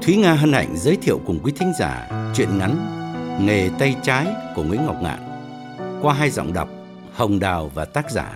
Thúy Nga hân hạnh giới thiệu cùng quý thính giả truyện ngắn Nghề tay trái của Nguyễn Ngọc Ngạn qua hai giọng đọc Hồng Đào và tác giả.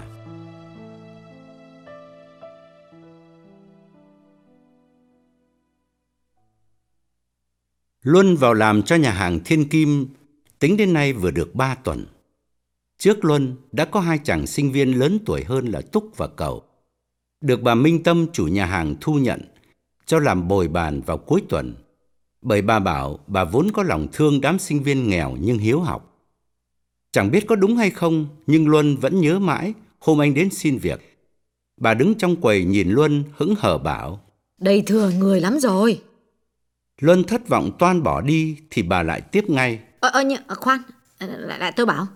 Luân vào làm cho nhà hàng Thiên Kim tính đến nay vừa được 3 tuần. Trước Luân đã có 2 chàng sinh viên lớn tuổi hơn là Túc và Cậu, được bà Minh Tâm chủ nhà hàng thu nhận cho làm bồi bàn vào cuối tuần, bởi bà bảo bà vốn có lòng thương đám sinh viên nghèo nhưng hiếu học. Chẳng biết có đúng hay không, nhưng Luân vẫn nhớ mãi hôm anh đến xin việc. Bà đứng trong quầy nhìn Luân hững hờ bảo: "Đây thừa người lắm rồi." Luân thất vọng toan bỏ đi thì bà lại tiếp ngay: Khoan, lại tôi bảo.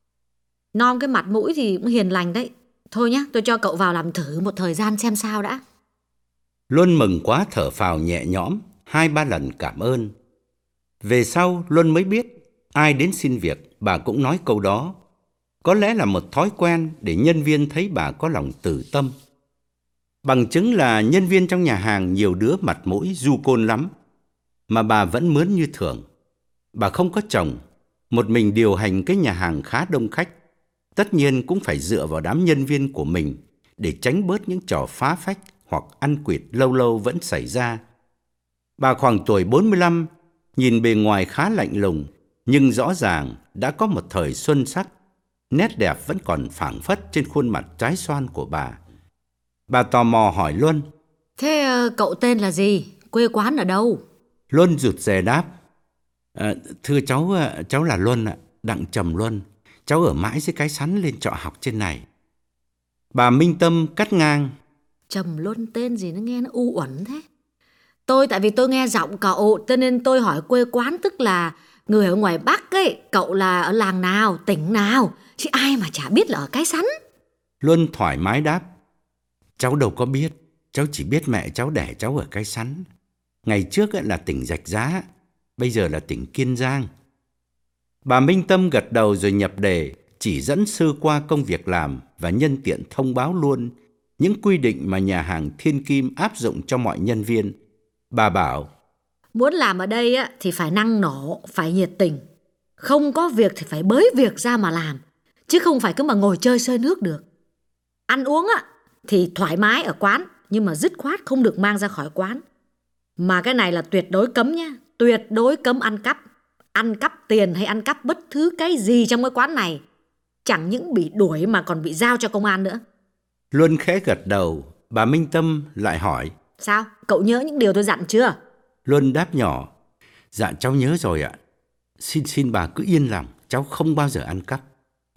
Non cái mặt mũi thì cũng hiền lành đấy. Thôi nhá, tôi cho cậu vào làm thử một thời gian xem sao đã. Luân mừng quá thở phào nhẹ nhõm, 2-3 lần cảm ơn. Về sau Luân mới biết ai đến xin việc bà cũng nói câu đó. Có lẽ là một thói quen để nhân viên thấy bà có lòng từ tâm. Bằng chứng là nhân viên trong nhà hàng nhiều đứa mặt mũi du côn lắm, mà bà vẫn mướn như thường. Bà không có chồng, một mình điều hành cái nhà hàng khá đông khách. Tất nhiên cũng phải dựa vào đám nhân viên của mình để tránh bớt những trò phá phách hoặc ăn quỵt lâu lâu vẫn xảy ra. Bà khoảng tuổi 45, nhìn bề ngoài khá lạnh lùng, nhưng rõ ràng đã có một thời xuân sắc, nét đẹp vẫn còn phảng phất trên khuôn mặt trái xoan của bà. Bà tò mò hỏi Luân: "Thế cậu tên là gì? Quê quán ở đâu?" Luân rụt rè đáp: Thưa cháu là Luân ạ, Đặng Trầm Luân. Cháu ở mãi dưới Cái Sắn lên trọ học trên này. Bà Minh Tâm cắt ngang: Trầm Luân tên gì nó nghe nó u uẩn thế. Tại vì tôi nghe giọng cậu cho nên tôi hỏi quê quán, tức là người ở ngoài Bắc ấy. Cậu là ở làng nào, tỉnh nào, chứ ai mà chả biết là ở Cái Sắn. Luân thoải mái đáp: Cháu đâu có biết, cháu chỉ biết mẹ cháu đẻ cháu ở Cái Sắn. Ngày trước là tỉnh Rạch Giá, bây giờ là tỉnh Kiên Giang. Bà Minh Tâm gật đầu rồi nhập đề, chỉ dẫn sơ qua công việc làm và nhân tiện thông báo luôn những quy định mà nhà hàng Thiên Kim áp dụng cho mọi nhân viên. Bà bảo: Muốn làm ở đây thì phải năng nổ, phải nhiệt tình. Không có việc thì phải bới việc ra mà làm, chứ không phải cứ mà ngồi chơi sơi nước được. Ăn uống thì thoải mái ở quán, nhưng mà dứt khoát không được mang ra khỏi quán. Mà cái này là tuyệt đối cấm nha, tuyệt đối cấm ăn cắp. Ăn cắp tiền hay ăn cắp bất cứ cái gì trong cái quán này, chẳng những bị đuổi mà còn bị giao cho công an nữa. Luân khẽ gật đầu. Bà Minh Tâm lại hỏi: Sao? Cậu nhớ những điều tôi dặn chưa? Luân đáp nhỏ: Dạ cháu nhớ rồi ạ. Xin bà cứ yên lòng, cháu không bao giờ ăn cắp.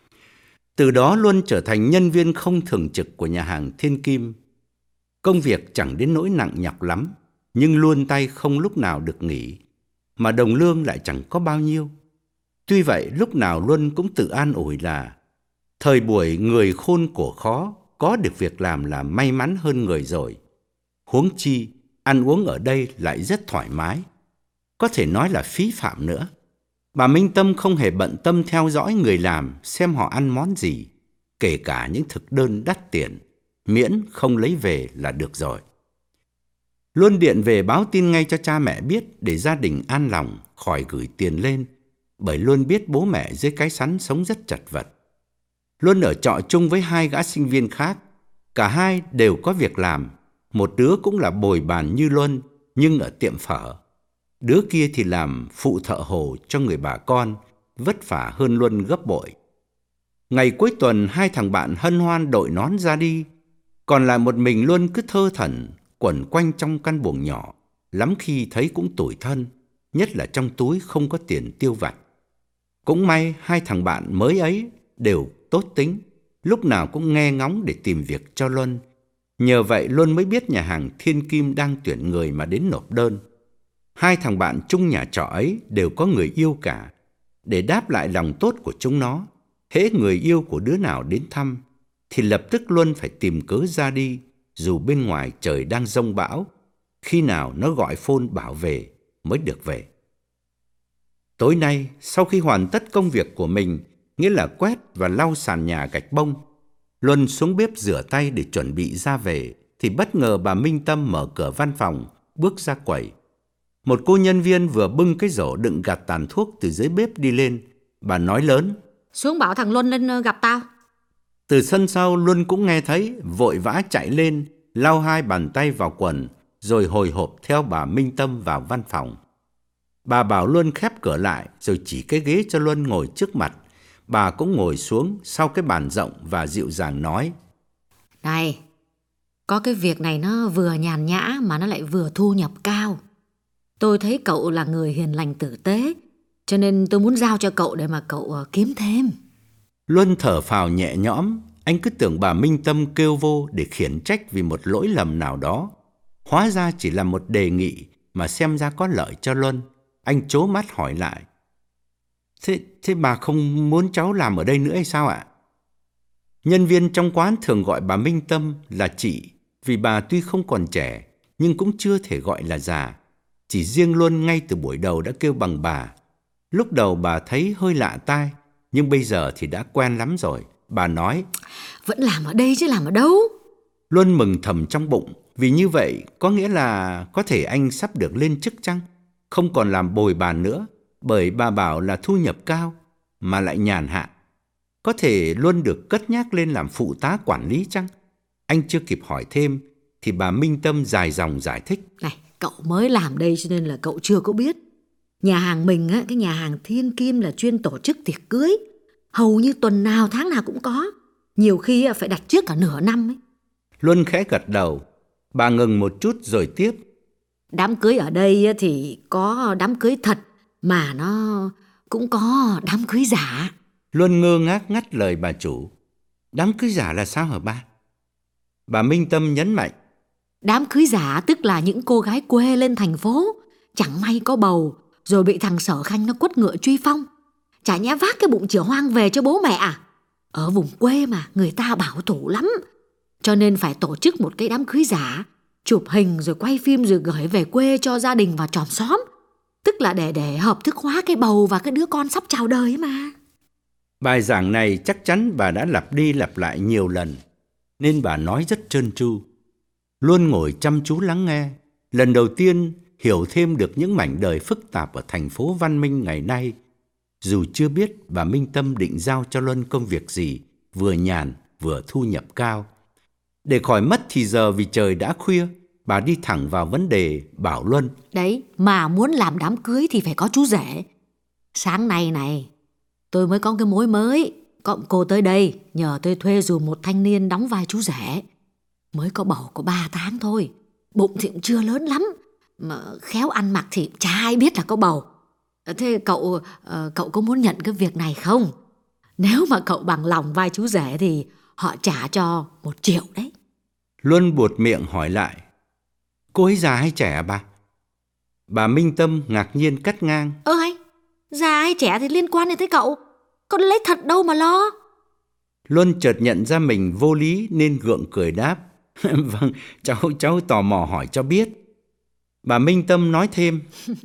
Từ đó Luân trở thành nhân viên không thường trực của nhà hàng Thiên Kim. Công việc chẳng đến nỗi nặng nhọc lắm, nhưng luôn tay không lúc nào được nghỉ, mà đồng lương lại chẳng có bao nhiêu. Tuy vậy lúc nào Luân cũng tự an ủi là thời buổi người khôn cổ khó, có được việc làm là may mắn hơn người rồi. Huống chi ăn uống ở đây lại rất thoải mái, có thể nói là phí phạm nữa. Bà Minh Tâm không hề bận tâm theo dõi người làm xem họ ăn món gì, kể cả những thực đơn đắt tiền, miễn không lấy về là được rồi. Luân điện về báo tin ngay cho cha mẹ biết để gia đình an lòng khỏi gửi tiền lên, bởi Luân biết bố mẹ dưới Cái Sắn sống rất chật vật. Luân ở trọ chung với 2 gã sinh viên khác, cả hai đều có việc làm. Một đứa cũng là bồi bàn như Luân nhưng ở tiệm phở, đứa kia thì làm phụ thợ hồ cho người bà con, vất vả hơn Luân gấp bội. Ngày cuối tuần 2 thằng bạn hân hoan đội nón ra đi, còn lại một mình Luân cứ thơ thẩn quẩn quanh trong căn buồng nhỏ, lắm khi thấy cũng tủi thân, nhất là trong túi không có tiền tiêu vặt. Cũng may 2 thằng bạn mới ấy đều tốt tính, lúc nào cũng nghe ngóng để tìm việc cho Luân. Nhờ vậy Luân mới biết nhà hàng Thiên Kim đang tuyển người mà đến nộp đơn. 2 thằng bạn chung nhà trọ ấy đều có người yêu cả. Để đáp lại lòng tốt của chúng nó, hễ người yêu của đứa nào đến thăm thì lập tức Luân phải tìm cớ ra đi, dù bên ngoài trời đang giông bão, khi nào nó gọi phone bảo về mới được về. Tối nay, sau khi hoàn tất công việc của mình, nghĩa là quét và lau sàn nhà gạch bông, Luân xuống bếp rửa tay để chuẩn bị ra về, thì bất ngờ bà Minh Tâm mở cửa văn phòng, bước ra quầy. Một cô nhân viên vừa bưng cái rổ đựng gạt tàn thuốc từ dưới bếp đi lên. Bà nói lớn: Xuống bảo thằng Luân lên gặp tao. Từ sân sau Luân cũng nghe thấy, vội vã chạy lên, lau hai bàn tay vào quần, rồi hồi hộp theo bà Minh Tâm vào văn phòng. Bà bảo Luân khép cửa lại, rồi chỉ cái ghế cho Luân ngồi trước mặt. Bà cũng ngồi xuống sau cái bàn rộng và dịu dàng nói: Này, có cái việc này nó vừa nhàn nhã mà nó lại vừa thu nhập cao. Tôi thấy cậu là người hiền lành tử tế, cho nên tôi muốn giao cho cậu để mà cậu kiếm thêm. Luân thở phào nhẹ nhõm. Anh cứ tưởng bà Minh Tâm kêu vô để khiển trách vì một lỗi lầm nào đó. Hóa ra chỉ là một đề nghị mà xem ra có lợi cho Luân. Anh trố mắt hỏi lại: Thế bà không muốn cháu làm ở đây nữa hay sao ạ? Nhân viên trong quán thường gọi bà Minh Tâm là chị, vì bà tuy không còn trẻ nhưng cũng chưa thể gọi là già. Chỉ riêng Luân ngay từ buổi đầu đã kêu bằng bà. Lúc đầu bà thấy hơi lạ tai, nhưng bây giờ thì đã quen lắm rồi. Bà nói: Vẫn làm ở đây chứ làm ở đâu. Luân mừng thầm trong bụng, vì như vậy có nghĩa là có thể anh sắp được lên chức chăng? Không còn làm bồi bàn nữa, bởi bà bảo là thu nhập cao mà lại nhàn hạ. Có thể Luân được cất nhắc lên làm phụ tá quản lý chăng? Anh chưa kịp hỏi thêm thì bà Minh Tâm dài dòng giải thích: Này, cậu mới làm đây cho nên là cậu chưa có biết. Nhà hàng mình á, cái nhà hàng Thiên Kim là chuyên tổ chức tiệc cưới. Hầu như tuần nào tháng nào cũng có. Nhiều khi phải đặt trước cả nửa năm ấy. Luân khẽ gật đầu. Bà ngừng một chút rồi tiếp: Đám cưới ở đây thì có đám cưới thật, mà nó cũng có đám cưới giả. Luân ngơ ngác ngắt lời bà chủ: Đám cưới giả là sao hả ba? Bà Minh Tâm nhấn mạnh: Đám cưới giả tức là những cô gái quê lên thành phố, chẳng may có bầu, rồi bị thằng Sở Khanh nó quất ngựa truy phong. Chả nhẽ vác cái bụng chửa hoang về cho bố mẹ à? Ở vùng quê mà, người ta bảo thủ lắm. Cho nên phải tổ chức một cái đám cưới giả, chụp hình rồi quay phim rồi gửi về quê cho gia đình và chòm xóm. Tức là để hợp thức hóa cái bầu và cái đứa con sắp chào đời ấy mà. Bài giảng này chắc chắn bà đã lặp đi lặp lại nhiều lần, nên bà nói rất trơn tru. Luôn ngồi chăm chú lắng nghe, lần đầu tiên hiểu thêm được những mảnh đời phức tạp ở thành phố văn minh ngày nay. Dù chưa biết bà Minh Tâm định giao cho Luân công việc gì, vừa nhàn vừa thu nhập cao. Để khỏi mất thì giờ vì trời đã khuya, bà đi thẳng vào vấn đề, bảo Luân: Đấy, mà muốn làm đám cưới thì phải có chú rể. Sáng nay này, tôi mới có cái mối mới. Có cô tới đây, nhờ tôi thuê dùm một thanh niên đóng vai chú rể. Mới có bầu có 3 tháng thôi, bụng thì cũng chưa lớn lắm, mà khéo ăn mặc thì chả ai biết là có bầu. Thế cậu có muốn nhận cái việc này không? Nếu mà cậu bằng lòng vai chú rể thì họ trả cho 1 triệu đấy. Luân buột miệng hỏi lại: Cô ấy già hay trẻ à bà? Bà Minh Tâm ngạc nhiên cắt ngang: Hay, già hay trẻ thì liên quan đến tới cậu. Con lấy thật đâu mà lo. Luân chợt nhận ra mình vô lý nên gượng cười đáp: Vâng, cháu tò mò hỏi cho biết. Bà Minh Tâm nói thêm: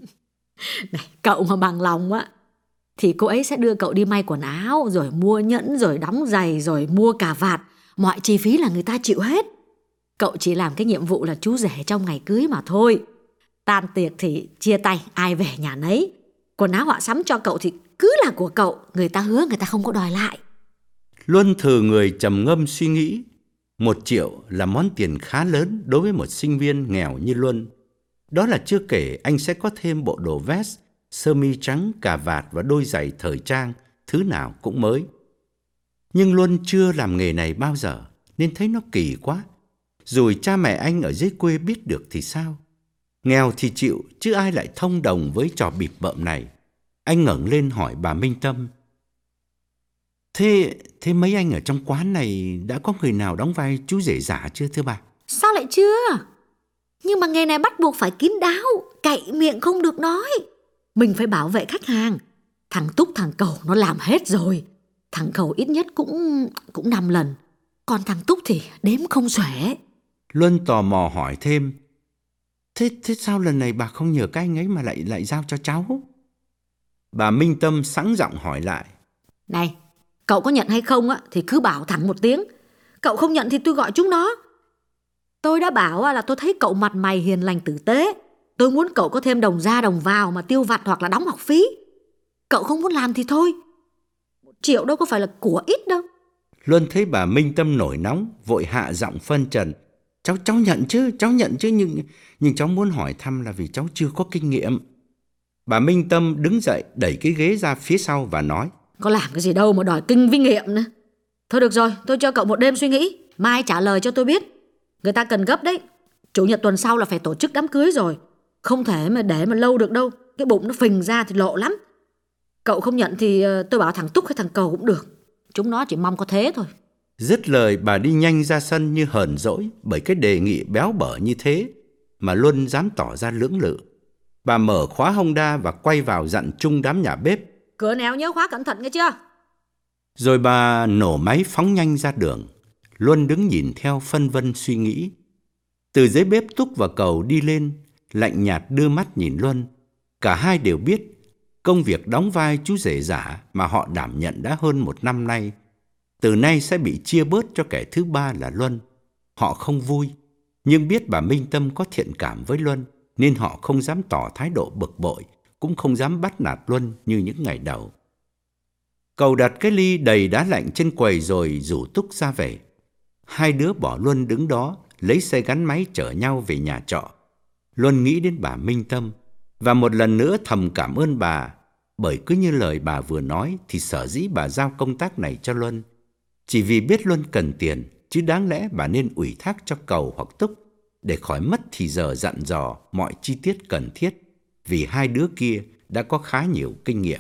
Này, cậu mà bằng lòng á thì cô ấy sẽ đưa cậu đi may quần áo, rồi mua nhẫn, rồi đóng giày, rồi mua cà vạt. Mọi chi phí là người ta chịu hết. Cậu chỉ làm cái nhiệm vụ là chú rể trong ngày cưới mà thôi. Tan tiệc thì chia tay, ai về nhà nấy. Quần áo họ sắm cho cậu thì cứ là của cậu. Người ta hứa người ta không có đòi lại. Luân thừ người trầm ngâm suy nghĩ. 1 triệu là món tiền khá lớn đối với một sinh viên nghèo như Luân. Đó là chưa kể anh sẽ có thêm bộ đồ vest, sơ mi trắng, cà vạt và đôi giày thời trang, thứ nào cũng mới. Nhưng Luân chưa làm nghề này bao giờ nên thấy nó kỳ quá. Rồi cha mẹ anh ở dưới quê biết được thì sao? Nghèo thì chịu, chứ ai lại thông đồng với trò bịp bợm này. Anh ngẩng lên hỏi bà Minh Tâm: Thế mấy anh ở trong quán này đã có người nào đóng vai chú rể giả chưa thưa bà? Sao lại chưa? Nhưng mà nghề này bắt buộc phải kín đáo, cậy miệng không được nói. Mình phải bảo vệ khách hàng. Thằng Túc thằng Cầu nó làm hết rồi. Thằng Cầu ít nhất cũng 5 lần. Còn thằng Túc thì đếm không xuể. Luân tò mò hỏi thêm: Thế sao lần này bà không nhờ các anh ấy mà lại giao cho cháu? Bà Minh Tâm sẵn giọng hỏi lại: Này, cậu có nhận hay không á thì cứ bảo thẳng một tiếng. Cậu không nhận thì tôi gọi chúng nó. Tôi đã bảo là tôi thấy cậu mặt mày hiền lành tử tế, Tôi muốn cậu có thêm đồng ra đồng vào mà tiêu vặt hoặc là đóng học phí. Cậu không muốn làm thì thôi. 1 triệu đâu có phải là của ít đâu. Luân thấy bà Minh Tâm nổi nóng, vội hạ giọng phân trần. Cháu nhận chứ, nhưng cháu muốn hỏi thăm là vì cháu chưa có kinh nghiệm. Bà Minh Tâm đứng dậy đẩy cái ghế ra phía sau và nói. Có làm cái gì đâu mà đòi kinh nghiệm nữa. Thôi được rồi, tôi cho cậu một đêm suy nghĩ, mai trả lời cho tôi biết. Người ta cần gấp đấy. Chủ nhật tuần sau là phải tổ chức đám cưới rồi. Không thể mà để mà lâu được đâu. Cái bụng nó phình ra thì lộ lắm. Cậu không nhận thì tôi bảo thằng Túc hay thằng Cầu cũng được. Chúng nó chỉ mong có thế thôi. Dứt lời bà đi nhanh ra sân như hờn dỗi bởi cái đề nghị béo bở như thế mà Luân dám tỏ ra lưỡng lự. Bà mở khóa Honda và quay vào dặn chung đám nhà bếp. Cửa néo nhớ khóa cẩn thận nghe chưa? Rồi bà nổ máy phóng nhanh ra đường. Luân đứng nhìn theo phân vân suy nghĩ. Từ dưới bếp Túc và Cầu đi lên, lạnh nhạt đưa mắt nhìn Luân. Cả hai đều biết công việc đóng vai chú rể giả mà họ đảm nhận đã hơn 1 năm nay, từ nay sẽ bị chia bớt cho kẻ thứ ba là Luân. Họ không vui, nhưng biết bà Minh Tâm có thiện cảm với Luân, nên họ không dám tỏ thái độ bực bội, cũng không dám bắt nạt Luân như những ngày đầu. Cầu đặt cái ly đầy đá lạnh trên quầy rồi rủ Túc ra về. Hai đứa bỏ Luân đứng đó, lấy xe gắn máy chở nhau về nhà trọ. Luân nghĩ đến bà Minh Tâm và một lần nữa thầm cảm ơn bà, bởi cứ như lời bà vừa nói thì sở dĩ bà giao công tác này cho Luân chỉ vì biết Luân cần tiền, chứ đáng lẽ bà nên ủy thác cho Cầu hoặc Túc để khỏi mất thì giờ dặn dò mọi chi tiết cần thiết, vì hai đứa kia đã có khá nhiều kinh nghiệm.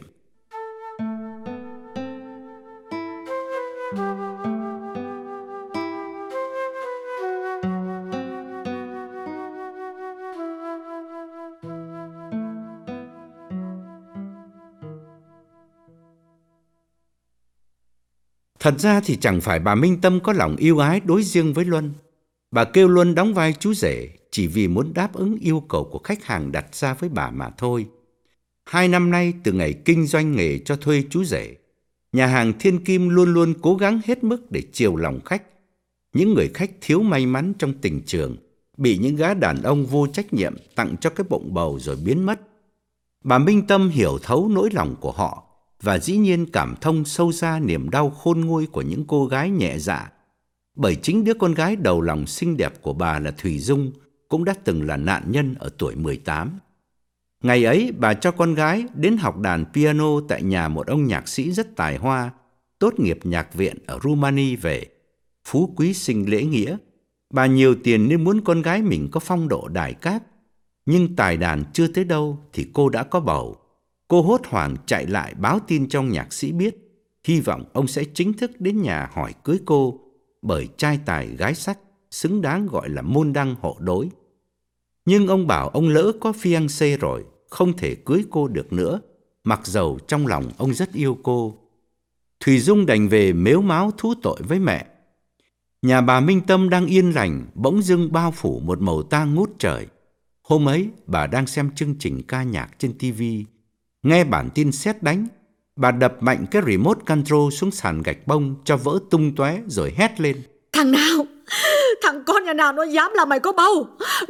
Thật ra thì chẳng phải bà Minh Tâm có lòng yêu ái đối riêng với Luân. Bà kêu Luân đóng vai chú rể chỉ vì muốn đáp ứng yêu cầu của khách hàng đặt ra với bà mà thôi. 2 năm nay, từ ngày kinh doanh nghề cho thuê chú rể, nhà hàng Thiên Kim luôn luôn cố gắng hết mức để chiều lòng khách. Những người khách thiếu may mắn trong tình trường bị những gã đàn ông vô trách nhiệm tặng cho cái bụng bầu rồi biến mất. Bà Minh Tâm hiểu thấu nỗi lòng của họ và dĩ nhiên cảm thông sâu xa niềm đau khôn nguôi của những cô gái nhẹ dạ, bởi chính đứa con gái đầu lòng xinh đẹp của bà là Thùy Dung cũng đã từng là nạn nhân ở tuổi 18. Ngày ấy, bà cho con gái đến học đàn piano tại nhà một ông nhạc sĩ rất tài hoa, tốt nghiệp nhạc viện ở Rumani về. Phú quý sinh lễ nghĩa, bà nhiều tiền nên muốn con gái mình có phong độ đài cát. Nhưng tài đàn chưa tới đâu thì cô đã có bầu. Cô hốt hoảng chạy lại báo tin cho ông nhạc sĩ biết, hy vọng ông sẽ chính thức đến nhà hỏi cưới cô, bởi trai tài gái sắc xứng đáng gọi là môn đăng hộ đối. Nhưng ông bảo ông lỡ có fiancé rồi, không thể cưới cô được nữa, mặc dầu trong lòng ông rất yêu cô. Thùy Dung đành về mếu máo thú tội với mẹ. Nhà bà Minh Tâm đang yên lành, bỗng dưng bao phủ một màu tang ngút trời. Hôm ấy, bà đang xem chương trình ca nhạc trên TV, nghe bản tin sét đánh. Bà đập mạnh cái remote control xuống sàn gạch bông cho vỡ tung tóe rồi hét lên. Thằng nào? Thằng con nhà nào nó dám làm mày có bầu?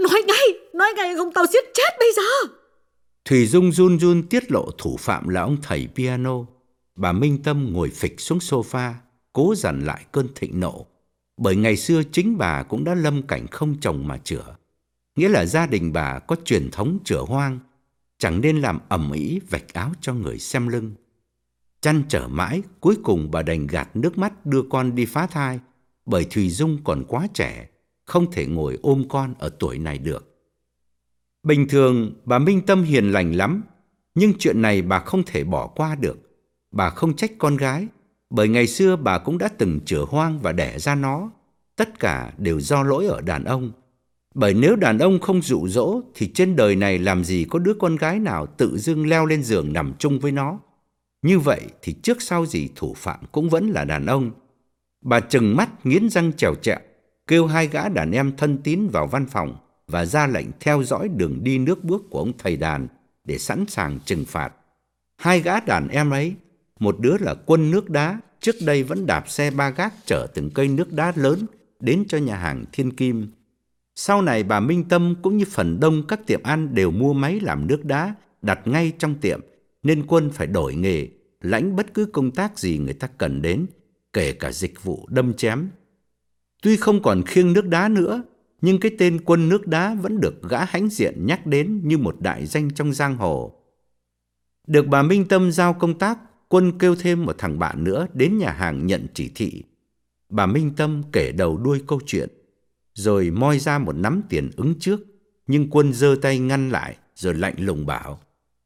Nói ngay không tao giết chết bây giờ. Thùy Dung run run tiết lộ thủ phạm là ông thầy piano. Bà Minh Tâm ngồi phịch xuống sofa, cố dằn lại cơn thịnh nộ, bởi ngày xưa chính bà cũng đã lâm cảnh không chồng mà chữa. Nghĩa là gia đình bà có truyền thống chữa hoang, chẳng nên làm ầm ĩ vạch áo cho người xem lưng. Trăn trở mãi, cuối cùng bà đành gạt nước mắt đưa con đi phá thai, bởi Thùy Dung còn quá trẻ, không thể ngồi ôm con ở tuổi này được. Bình thường bà Minh Tâm hiền lành lắm, nhưng chuyện này bà không thể bỏ qua được. Bà không trách con gái, bởi ngày xưa bà cũng đã từng chữa hoang và đẻ ra nó. Tất cả đều do lỗi ở đàn ông. Bởi nếu đàn ông không dụ dỗ thì trên đời này làm gì có đứa con gái nào tự dưng leo lên giường nằm chung với nó. Như vậy thì trước sau gì thủ phạm cũng vẫn là đàn ông. Bà trừng mắt nghiến răng trèo trẹo, kêu 2 gã đàn em thân tín vào văn phòng và ra lệnh theo dõi đường đi nước bước của ông thầy đàn để sẵn sàng trừng phạt. 2 gã đàn em ấy, một đứa là Quân nước đá, trước đây vẫn đạp xe ba gác chở từng cây nước đá lớn đến cho nhà hàng Thiên Kim. Sau này bà Minh Tâm cũng như phần đông các tiệm ăn đều mua máy làm nước đá đặt ngay trong tiệm, nên Quân phải đổi nghề, lãnh bất cứ công tác gì người ta cần đến, kể cả dịch vụ đâm chém. Tuy không còn khiêng nước đá nữa, nhưng cái tên Quân nước đá vẫn được gã hãnh diện nhắc đến như một đại danh trong giang hồ. Được bà Minh Tâm giao công tác, Quân kêu thêm một thằng bạn nữa đến nhà hàng nhận chỉ thị. Bà Minh Tâm kể đầu đuôi câu chuyện, rồi moi ra một nắm tiền ứng trước, nhưng Quân giơ tay ngăn lại, rồi lạnh lùng bảo: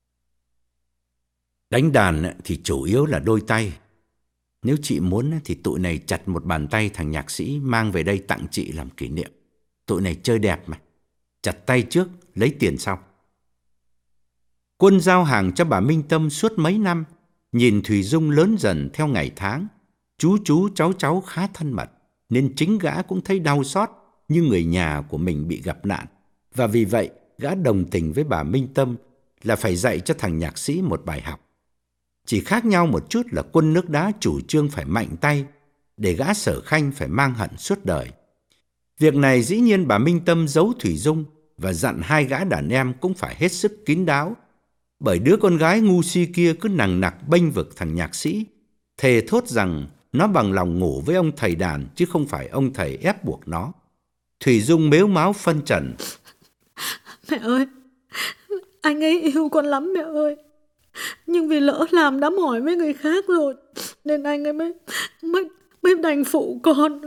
đánh đàn thì chủ yếu là đôi tay. Nếu chị muốn thì tụi này chặt một bàn tay thằng nhạc sĩ mang về đây tặng chị làm kỷ niệm. Tụi này chơi đẹp mà. Chặt tay trước, lấy tiền sau. Quân giao hàng cho bà Minh Tâm suốt mấy năm, nhìn Thùy Dung lớn dần theo ngày tháng. Chú cháu khá thân mật, nên chính gã cũng thấy đau xót như người nhà của mình bị gặp nạn. Và vì vậy, gã đồng tình với bà Minh Tâm là phải dạy cho thằng nhạc sĩ một bài học. Chỉ khác nhau một chút là Quân nước đá chủ trương phải mạnh tay, để gã Sở Khanh phải mang hận suốt đời. Việc này dĩ nhiên bà Minh Tâm giấu Thùy Dung và dặn hai gã đàn em cũng phải hết sức kín đáo, bởi đứa con gái ngu si kia cứ nằng nặc bênh vực thằng nhạc sĩ, thề thốt rằng nó bằng lòng ngủ với ông thầy đàn chứ không phải ông thầy ép buộc nó. Thùy Dung mếu máo phân trần: Mẹ ơi, anh ấy yêu con lắm mẹ ơi. Nhưng vì lỡ làm đã mỏi với người khác rồi, nên anh ấy mới đành phụ con.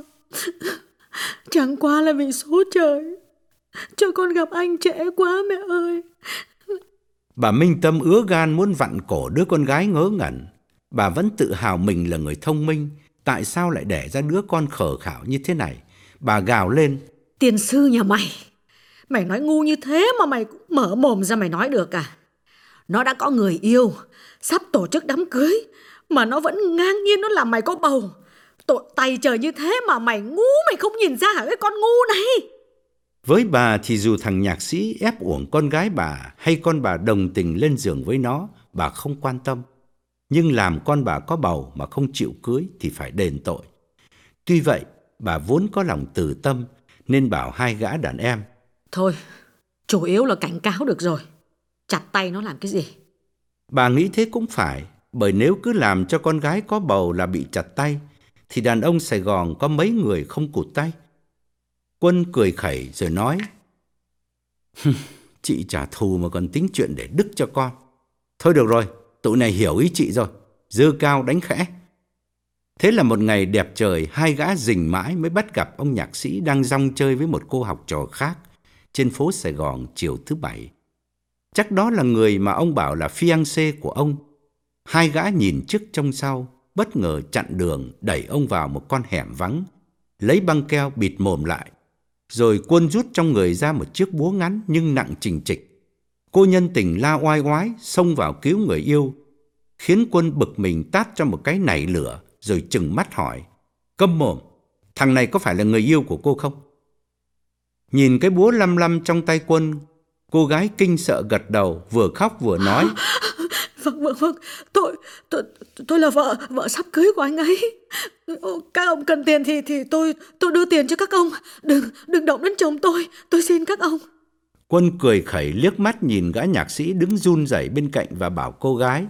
Chẳng qua là vì số trời, cho con gặp anh trễ quá mẹ ơi. Bà Minh Tâm ứa gan muốn vặn cổ đứa con gái ngớ ngẩn. Bà vẫn tự hào mình là người thông minh, tại sao lại đẻ ra đứa con khờ khảo như thế này. Bà gào lên: Tiền sư nhà mày nói ngu như thế mà mày cũng mở mồm ra mày nói được à? Nó đã có người yêu, sắp tổ chức đám cưới, mà nó vẫn ngang nhiên nó làm mày có bầu. Tội tay trời như thế mà mày ngu, mày không nhìn ra hả cái con ngu này? Với bà thì dù thằng nhạc sĩ ép uổng con gái bà hay con bà đồng tình lên giường với nó, bà không quan tâm. Nhưng làm con bà có bầu mà không chịu cưới thì phải đền tội. Tuy vậy, bà vốn có lòng từ tâm nên bảo hai gã đàn em: Thôi, chủ yếu là cảnh cáo được rồi. Chặt tay nó làm cái gì? Bà nghĩ thế cũng phải, bởi nếu cứ làm cho con gái có bầu là bị chặt tay, thì đàn ông Sài Gòn có mấy người không cụt tay. Quân cười khẩy rồi nói: chị trả thù mà còn tính chuyện để đức cho con. Thôi được rồi, tụi này hiểu ý chị rồi, giơ cao đánh khẽ. Thế là một ngày đẹp trời, hai gã rình mãi mới bắt gặp ông nhạc sĩ đang dong chơi với một cô học trò khác trên phố Sài Gòn chiều thứ Bảy. Chắc đó là người mà ông bảo là fiancé của ông. Hai gã nhìn trước trông sau, bất ngờ chặn đường, đẩy ông vào một con hẻm vắng, lấy băng keo bịt mồm lại. Rồi Quân rút trong người ra một chiếc búa ngắn nhưng nặng chình chịch. Cô nhân tình la oai oái xông vào cứu người yêu, khiến Quân bực mình tát cho một cái nảy lửa, rồi trừng mắt hỏi: Câm mồm, thằng này có phải là người yêu của cô không? Nhìn cái búa lăm lăm trong tay Quân, cô gái kinh sợ gật đầu, vừa khóc vừa nói: Vâng, tôi là vợ sắp cưới của anh ấy. Các ông cần tiền thì tôi đưa tiền cho các ông. Đừng động đến chồng tôi xin các ông. Quân cười khẩy liếc mắt nhìn gã nhạc sĩ đứng run rẩy bên cạnh và bảo cô gái: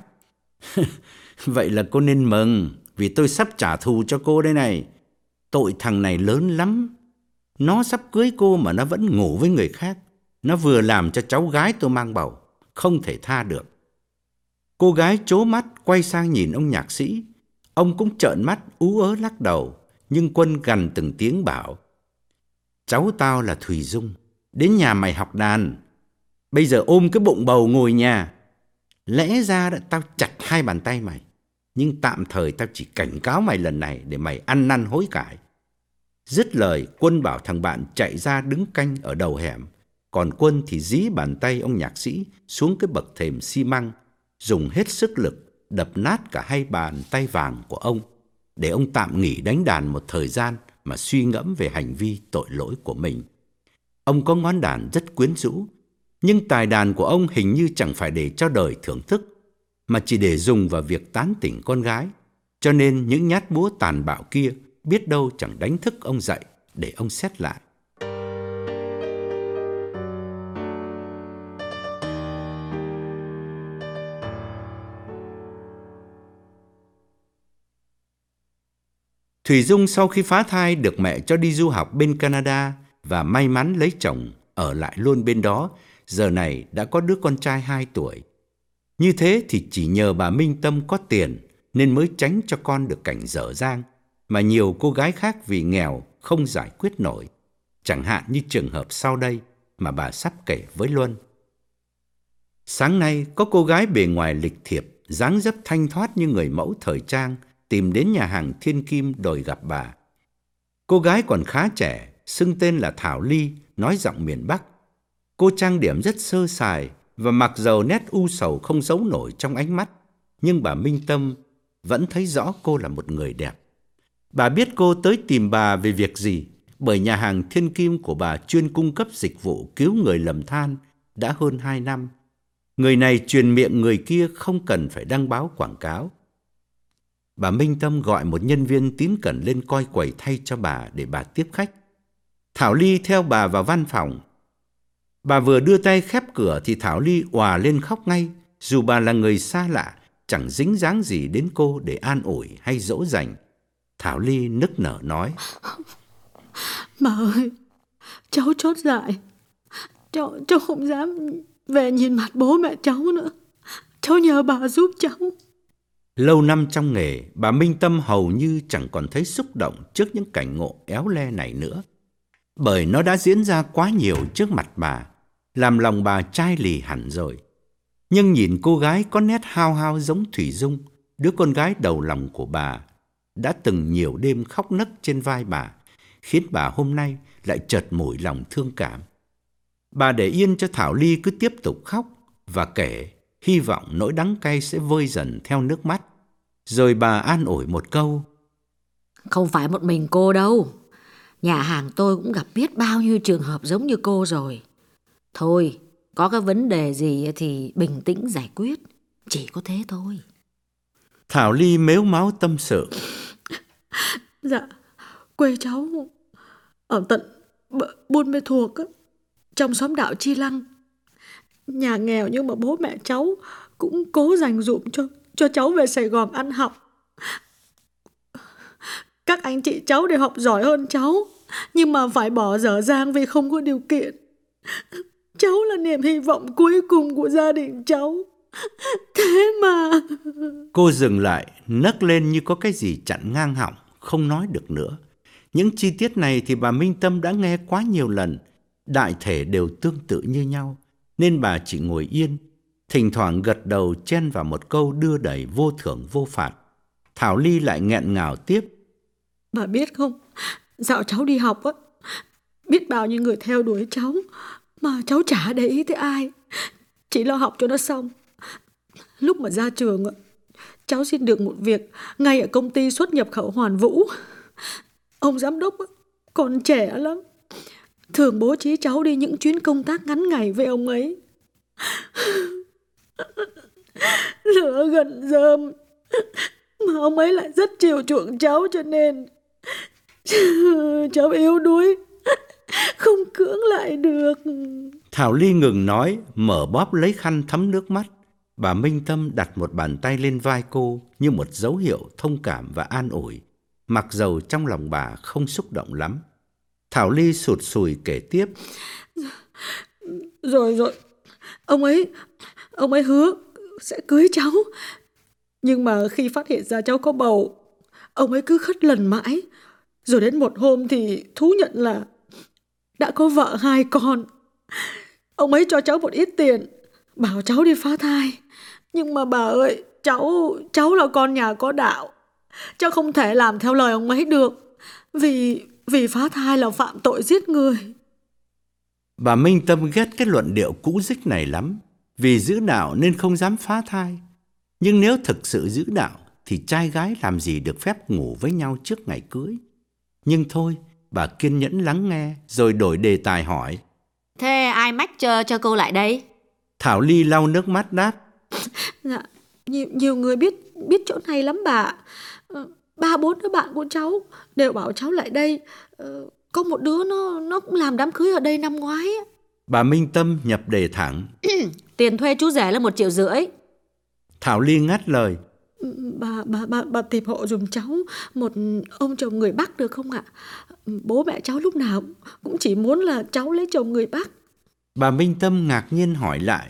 Vậy là cô nên mừng, vì tôi sắp trả thù cho cô đây này. Tội thằng này lớn lắm. Nó sắp cưới cô mà nó vẫn ngủ với người khác. Nó vừa làm cho cháu gái tôi mang bầu, không thể tha được. Cô gái trố mắt quay sang nhìn ông nhạc sĩ. Ông cũng trợn mắt ú ớ lắc đầu, nhưng Quân gằn từng tiếng bảo: Cháu tao là Thùy Dung, đến nhà mày học đàn. Bây giờ ôm cái bụng bầu ngồi nhà. Lẽ ra đã tao chặt hai bàn tay mày, nhưng tạm thời tao chỉ cảnh cáo mày lần này để mày ăn năn hối cải. Dứt lời, Quân bảo thằng bạn chạy ra đứng canh ở đầu hẻm. Còn Quân thì dí bàn tay ông nhạc sĩ xuống cái bậc thềm xi măng, dùng hết sức lực đập nát cả hai bàn tay vàng của ông, để ông tạm nghỉ đánh đàn một thời gian mà suy ngẫm về hành vi tội lỗi của mình. Ông có ngón đàn rất quyến rũ, nhưng tài đàn của ông hình như chẳng phải để cho đời thưởng thức, mà chỉ để dùng vào việc tán tỉnh con gái. Cho nên những nhát búa tàn bạo kia biết đâu chẳng đánh thức ông dậy để ông xét lại. Thủy Dung sau khi phá thai được mẹ cho đi du học bên Canada và may mắn lấy chồng ở lại luôn bên đó, giờ này đã có đứa con trai 2 tuổi. Như thế thì chỉ nhờ bà Minh Tâm có tiền nên mới tránh cho con được cảnh dở dang mà nhiều cô gái khác vì nghèo không giải quyết nổi. Chẳng hạn như trường hợp sau đây mà bà sắp kể với Luân. Sáng nay có cô gái bề ngoài lịch thiệp, dáng dấp thanh thoát như người mẫu thời trang tìm đến nhà hàng Thiên Kim đòi gặp bà. Cô gái còn khá trẻ, xưng tên là Thảo Ly, nói giọng miền Bắc. Cô trang điểm rất sơ sài và mặc dầu nét u sầu không giấu nổi trong ánh mắt, nhưng bà Minh Tâm vẫn thấy rõ cô là một người đẹp. Bà biết cô tới tìm bà về việc gì, bởi nhà hàng Thiên Kim của bà chuyên cung cấp dịch vụ cứu người lầm than đã hơn 2 năm. Người này truyền miệng người kia không cần phải đăng báo quảng cáo. Bà Minh Tâm gọi một nhân viên tín cẩn lên coi quầy thay cho bà để bà tiếp khách. Thảo Ly theo bà vào văn phòng. Bà vừa đưa tay khép cửa thì Thảo Ly òa lên khóc ngay, dù bà là người xa lạ, chẳng dính dáng gì đến cô để an ủi hay dỗ dành. Thảo Ly nức nở nói: Bà ơi, cháu chót dại. Cháu không dám về nhìn mặt bố mẹ cháu nữa. Cháu nhờ bà giúp cháu. Lâu năm trong nghề, bà Minh Tâm hầu như chẳng còn thấy xúc động trước những cảnh ngộ éo le này nữa, bởi nó đã diễn ra quá nhiều trước mặt bà, làm lòng bà chai lì hẳn rồi. Nhưng nhìn cô gái có nét hao hao giống Thủy Dung, đứa con gái đầu lòng của bà, đã từng nhiều đêm khóc nấc trên vai bà, khiến bà hôm nay lại chợt mủi lòng thương cảm. Bà để yên cho Thảo Ly cứ tiếp tục khóc và kể, hy vọng nỗi đắng cay sẽ vơi dần theo nước mắt. Rồi bà an ủi một câu: Không phải một mình cô đâu. Nhà hàng tôi cũng gặp biết bao nhiêu trường hợp giống như cô rồi. Thôi, có cái vấn đề gì thì bình tĩnh giải quyết. Chỉ có thế thôi. Thảo Ly mếu máo tâm sự: Dạ, quê cháu ở tận Buôn Mê Thuột á, trong xóm đạo Chi Lăng. Nhà nghèo nhưng mà bố mẹ cháu cũng cố dành dụm cho cháu về Sài Gòn ăn học. Các anh chị cháu đều học giỏi hơn cháu, nhưng mà phải bỏ dở dang vì không có điều kiện. Cháu là niềm hy vọng cuối cùng của gia đình cháu. Thế mà... Cô dừng lại, nấc lên như có cái gì chặn ngang họng, không nói được nữa. Những chi tiết này thì bà Minh Tâm đã nghe quá nhiều lần, đại thể đều tương tự như nhau, nên bà chỉ ngồi yên, thỉnh thoảng gật đầu chen vào một câu đưa đẩy vô thưởng vô phạt. Thảo Ly lại nghẹn ngào tiếp: Bà biết không, dạo cháu đi học á, biết bao nhiêu người theo đuổi cháu, mà cháu chả để ý tới ai, chỉ lo học cho nó xong. Lúc mà ra trường, cháu xin được một việc ngay ở công ty xuất nhập khẩu Hoàn Vũ. Ông giám đốc còn trẻ lắm, thường bố trí cháu đi những chuyến công tác ngắn ngày với ông ấy. Lửa gần rơm, mà ông ấy lại rất chiều chuộng cháu, cho nên cháu yếu đuối, không cưỡng lại được. Thảo Ly ngừng nói, mở bóp lấy khăn thấm nước mắt. Bà Minh Tâm đặt một bàn tay lên vai cô như một dấu hiệu thông cảm và an ủi, mặc dầu trong lòng bà không xúc động lắm. Thảo Ly sụt sùi kể tiếp: Rồi, ông ấy hứa sẽ cưới cháu. Nhưng mà khi phát hiện ra cháu có bầu, ông ấy cứ khất lần mãi. Rồi đến một hôm thì thú nhận là đã có vợ 2 con. Ông ấy cho cháu một ít tiền, bảo cháu đi phá thai. Nhưng mà bà ơi, cháu là con nhà có đạo, cháu không thể làm theo lời ông ấy được, vì phá thai là phạm tội giết người. Bà Minh Tâm ghét cái luận điệu cũ dích này lắm, vì giữ đạo nên không dám phá thai. Nhưng nếu thực sự giữ đạo thì trai gái làm gì được phép ngủ với nhau trước ngày cưới. Nhưng thôi, bà kiên nhẫn lắng nghe rồi đổi đề tài hỏi: Thế ai mách cho cô lại đây? Thảo Ly lau nước mắt đáp: Dạ, nhiều người biết chỗ này lắm bà. 3-4 đứa bạn của cháu đều bảo cháu lại đây. Có một đứa nó cũng làm đám cưới ở đây năm ngoái. Bà Minh Tâm nhập đề thẳng: Tiền thuê chú rể là 1,5 triệu. Thảo Ly ngắt lời: Bà tìm hộ giùm cháu một ông chồng người Bắc được không ạ? Bố mẹ cháu lúc nào cũng chỉ muốn là cháu lấy chồng người Bắc. Bà Minh Tâm ngạc nhiên hỏi lại.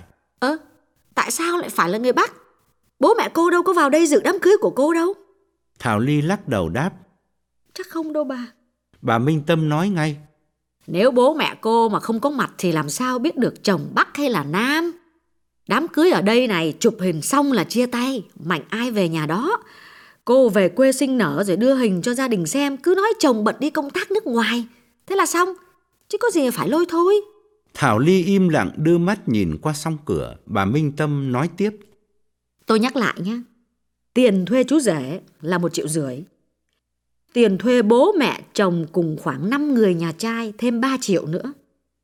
Tại sao lại phải là người Bắc? Bố mẹ cô đâu có vào đây dự đám cưới của cô đâu. Thảo Ly lắc đầu đáp. Chắc không đâu bà. Bà Minh Tâm nói ngay. Nếu bố mẹ cô mà không có mặt thì làm sao biết được chồng Bắc hay là Nam? Đám cưới ở đây này, chụp hình xong là chia tay, mạnh ai về nhà đó. Cô về quê sinh nở rồi đưa hình cho gia đình xem, cứ nói chồng bận đi công tác nước ngoài. Thế là xong, chứ có gì phải lôi thôi. Thảo Ly im lặng đưa mắt nhìn qua song cửa. Bà Minh Tâm nói tiếp. Tôi nhắc lại nhé. Tiền thuê chú rể là 1,5 triệu. Tiền thuê bố mẹ chồng cùng khoảng 5 người nhà trai thêm 3 triệu nữa.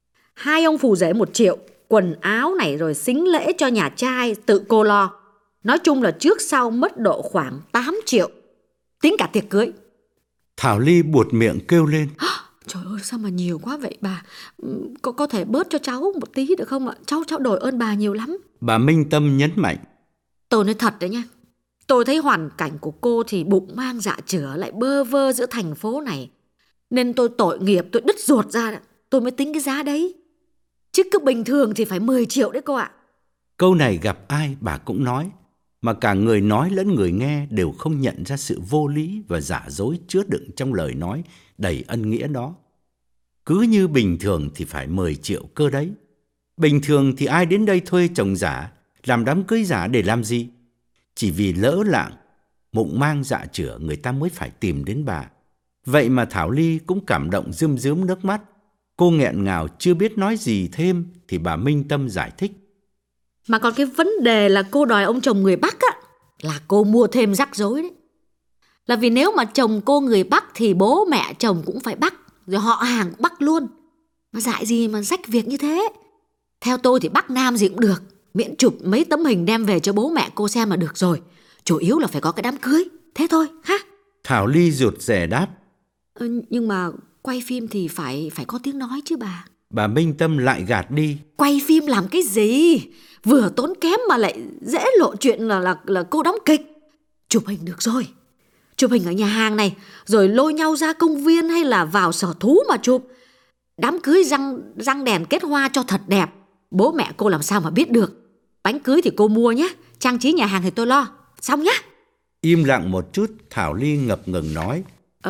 2 ông phù rể 1 triệu. Quần áo này rồi sính lễ cho nhà trai tự cô lo. Nói chung là trước sau mất độ khoảng 8 triệu. Tính cả tiệc cưới. Thảo Ly buột miệng kêu lên. Trời ơi, sao mà nhiều quá vậy bà? Có thể bớt cho cháu một tí được không ạ? Cháu đổi ơn bà nhiều lắm. Bà Minh Tâm nhấn mạnh. Tôi nói thật đấy nha. Tôi thấy hoàn cảnh của cô thì bụng mang dạ chửa lại bơ vơ giữa thành phố này. Nên tôi tội nghiệp, tôi đứt ruột ra, tôi mới tính cái giá đấy. Chứ cứ bình thường thì phải 10 triệu đấy cô ạ. Câu này gặp ai bà cũng nói. Mà cả người nói lẫn người nghe đều không nhận ra sự vô lý và giả dối chứa đựng trong lời nói đầy ân nghĩa đó. Cứ như bình thường thì phải 10 triệu cơ đấy. Bình thường thì ai đến đây thuê chồng giả, làm đám cưới giả để làm gì? Chỉ vì lỡ lạng, bụng mang dạ chửa người ta mới phải tìm đến bà. Vậy mà Thảo Ly cũng cảm động rơm rớm nước mắt. Cô nghẹn ngào chưa biết nói gì thêm thì bà Minh Tâm giải thích. Mà còn cái vấn đề là cô đòi ông chồng người Bắc á, là cô mua thêm rắc rối đấy. Là vì nếu mà chồng cô người Bắc thì bố mẹ chồng cũng phải Bắc, rồi họ hàng cũng Bắc luôn. Mà dại gì mà rách việc như thế. Theo tôi thì Bắc Nam gì cũng được, miễn chụp mấy tấm hình đem về cho bố mẹ cô xem là được rồi. Chủ yếu là phải có cái đám cưới, thế thôi ha. Thảo Ly rụt rè đáp. Nhưng mà quay phim thì phải có tiếng nói chứ bà. Bà Minh Tâm lại gạt đi. Quay phim làm cái gì? Vừa tốn kém mà lại dễ lộ chuyện là cô đóng kịch. Chụp hình được rồi. Chụp hình ở nhà hàng này, rồi lôi nhau ra công viên hay là vào sở thú mà chụp. Đám cưới răng đèn kết hoa cho thật đẹp. Bố mẹ cô làm sao mà biết được. Bánh cưới thì cô mua nhé, trang trí nhà hàng thì tôi lo. Xong nhé. Im lặng một chút, Thảo Ly ngập ngừng nói.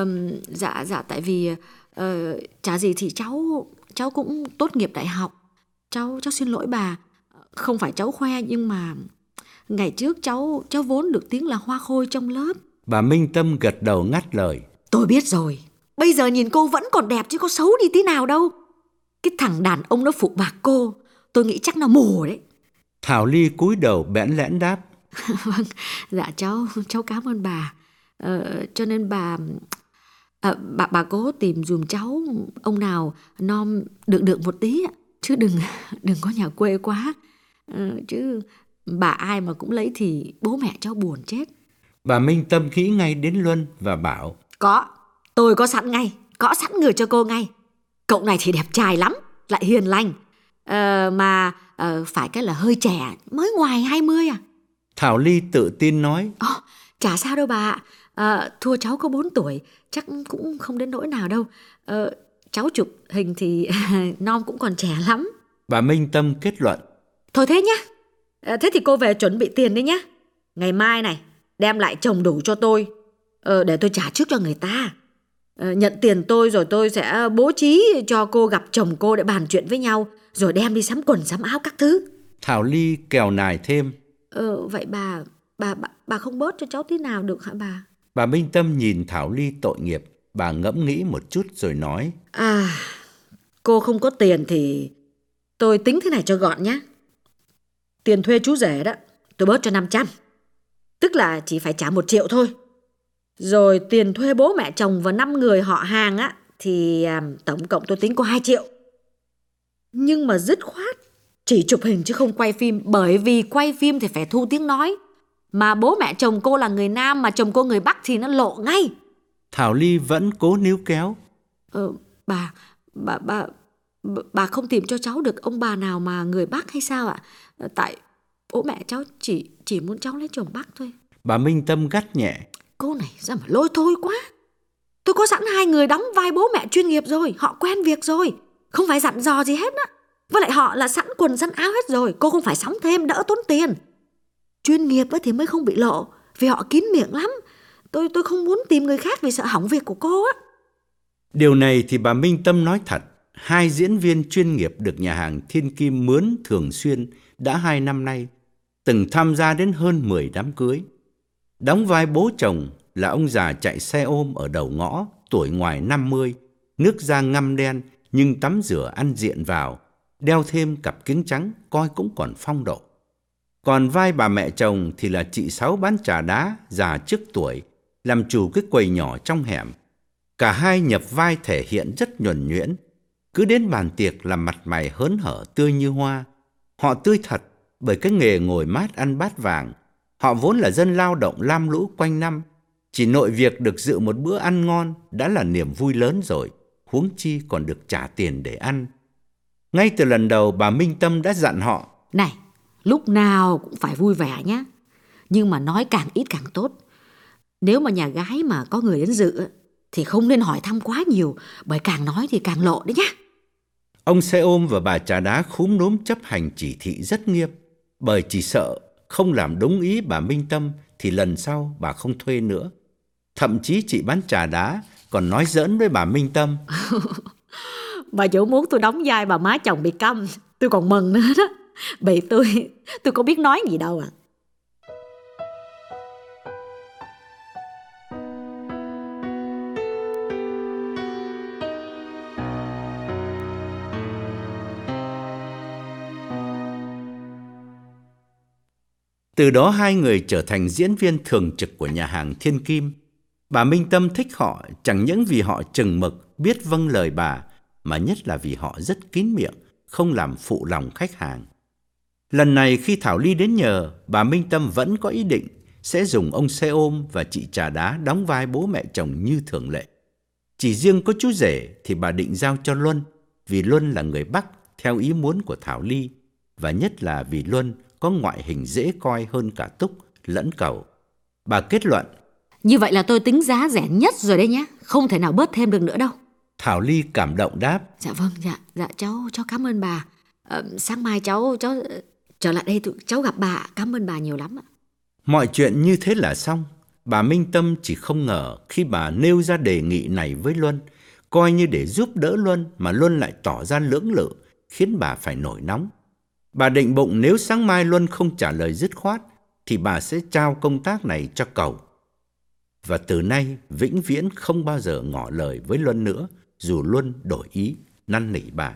Dạ tại vì chả gì thì cháu cũng tốt nghiệp đại học. Cháu xin lỗi bà. Không phải cháu khoe nhưng mà ngày trước cháu vốn được tiếng là hoa khôi trong lớp. Bà Minh Tâm gật đầu ngắt lời. Tôi biết rồi. Bây giờ nhìn cô vẫn còn đẹp chứ có xấu đi tí nào đâu. Cái thằng đàn ông nó phụ bạc cô, tôi nghĩ chắc nó mù đấy. Thảo Ly cúi đầu bẽn lẽn đáp. Vâng, dạ cháu cảm ơn bà. Cho nên bà cố tìm dùm cháu ông nào nom được một tí, chứ đừng có nhà quê quá. Chứ bà ai mà cũng lấy thì bố mẹ cháu buồn chết. Bà Minh Tâm nghĩ ngay đến Luân và bảo. Tôi có sẵn ngay, có sẵn người cho cô ngay. Cậu này thì đẹp trai lắm, lại hiền lành. Phải cái là hơi trẻ, mới ngoài 20 à. Thảo Ly tự tin nói. Chả sao đâu bà ạ. Thua cháu có 4 tuổi, chắc cũng không đến nỗi nào đâu. Cháu chụp hình thì non cũng còn trẻ lắm. Bà Minh Tâm kết luận. Thôi thế nhá. Thế thì cô về chuẩn bị tiền đi nhá. Ngày mai này, đem lại chồng đủ cho tôi, để tôi trả trước cho người ta. Nhận tiền tôi rồi tôi sẽ bố trí cho cô gặp chồng cô để bàn chuyện với nhau, rồi đem đi sắm quần sắm áo các thứ. Thảo Ly kèo nài thêm. Vậy bà không bớt cho cháu tí nào được hả bà? Bà Minh Tâm nhìn Thảo Ly tội nghiệp. Bà ngẫm nghĩ một chút rồi nói. Cô không có tiền thì tôi tính thế này cho gọn nhé. Tiền thuê chú rể đó, tôi bớt cho 500. Tức là chỉ phải trả 1 triệu thôi. Rồi tiền thuê bố mẹ chồng và 5 người họ hàng á, thì tổng cộng tôi tính có 2 triệu. Nhưng mà dứt khoát chỉ chụp hình chứ không quay phim. Bởi vì quay phim thì phải thu tiếng nói. Mà bố mẹ chồng cô là người Nam mà chồng cô người Bắc thì nó lộ ngay. Thảo Ly vẫn cố níu kéo. Bà không tìm cho cháu được ông bà nào mà người Bắc hay sao ạ? Tại bố mẹ cháu chỉ muốn cháu lấy chồng Bắc thôi. Bà Minh Tâm gắt nhẹ. Cô này ra mà lôi thôi quá. Tôi có sẵn 2 người đóng vai bố mẹ chuyên nghiệp rồi, họ quen việc rồi, không phải dặn dò gì hết á. Với lại họ là sẵn quần sẵn áo hết rồi, cô không phải sắm thêm, đỡ tốn tiền. Chuyên nghiệp thì mới không bị lộ, vì họ kín miệng lắm. Tôi không muốn tìm người khác vì sợ hỏng việc của cô á. Điều này thì bà Minh Tâm nói thật. 2 diễn viên chuyên nghiệp được nhà hàng Thiên Kim mướn thường xuyên đã 2 năm nay, từng tham gia đến hơn 10 đám cưới. Đóng vai bố chồng là ông già chạy xe ôm ở đầu ngõ, tuổi ngoài 50, nước da ngăm đen nhưng tắm rửa ăn diện vào, đeo thêm cặp kính trắng, coi cũng còn phong độ. Còn vai bà mẹ chồng thì là chị Sáu bán trà đá, già trước tuổi, làm chủ cái quầy nhỏ trong hẻm. Cả hai nhập vai thể hiện rất nhuần nhuyễn, cứ đến bàn tiệc là mặt mày hớn hở tươi như hoa. Họ tươi thật bởi cái nghề ngồi mát ăn bát vàng. Họ vốn là dân lao động lam lũ quanh năm, chỉ nội việc được dự một bữa ăn ngon đã là niềm vui lớn rồi, huống chi còn được trả tiền để ăn. Ngay từ lần đầu bà Minh Tâm đã dặn họ: Này, lúc nào cũng phải vui vẻ nhé, nhưng mà nói càng ít càng tốt. Nếu mà nhà gái mà có người đến dự thì không nên hỏi thăm quá nhiều, bởi càng nói thì càng lộ đấy nhá. Ông xe ôm và bà trà đá khúm núm chấp hành chỉ thị rất nghiêm, bởi chỉ sợ không làm đúng ý bà Minh Tâm thì lần sau bà không thuê nữa. Thậm chí chị bán trà đá còn nói giỡn với bà Minh Tâm: Bà chủ muốn tôi đóng vai bà má chồng bị câm, tôi còn mừng nữa đó. Bởi tôi có biết nói gì đâu à. Từ đó 2 người trở thành diễn viên thường trực của nhà hàng Thiên Kim. Bà Minh Tâm thích họ chẳng những vì họ chừng mực, biết vâng lời bà, mà nhất là vì họ rất kín miệng, không làm phụ lòng khách hàng. Lần này khi Thảo Ly đến nhờ, bà Minh Tâm vẫn có ý định sẽ dùng ông xe ôm và chị trà đá đóng vai bố mẹ chồng như thường lệ. Chỉ riêng có chú rể thì bà định giao cho Luân, vì Luân là người Bắc theo ý muốn của Thảo Ly, và nhất là vì Luân có ngoại hình dễ coi hơn cả Túc lẫn Cầu. Bà kết luận: Như vậy là tôi tính giá rẻ nhất rồi đấy nhá, không thể nào bớt thêm được nữa đâu. Thảo Ly cảm động đáp: Dạ vâng, dạ cháu cảm ơn bà. Sáng mai cháu trở lại đây cháu gặp bà, cảm ơn bà nhiều lắm ạ. Mọi chuyện như thế là xong. Bà Minh Tâm chỉ không ngờ khi bà nêu ra đề nghị này với Luân, coi như để giúp đỡ Luân, mà Luân lại tỏ ra lưỡng lự, khiến bà phải nổi nóng. Bà định bụng nếu sáng mai Luân không trả lời dứt khoát thì bà sẽ trao công tác này cho Cầu. Và từ nay vĩnh viễn không bao giờ ngỏ lời với Luân nữa, dù Luân đổi ý năn nỉ bà.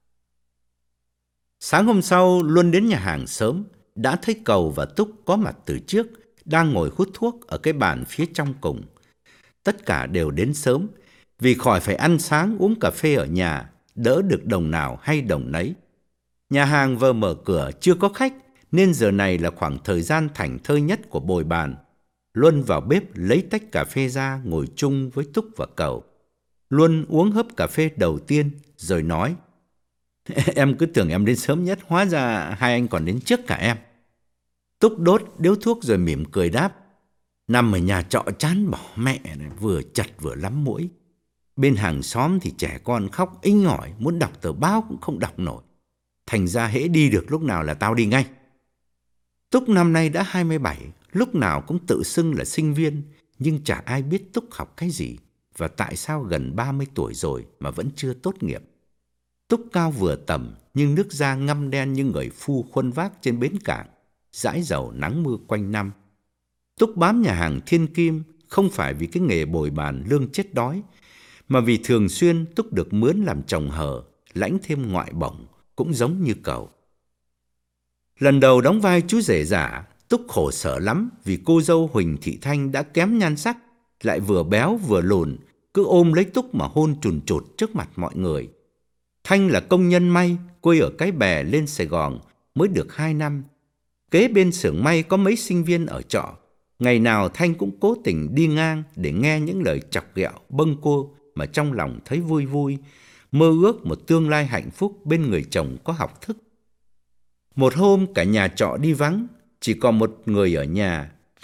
Sáng hôm sau, Luân đến nhà hàng sớm, đã thấy Cầu và Túc có mặt từ trước, đang ngồi hút thuốc ở cái bàn phía trong cùng. Tất cả đều đến sớm, vì khỏi phải ăn sáng uống cà phê ở nhà, đỡ được đồng nào hay đồng nấy. Nhà hàng vừa mở cửa chưa có khách, nên giờ này là khoảng thời gian thảnh thơi nhất của bồi bàn. Luân vào bếp lấy tách cà phê ra ngồi chung với Túc và Cầu. Luân uống hớp cà phê đầu tiên rồi nói: Em cứ tưởng em đến sớm nhất, hóa ra hai anh còn đến trước cả em. Túc đốt điếu thuốc rồi mỉm cười đáp: Nằm ở nhà trọ chán bỏ mẹ này, vừa chật vừa lắm muỗi. Bên hàng xóm thì trẻ con khóc inh ỏi, muốn đọc tờ báo cũng không đọc nổi. Thành ra hễ đi được lúc nào là tao đi ngay. Túc năm nay đã 27, lúc nào cũng tự xưng là sinh viên, nhưng chả ai biết Túc học cái gì và tại sao gần 30 tuổi rồi mà vẫn chưa tốt nghiệp. Túc cao vừa tầm, nhưng nước da ngăm đen như người phu khuân vác trên bến cảng, dãi dầu nắng mưa quanh năm. Túc bám nhà hàng Thiên Kim không phải vì cái nghề bồi bàn lương chết đói, mà vì thường xuyên Túc được mướn làm chồng hờ, lãnh thêm ngoại bổng, cũng giống như Cầu. Lần đầu đóng vai chú rể giả, Túc khổ sở lắm vì cô dâu Huỳnh Thị Thanh đã kém nhan sắc, lại vừa béo vừa lùn, cứ ôm lấy Túc mà hôn chùn chụt trước mặt mọi người. Thanh là công nhân may, quê ở Cái Bè lên Sài Gòn mới được 2 năm. Kế bên xưởng may có mấy sinh viên ở trọ. Ngày nào Thanh cũng cố tình đi ngang để nghe những lời chọc ghẹo bâng cô mà trong lòng thấy vui vui, mơ ước một tương lai hạnh phúc bên người chồng có học thức. Một hôm cả nhà trọ đi vắng, chỉ còn một người ở nhà,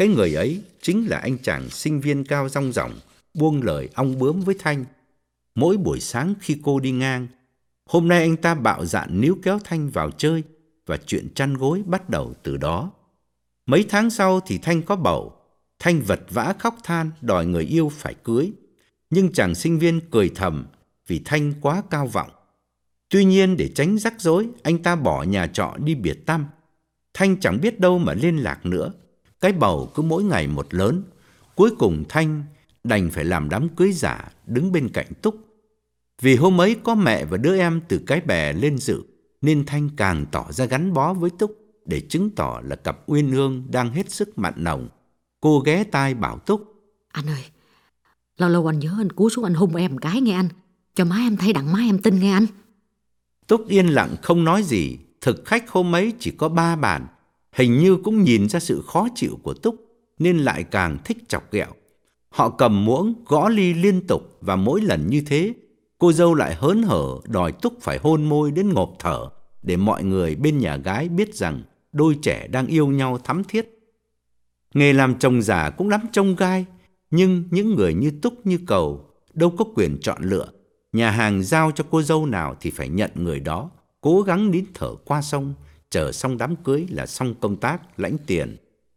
Cái người ấy chính là anh chàng sinh viên cao rong ròng, buông lời ong bướm với Thanh. Mỗi buổi sáng khi cô đi ngang, hôm nay anh ta bạo dạn níu kéo Thanh vào chơi, và chuyện chăn gối bắt đầu từ đó. Mấy tháng sau thì Thanh có bầu. Thanh vật vã khóc than đòi người yêu phải cưới, nhưng chàng sinh viên cười thầm vì Thanh quá cao vọng. Tuy nhiên để tránh rắc rối, anh ta bỏ nhà trọ đi biệt tăm. Thanh chẳng biết đâu mà liên lạc nữa. Cái bầu cứ mỗi ngày một lớn. Cuối cùng Thanh đành phải làm đám cưới giả đứng bên cạnh Túc. Vì hôm ấy có mẹ và đứa em từ Cái Bè lên dự, nên Thanh càng tỏ ra gắn bó với Túc để chứng tỏ là cặp uyên ương đang hết sức mặn nồng. Cô ghé tai bảo Túc: Anh ơi, lâu lâu anh nhớ anh cúi xuống anh hôn em một cái nghe anh, cho má em thấy đặng má em tin nghe anh. Túc yên lặng không nói gì. Thực khách hôm ấy chỉ có 3 bàn. Hình như cũng nhìn ra sự khó chịu của Túc, nên lại càng thích chọc ghẹo. Họ cầm muỗng gõ ly liên tục, và mỗi lần như thế, cô dâu lại hớn hở đòi Túc phải hôn môi đến ngộp thở, để mọi người bên nhà gái biết rằng đôi trẻ đang yêu nhau thắm thiết. Nghề làm chồng giả cũng lắm chông gai, nhưng những người như Túc như Cầu đâu có quyền chọn lựa. Nhà hàng giao cho cô dâu nào thì phải nhận người đó, cố gắng nín thở qua sông, chờ xong đám cưới là xong công tác lãnh tiền.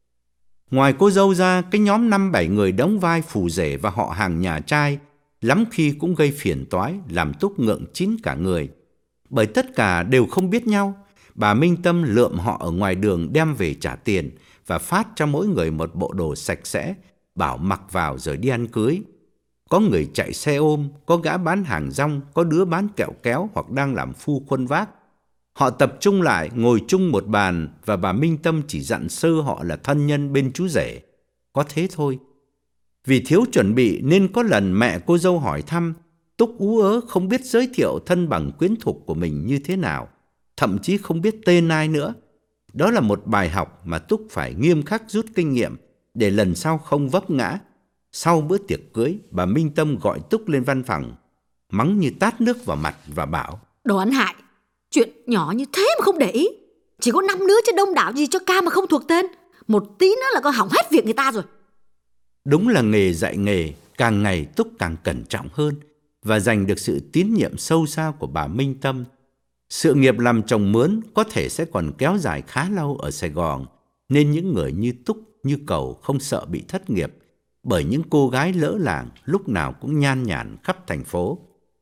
Ngoài cô dâu ra, cái nhóm 5-7 người đóng vai phù rể và họ hàng nhà trai lắm khi cũng gây phiền toái, làm Túc ngượng chín cả người. Bởi tất cả đều không biết nhau, bà Minh Tâm lượm họ ở ngoài đường đem về trả tiền và phát cho mỗi người một bộ đồ sạch sẽ, bảo mặc vào rồi đi ăn cưới. Có người chạy xe ôm, có gã bán hàng rong, có đứa bán kẹo kéo hoặc đang làm phu khuân vác. Họ tập trung lại, ngồi chung một bàn, và bà Minh Tâm chỉ dặn sơ họ là thân nhân bên chú rể. Có thế thôi. Vì thiếu chuẩn bị nên có lần mẹ cô dâu hỏi thăm, Túc ú ớ không biết giới thiệu thân bằng quyến thuộc của mình như thế nào, thậm chí không biết tên ai nữa. Đó là một bài học mà Túc phải nghiêm khắc rút kinh nghiệm để lần sau không vấp ngã. Sau bữa tiệc cưới, bà Minh Tâm gọi Túc lên văn phòng, mắng như tát nước vào mặt và bảo: Đồ ăn hại, chuyện nhỏ như thế mà không để ý. Chỉ có 5 đứa chứ đông đảo gì cho ca mà không thuộc tên. Một tí nữa là con hỏng hết việc người ta rồi. Đúng là nghề dạy nghề, càng ngày Túc càng cẩn trọng hơn và giành được sự tín nhiệm sâu xa của bà Minh Tâm. Sự nghiệp làm chồng mướn có thể sẽ còn kéo dài khá lâu ở Sài Gòn, nên những người như Túc, như Cầu không sợ bị thất nghiệp bởi những cô gái lỡ làng lúc nào cũng nhan nhản khắp thành phố.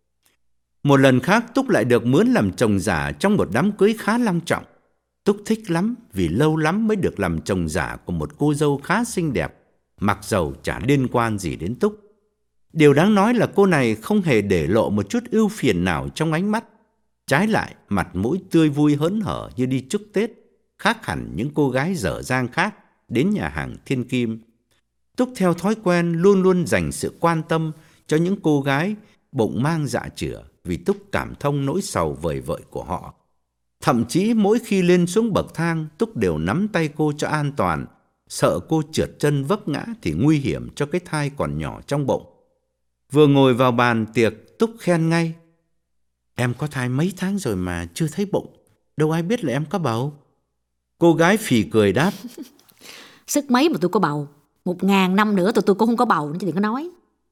Một lần khác Túc lại được mướn làm chồng giả trong một đám cưới khá long trọng. Túc thích lắm vì lâu lắm mới được làm chồng giả của một cô dâu khá xinh đẹp, mặc dầu chả liên quan gì đến Túc. Điều đáng nói là cô này không hề để lộ một chút ưu phiền nào trong ánh mắt. Trái lại, mặt mũi tươi vui hớn hở như đi chúc Tết, khác hẳn những cô gái dở dang khác đến nhà hàng Thiên Kim. Túc theo thói quen luôn luôn dành sự quan tâm cho những cô gái bụng mang dạ chửa, vì Túc cảm thông nỗi sầu vời vợi của họ. Thậm chí mỗi khi lên xuống bậc thang, Túc đều nắm tay cô cho an toàn, sợ cô trượt chân vấp ngã thì nguy hiểm cho cái thai còn nhỏ trong bụng. Vừa ngồi vào bàn tiệc, Túc khen ngay: Em có thai mấy tháng rồi mà chưa thấy bụng, đâu ai biết là em có bầu. Cô gái phì cười đáp: Sức mấy mà tôi có bầu, 1000 năm nữa tôi cũng không có bầu, chứ đừng có nói.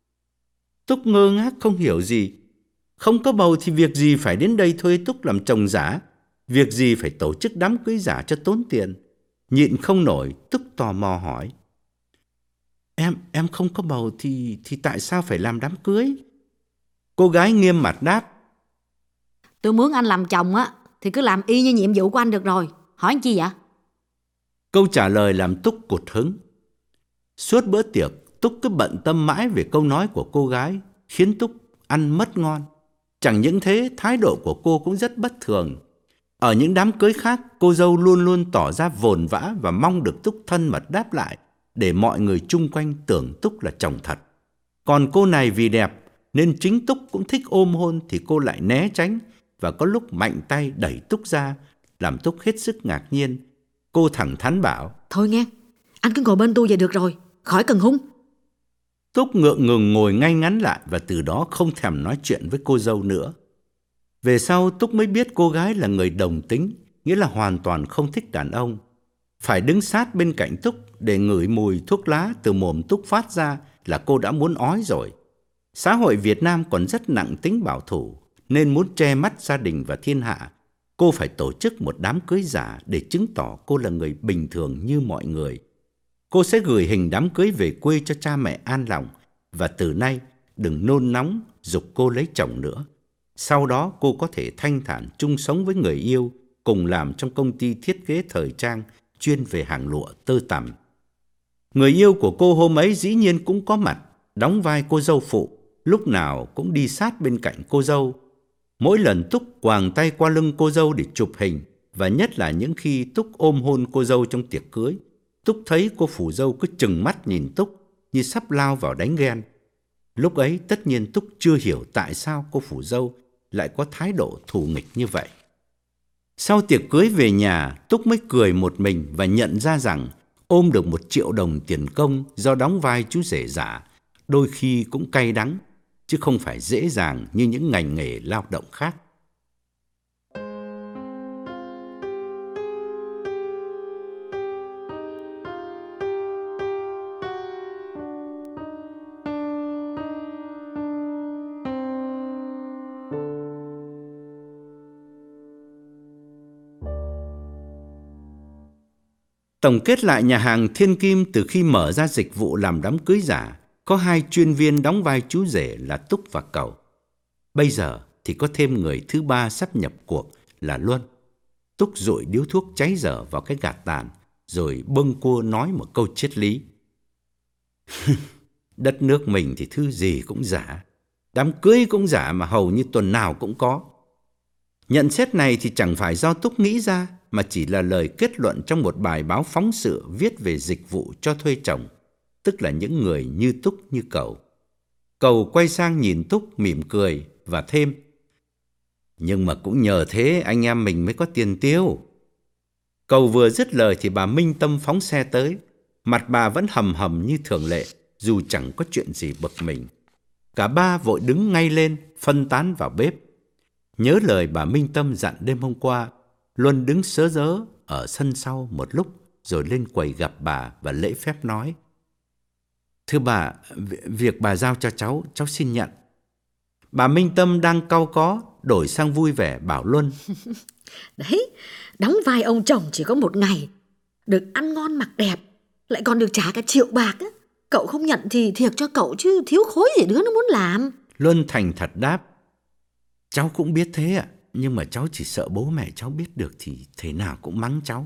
Túc ngơ ngác không hiểu gì. Không có bầu thì việc gì phải đến đây thuê Túc làm chồng giả, việc gì phải tổ chức đám cưới giả cho tốn tiền. Nhịn không nổi, Túc tò mò hỏi: Em không có bầu thì tại sao phải làm đám cưới? Cô gái nghiêm mặt đáp: Tôi muốn anh làm chồng á thì cứ làm y như nhiệm vụ của anh được rồi. Hỏi anh chi vậy? Câu trả lời làm Túc cụt hứng. Suốt bữa tiệc, Túc cứ bận tâm mãi về câu nói của cô gái, khiến Túc ăn mất ngon. Chẳng những thế, thái độ của cô cũng rất bất thường. Ở những đám cưới khác, cô dâu luôn luôn tỏ ra vồn vã và mong được Túc thân mật đáp lại, để mọi người chung quanh tưởng Túc là chồng thật. Còn cô này vì đẹp nên chính Túc cũng thích ôm hôn thì cô lại né tránh, và có lúc mạnh tay đẩy Túc ra, làm Túc hết sức ngạc nhiên. Cô thẳng thắn bảo: Thôi nghe, anh cứ ngồi bên tôi vậy được rồi, khỏi cần hung. Túc ngượng ngùng ngồi ngay ngắn lại, và từ đó không thèm nói chuyện với cô dâu nữa. Về sau Túc mới biết cô gái là người đồng tính, nghĩa là hoàn toàn không thích đàn ông. Phải đứng sát bên cạnh Túc để ngửi mùi thuốc lá từ mồm Túc phát ra là cô đã muốn ói rồi. Xã hội Việt Nam còn rất nặng tính bảo thủ, nên muốn che mắt gia đình và thiên hạ, cô phải tổ chức một đám cưới giả để chứng tỏ cô là người bình thường như mọi người. Cô sẽ gửi hình đám cưới về quê cho cha mẹ an lòng, và từ nay đừng nôn nóng giục cô lấy chồng nữa. Sau đó cô có thể thanh thản chung sống với người yêu, cùng làm trong công ty thiết kế thời trang chuyên về hàng lụa tơ tằm. Người yêu của cô hôm ấy dĩ nhiên cũng có mặt, đóng vai cô dâu phụ, lúc nào cũng đi sát bên cạnh cô dâu. Mỗi lần Túc quàng tay qua lưng cô dâu để chụp hình, và nhất là những khi Túc ôm hôn cô dâu trong tiệc cưới, Túc thấy cô phù dâu cứ trừng mắt nhìn Túc như sắp lao vào đánh ghen. Lúc ấy tất nhiên Túc chưa hiểu tại sao cô phù dâu lại có thái độ thù nghịch như vậy. Sau tiệc cưới về nhà, Túc mới cười một mình và nhận ra rằng ôm được 1 triệu đồng tiền công do đóng vai chú rể giả đôi khi cũng cay đắng, chứ không phải dễ dàng như những ngành nghề lao động khác. Tổng kết lại, nhà hàng Thiên Kim từ khi mở ra dịch vụ làm đám cưới giả, có 2 chuyên viên đóng vai chú rể là Túc và Cầu. Bây giờ thì có thêm người thứ 3 sắp nhập cuộc là Luân. Túc dội điếu thuốc cháy dở vào cái gạt tàn, rồi bâng quơ nói một câu triết lý. Đất nước mình thì thứ gì cũng giả, đám cưới cũng giả mà hầu như tuần nào cũng có. Nhận xét này thì chẳng phải do Túc nghĩ ra, mà chỉ là lời kết luận trong một bài báo phóng sự viết về dịch vụ cho thuê chồng, tức là những người như Túc như Cầu. Cầu quay sang nhìn Túc mỉm cười và thêm: nhưng mà cũng nhờ thế anh em mình mới có tiền tiêu. Cầu vừa dứt lời thì bà Minh Tâm phóng xe tới. Mặt bà vẫn hầm hầm như thường lệ, dù chẳng có chuyện gì bực mình. Cả ba vội đứng ngay lên, phân tán vào bếp. Nhớ lời bà Minh Tâm dặn đêm hôm qua, Luân đứng sớ rớ ở sân sau một lúc, rồi lên quầy gặp bà và lễ phép nói: thưa bà, việc bà giao cho cháu xin nhận. Bà Minh Tâm đang cau có, đổi sang vui vẻ bảo Luân: Đấy, đóng vai ông chồng chỉ có 1 ngày, được ăn ngon mặc đẹp, lại còn được trả cả 1 triệu bạc á. Cậu không nhận thì thiệt cho cậu chứ thiếu khối gì đứa nó muốn làm. Luân thành thật đáp: cháu cũng biết thế ạ, nhưng mà cháu chỉ sợ bố mẹ cháu biết được thì thế nào cũng mắng cháu.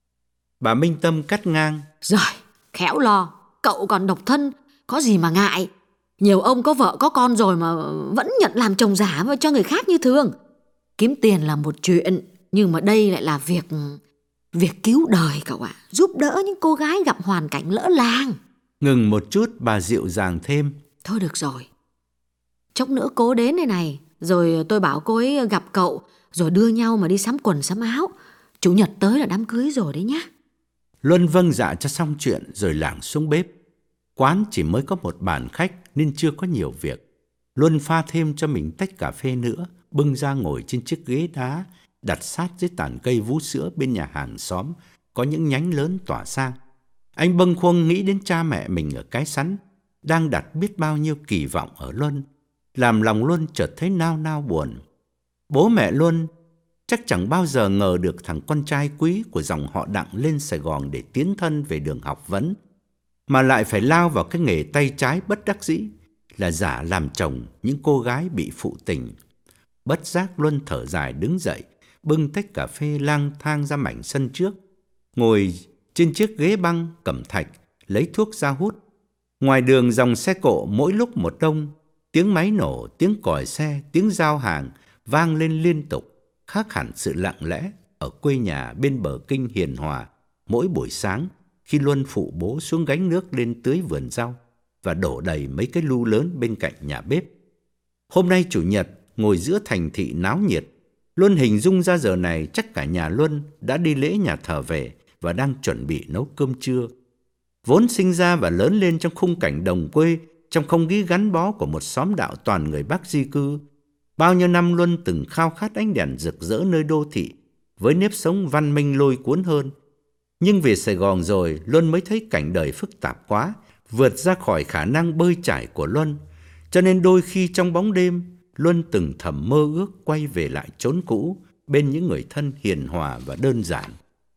Bà Minh Tâm cắt ngang: Rồi, khéo lo, cậu còn độc thân, có gì mà ngại. Nhiều ông có vợ có con rồi mà vẫn nhận làm chồng giả và cho người khác như thường. Kiếm tiền là một chuyện, nhưng mà đây lại là việc cứu đời cậu ạ. Giúp đỡ những cô gái gặp hoàn cảnh lỡ làng. Ngừng một chút, bà dịu dàng thêm: thôi được rồi, chốc nữa cố đến đây này, rồi tôi bảo cô ấy gặp cậu, rồi đưa nhau mà đi sắm quần sắm áo. Chủ nhật tới là đám cưới rồi đấy nhá. Luân vâng dạ cho xong chuyện rồi lảng xuống bếp. Quán chỉ mới có 1 bàn khách nên chưa có nhiều việc. Luân pha thêm cho mình tách cà phê nữa, bưng ra ngồi trên chiếc ghế đá đặt sát dưới tàn cây vú sữa bên nhà hàng xóm có những nhánh lớn tỏa sang. Anh bâng khuâng nghĩ đến cha mẹ mình ở Cái Sắn, đang đặt biết bao nhiêu kỳ vọng ở Luân, làm lòng Luân chợt thấy nao nao buồn. Bố mẹ Luân chắc chẳng bao giờ ngờ được thằng con trai quý của dòng họ Đặng lên Sài Gòn để tiến thân về đường học vấn, mà lại phải lao vào cái nghề tay trái bất đắc dĩ là giả làm chồng những cô gái bị phụ tình. Bất giác Luân thở dài đứng dậy, bưng tách cà phê lang thang ra mảnh sân trước, ngồi trên chiếc ghế băng cẩm thạch, lấy thuốc ra hút. Ngoài đường dòng xe cộ mỗi lúc một đông, tiếng máy nổ, tiếng còi xe, tiếng giao hàng vang lên liên tục, khác hẳn sự lặng lẽ ở quê nhà bên bờ kinh hiền hòa mỗi buổi sáng khi Luân phụ bố xuống gánh nước lên tưới vườn rau và đổ đầy mấy cái lu lớn bên cạnh nhà bếp. Hôm nay chủ nhật, ngồi giữa thành thị náo nhiệt, Luân hình dung ra giờ này chắc cả nhà Luân đã đi lễ nhà thờ về và đang chuẩn bị nấu cơm trưa. Vốn sinh ra và lớn lên trong khung cảnh đồng quê, trong không khí gắn bó của một xóm đạo toàn người Bắc di cư, bao nhiêu năm Luân từng khao khát ánh đèn rực rỡ nơi đô thị với nếp sống văn minh lôi cuốn hơn. Nhưng về Sài Gòn rồi, Luân mới thấy cảnh đời phức tạp quá, vượt ra khỏi khả năng bơi chải của Luân. Cho nên đôi khi trong bóng đêm, Luân từng thầm mơ ước quay về lại chốn cũ, bên những người thân hiền hòa và đơn giản.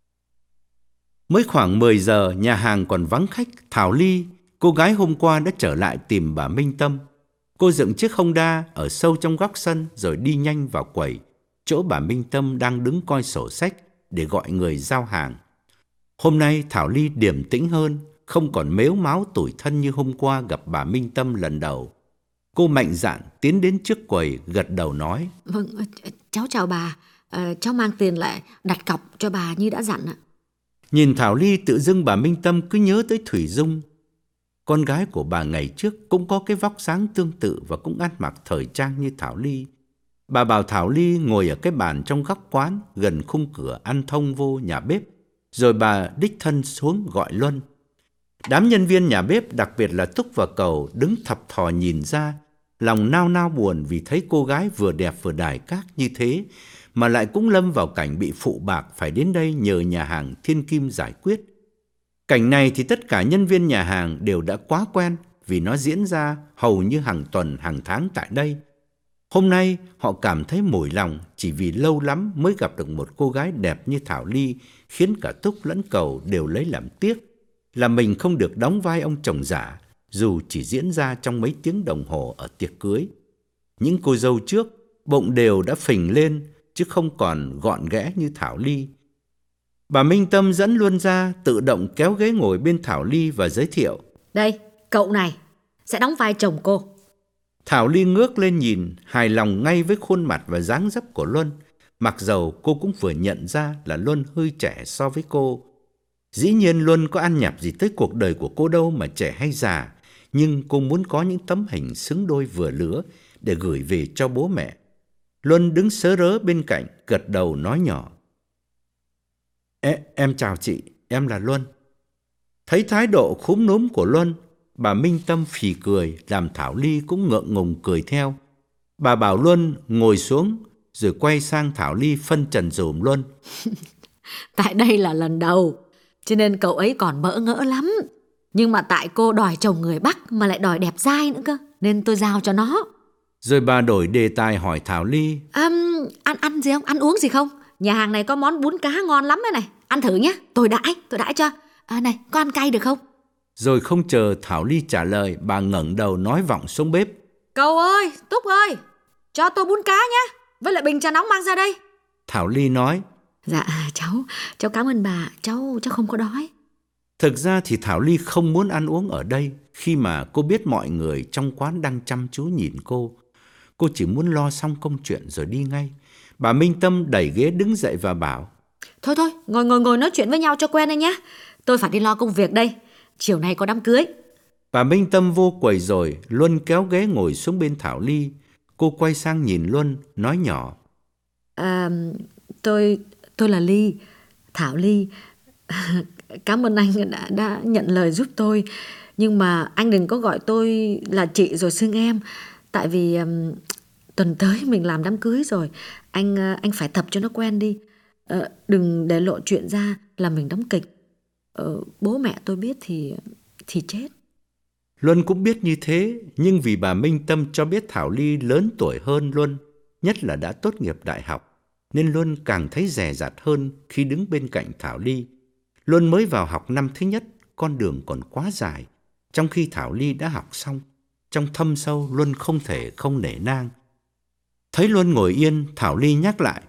Mới khoảng 10 giờ, nhà hàng còn vắng khách. Thảo Ly, cô gái hôm qua, đã trở lại tìm bà Minh Tâm. Cô dựng chiếc Honda ở sâu trong góc sân rồi đi nhanh vào quầy, chỗ bà Minh Tâm đang đứng coi sổ sách để gọi người giao hàng. Hôm nay Thảo Ly điềm tĩnh hơn, không còn mếu máo tủi thân như hôm qua gặp bà Minh Tâm lần đầu. Cô mạnh dạn tiến đến trước quầy, gật đầu nói: Vâng, cháu chào bà. Cháu mang tiền lại đặt cọc cho bà như đã dặn ạ. Nhìn Thảo Ly, tự dưng bà Minh Tâm cứ nhớ tới Thủy Dung. Con gái của bà ngày trước cũng có cái vóc dáng tương tự và cũng ăn mặc thời trang như Thảo Ly. Bà bảo Thảo Ly ngồi ở cái bàn trong góc quán gần khung cửa ăn thông vô nhà bếp, rồi bà đích thân xuống gọi Luân. Đám nhân viên nhà bếp, đặc biệt là Túc và Cầu, đứng thập thò nhìn ra, lòng nao nao buồn vì thấy cô gái vừa đẹp vừa đài cát như thế mà lại cũng lâm vào cảnh bị phụ bạc, phải đến đây nhờ nhà hàng Thiên Kim giải quyết. Cảnh này thì tất cả nhân viên nhà hàng đều đã quá quen, vì nó diễn ra hầu như hàng tuần hàng tháng tại đây. Hôm nay họ cảm thấy mủi lòng chỉ vì lâu lắm mới gặp được một cô gái đẹp như Thảo Ly, khiến cả Túc lẫn Cầu đều lấy làm tiếc là mình không được đóng vai ông chồng giả, dù chỉ diễn ra trong mấy tiếng đồng hồ ở tiệc cưới. Những cô dâu trước bụng đều đã phình lên, chứ không còn gọn ghẽ như Thảo Ly. Bà Minh Tâm dẫn Luân ra, tự động kéo ghế ngồi bên Thảo Ly và giới thiệu: Đây, cậu này sẽ đóng vai chồng cô. Thảo Ly ngước lên nhìn, hài lòng ngay với khuôn mặt và dáng dấp của Luân, mặc dầu cô cũng vừa nhận ra là Luân hơi trẻ so với cô. Dĩ nhiên Luân có ăn nhập gì tới cuộc đời của cô đâu mà trẻ hay già, nhưng cô muốn có những tấm hình xứng đôi vừa lứa để gửi về cho bố mẹ. Luân đứng sớ rớ bên cạnh, gật đầu nói nhỏ: Em chào chị, em là Luân. Thấy thái độ khúm núm của Luân, bà Minh Tâm phì cười, làm Thảo Ly cũng ngượng ngùng cười theo. Bà bảo Luân ngồi xuống, rồi quay sang Thảo Ly phân trần dùm Luân: Tại đây là lần đầu, cho nên cậu ấy còn bỡ ngỡ lắm. Nhưng mà tại cô đòi chồng người Bắc mà lại đòi đẹp dai nữa cơ, nên tôi giao cho nó. Rồi bà đổi đề tài hỏi Thảo Ly: Ăn gì không? Ăn uống gì không? Nhà hàng này có món bún cá ngon lắm đấy này. Ăn thử nhé, tôi đãi cho. Này, có ăn cay được không? Rồi không chờ Thảo Ly trả lời, bà ngẩng đầu nói vọng xuống bếp: Cầu ơi, Túc ơi, cho tôi bún cá nhé, với lại bình trà nóng mang ra đây. Thảo Ly nói: Dạ, cháu cảm ơn bà, cháu không có đói. Thực ra thì Thảo Ly không muốn ăn uống ở đây, khi mà cô biết mọi người trong quán đang chăm chú nhìn cô. Cô chỉ muốn lo xong công chuyện rồi đi ngay. Bà Minh Tâm đẩy ghế đứng dậy và bảo: Thôi, ngồi nói chuyện với nhau cho quen đây nhé. Tôi phải đi lo công việc đây, chiều nay có đám cưới. Bà Minh Tâm vô quầy rồi, Luân kéo ghế ngồi xuống bên Thảo Ly. Cô quay sang nhìn Luân, nói nhỏ: Tôi là Ly, Thảo Ly. Cảm ơn anh đã nhận lời giúp tôi. Nhưng mà anh đừng có gọi tôi là chị rồi xưng em. Tại vì tuần tới mình làm đám cưới rồi. Anh phải tập cho nó quen đi. Đừng để lộ chuyện ra là mình đóng kịch. Bố mẹ tôi biết thì chết. Luân cũng biết như thế, nhưng vì bà Minh Tâm cho biết Thảo Ly lớn tuổi hơn Luân, nhất là đã tốt nghiệp đại học, nên Luân càng thấy dè dặt hơn khi đứng bên cạnh Thảo Ly. Luân mới vào học năm thứ nhất, con đường còn quá dài, trong khi Thảo Ly đã học xong. Trong thâm sâu, Luân không thể không nể nang. Thấy Luân ngồi yên, Thảo Ly nhắc lại: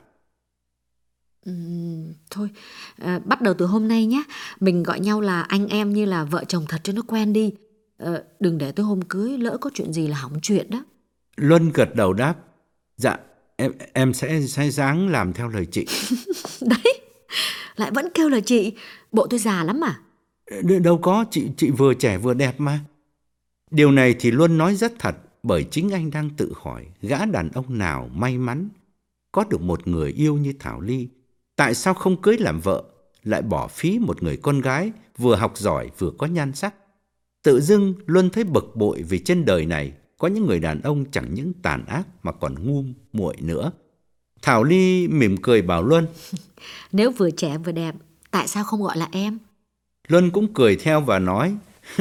Thôi, bắt đầu từ hôm nay nhé. Mình gọi nhau là anh em như là vợ chồng thật cho nó quen đi. Đừng để tới hôm cưới lỡ có chuyện gì là hỏng chuyện đó. Luân gật đầu đáp: Dạ, em sẽ ráng làm theo lời chị. Đấy, lại vẫn kêu là chị. Bộ tôi già lắm à? Đâu có, chị vừa trẻ vừa đẹp mà. Điều này thì Luân nói rất thật, bởi chính anh đang tự hỏi gã đàn ông nào may mắn có được một người yêu như Thảo Ly. Tại sao không cưới làm vợ, lại bỏ phí một người con gái vừa học giỏi vừa có nhan sắc? Tự dưng Luân thấy bực bội vì trên đời này có những người đàn ông chẳng những tàn ác mà còn ngu muội nữa. Thảo Ly mỉm cười bảo Luân: Nếu vừa trẻ vừa đẹp Tại sao không gọi là em? Luân cũng cười theo và nói,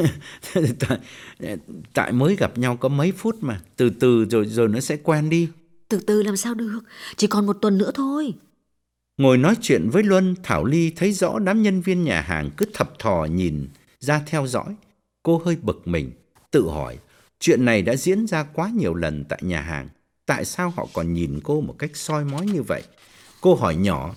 tại mới gặp nhau có mấy phút mà, từ từ rồi nó sẽ quen đi. Từ từ làm sao được, chỉ còn 1 tuần nữa thôi. Ngồi nói chuyện với Luân, Thảo Ly thấy rõ đám nhân viên nhà hàng cứ thập thò nhìn ra theo dõi. Cô hơi bực mình, tự hỏi, chuyện này đã diễn ra quá nhiều lần tại nhà hàng. Tại sao họ còn nhìn cô một cách soi mói như vậy? Cô hỏi nhỏ,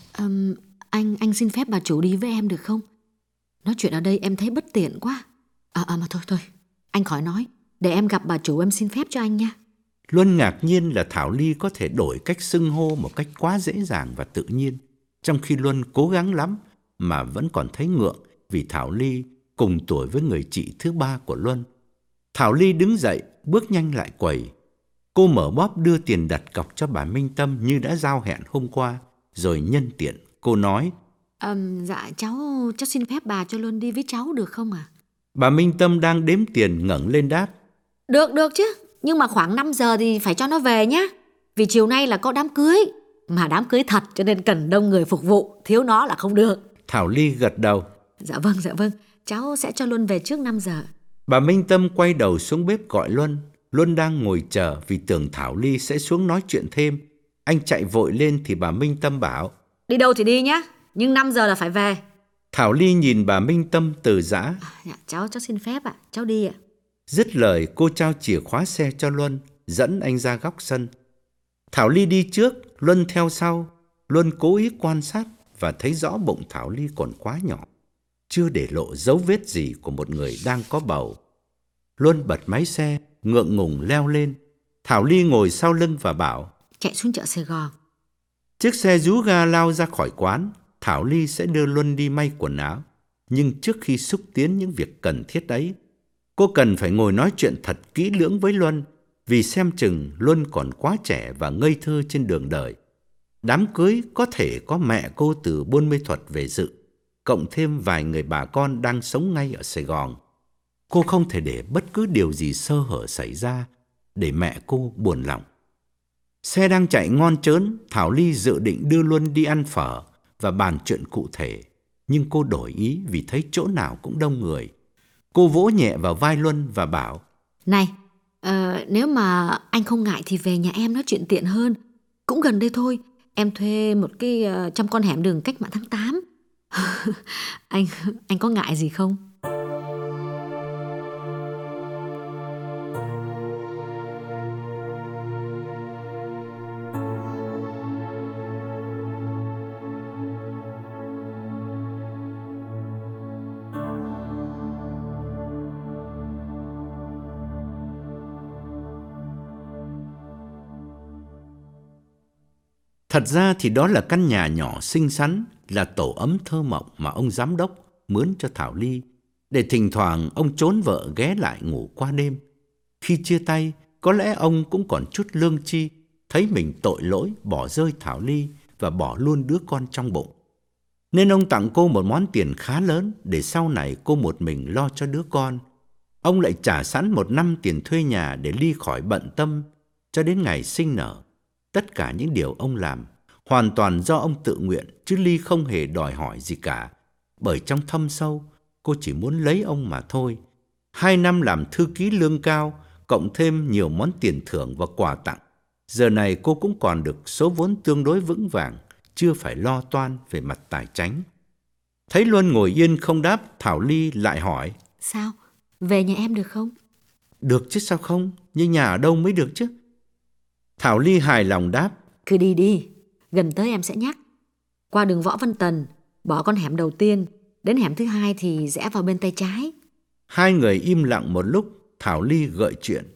Anh xin phép bà chủ đi với em được không? Nói chuyện ở đây em thấy bất tiện quá. Mà thôi, anh khỏi nói. Để em gặp bà chủ em xin phép cho anh nha. Luân ngạc nhiên là Thảo Ly có thể đổi cách xưng hô một cách quá dễ dàng và tự nhiên, trong khi Luân cố gắng lắm mà vẫn còn thấy ngượng vì Thảo Ly cùng tuổi với người chị thứ 3 của Luân. Thảo Ly đứng dậy, bước nhanh lại quầy. Cô mở bóp đưa tiền đặt cọc cho bà Minh Tâm như đã giao hẹn hôm qua, rồi nhân tiện cô nói, Dạ cháu xin phép bà cho Luân đi với cháu được không ạ? Bà Minh Tâm đang đếm tiền ngẩng lên đáp, Được chứ, nhưng mà khoảng 5 giờ thì phải cho nó về nhá. Vì chiều nay là có đám cưới, mà đám cưới thật cho nên cần đông người phục vụ, thiếu nó là không được. Thảo Ly gật đầu. Dạ vâng, cháu sẽ cho Luân về trước 5 giờ. Bà Minh Tâm quay đầu xuống bếp gọi Luân. Luân đang ngồi chờ vì tưởng Thảo Ly sẽ xuống nói chuyện thêm. Anh chạy vội lên thì bà Minh Tâm bảo, Đi đâu thì đi nhá, nhưng 5 giờ là phải về. Thảo Ly nhìn bà Minh Tâm từ giã. Dạ, cháu xin phép ạ, cháu đi ạ. Dứt lời cô trao chìa khóa xe cho Luân, dẫn anh ra góc sân. Thảo Ly đi trước, Luân theo sau. Luân cố ý quan sát và thấy rõ bụng Thảo Ly còn quá nhỏ, chưa để lộ dấu vết gì của một người đang có bầu. Luân bật máy xe, ngượng ngùng leo lên. Thảo Ly ngồi sau lưng và bảo, Chạy xuống chợ Sài Gòn. chiếc xe rú ga lao ra khỏi quán. Thảo Ly sẽ đưa Luân đi may quần áo. Nhưng trước khi xúc tiến những việc cần thiết ấy, cô cần phải ngồi nói chuyện thật kỹ lưỡng với Luân, vì xem chừng Luân còn quá trẻ và ngây thơ trên đường đời. Đám cưới có thể có mẹ cô từ Buôn Mê Thuột về dự, cộng thêm vài người bà con đang sống ngay ở Sài Gòn. Cô không thể để bất cứ điều gì sơ hở xảy ra để mẹ cô buồn lòng. Xe đang chạy ngon trớn, Thảo Ly dự định đưa Luân đi ăn phở và bàn chuyện cụ thể, nhưng cô đổi ý vì thấy chỗ nào cũng đông người. Cô vỗ nhẹ vào vai Luân và bảo, Này, nếu mà anh không ngại thì về nhà em nói chuyện tiện hơn. Cũng gần đây thôi, em thuê một cái trong con hẻm đường Cách Mạng tháng 8. Anh có ngại gì không? thật ra thì đó là căn nhà nhỏ xinh xắn, là tổ ấm thơ mộng mà ông giám đốc mướn cho Thảo Ly, để thỉnh thoảng ông trốn vợ ghé lại ngủ qua đêm. Khi chia tay, có lẽ ông cũng còn chút lương tri, thấy mình tội lỗi bỏ rơi Thảo Ly và bỏ luôn đứa con trong bụng. Nên ông tặng cô một món tiền khá lớn để sau này cô một mình lo cho đứa con. Ông lại trả sẵn 1 năm tiền thuê nhà để Ly khỏi bận tâm cho đến ngày sinh nở. Tất cả những điều ông làm hoàn toàn do ông tự nguyện, chứ Ly không hề đòi hỏi gì cả. Bởi trong thâm sâu, cô chỉ muốn lấy ông mà thôi. 2 năm làm thư ký lương cao, cộng thêm nhiều món tiền thưởng và quà tặng, giờ này cô cũng còn được số vốn tương đối vững vàng, chưa phải lo toan về mặt tài chánh. Thấy Luân ngồi yên không đáp, Thảo Ly lại hỏi, Sao? Về nhà em được không? được chứ sao không, nhưng nhà ở đâu mới được chứ? Thảo Ly hài lòng đáp, Cứ đi đi, gần tới em sẽ nhắc. Qua đường Võ Văn Tần, bỏ con hẻm đầu tiên, đến hẻm thứ 2 thì rẽ vào bên tay trái. Hai người im lặng một lúc. Thảo Ly gợi chuyện,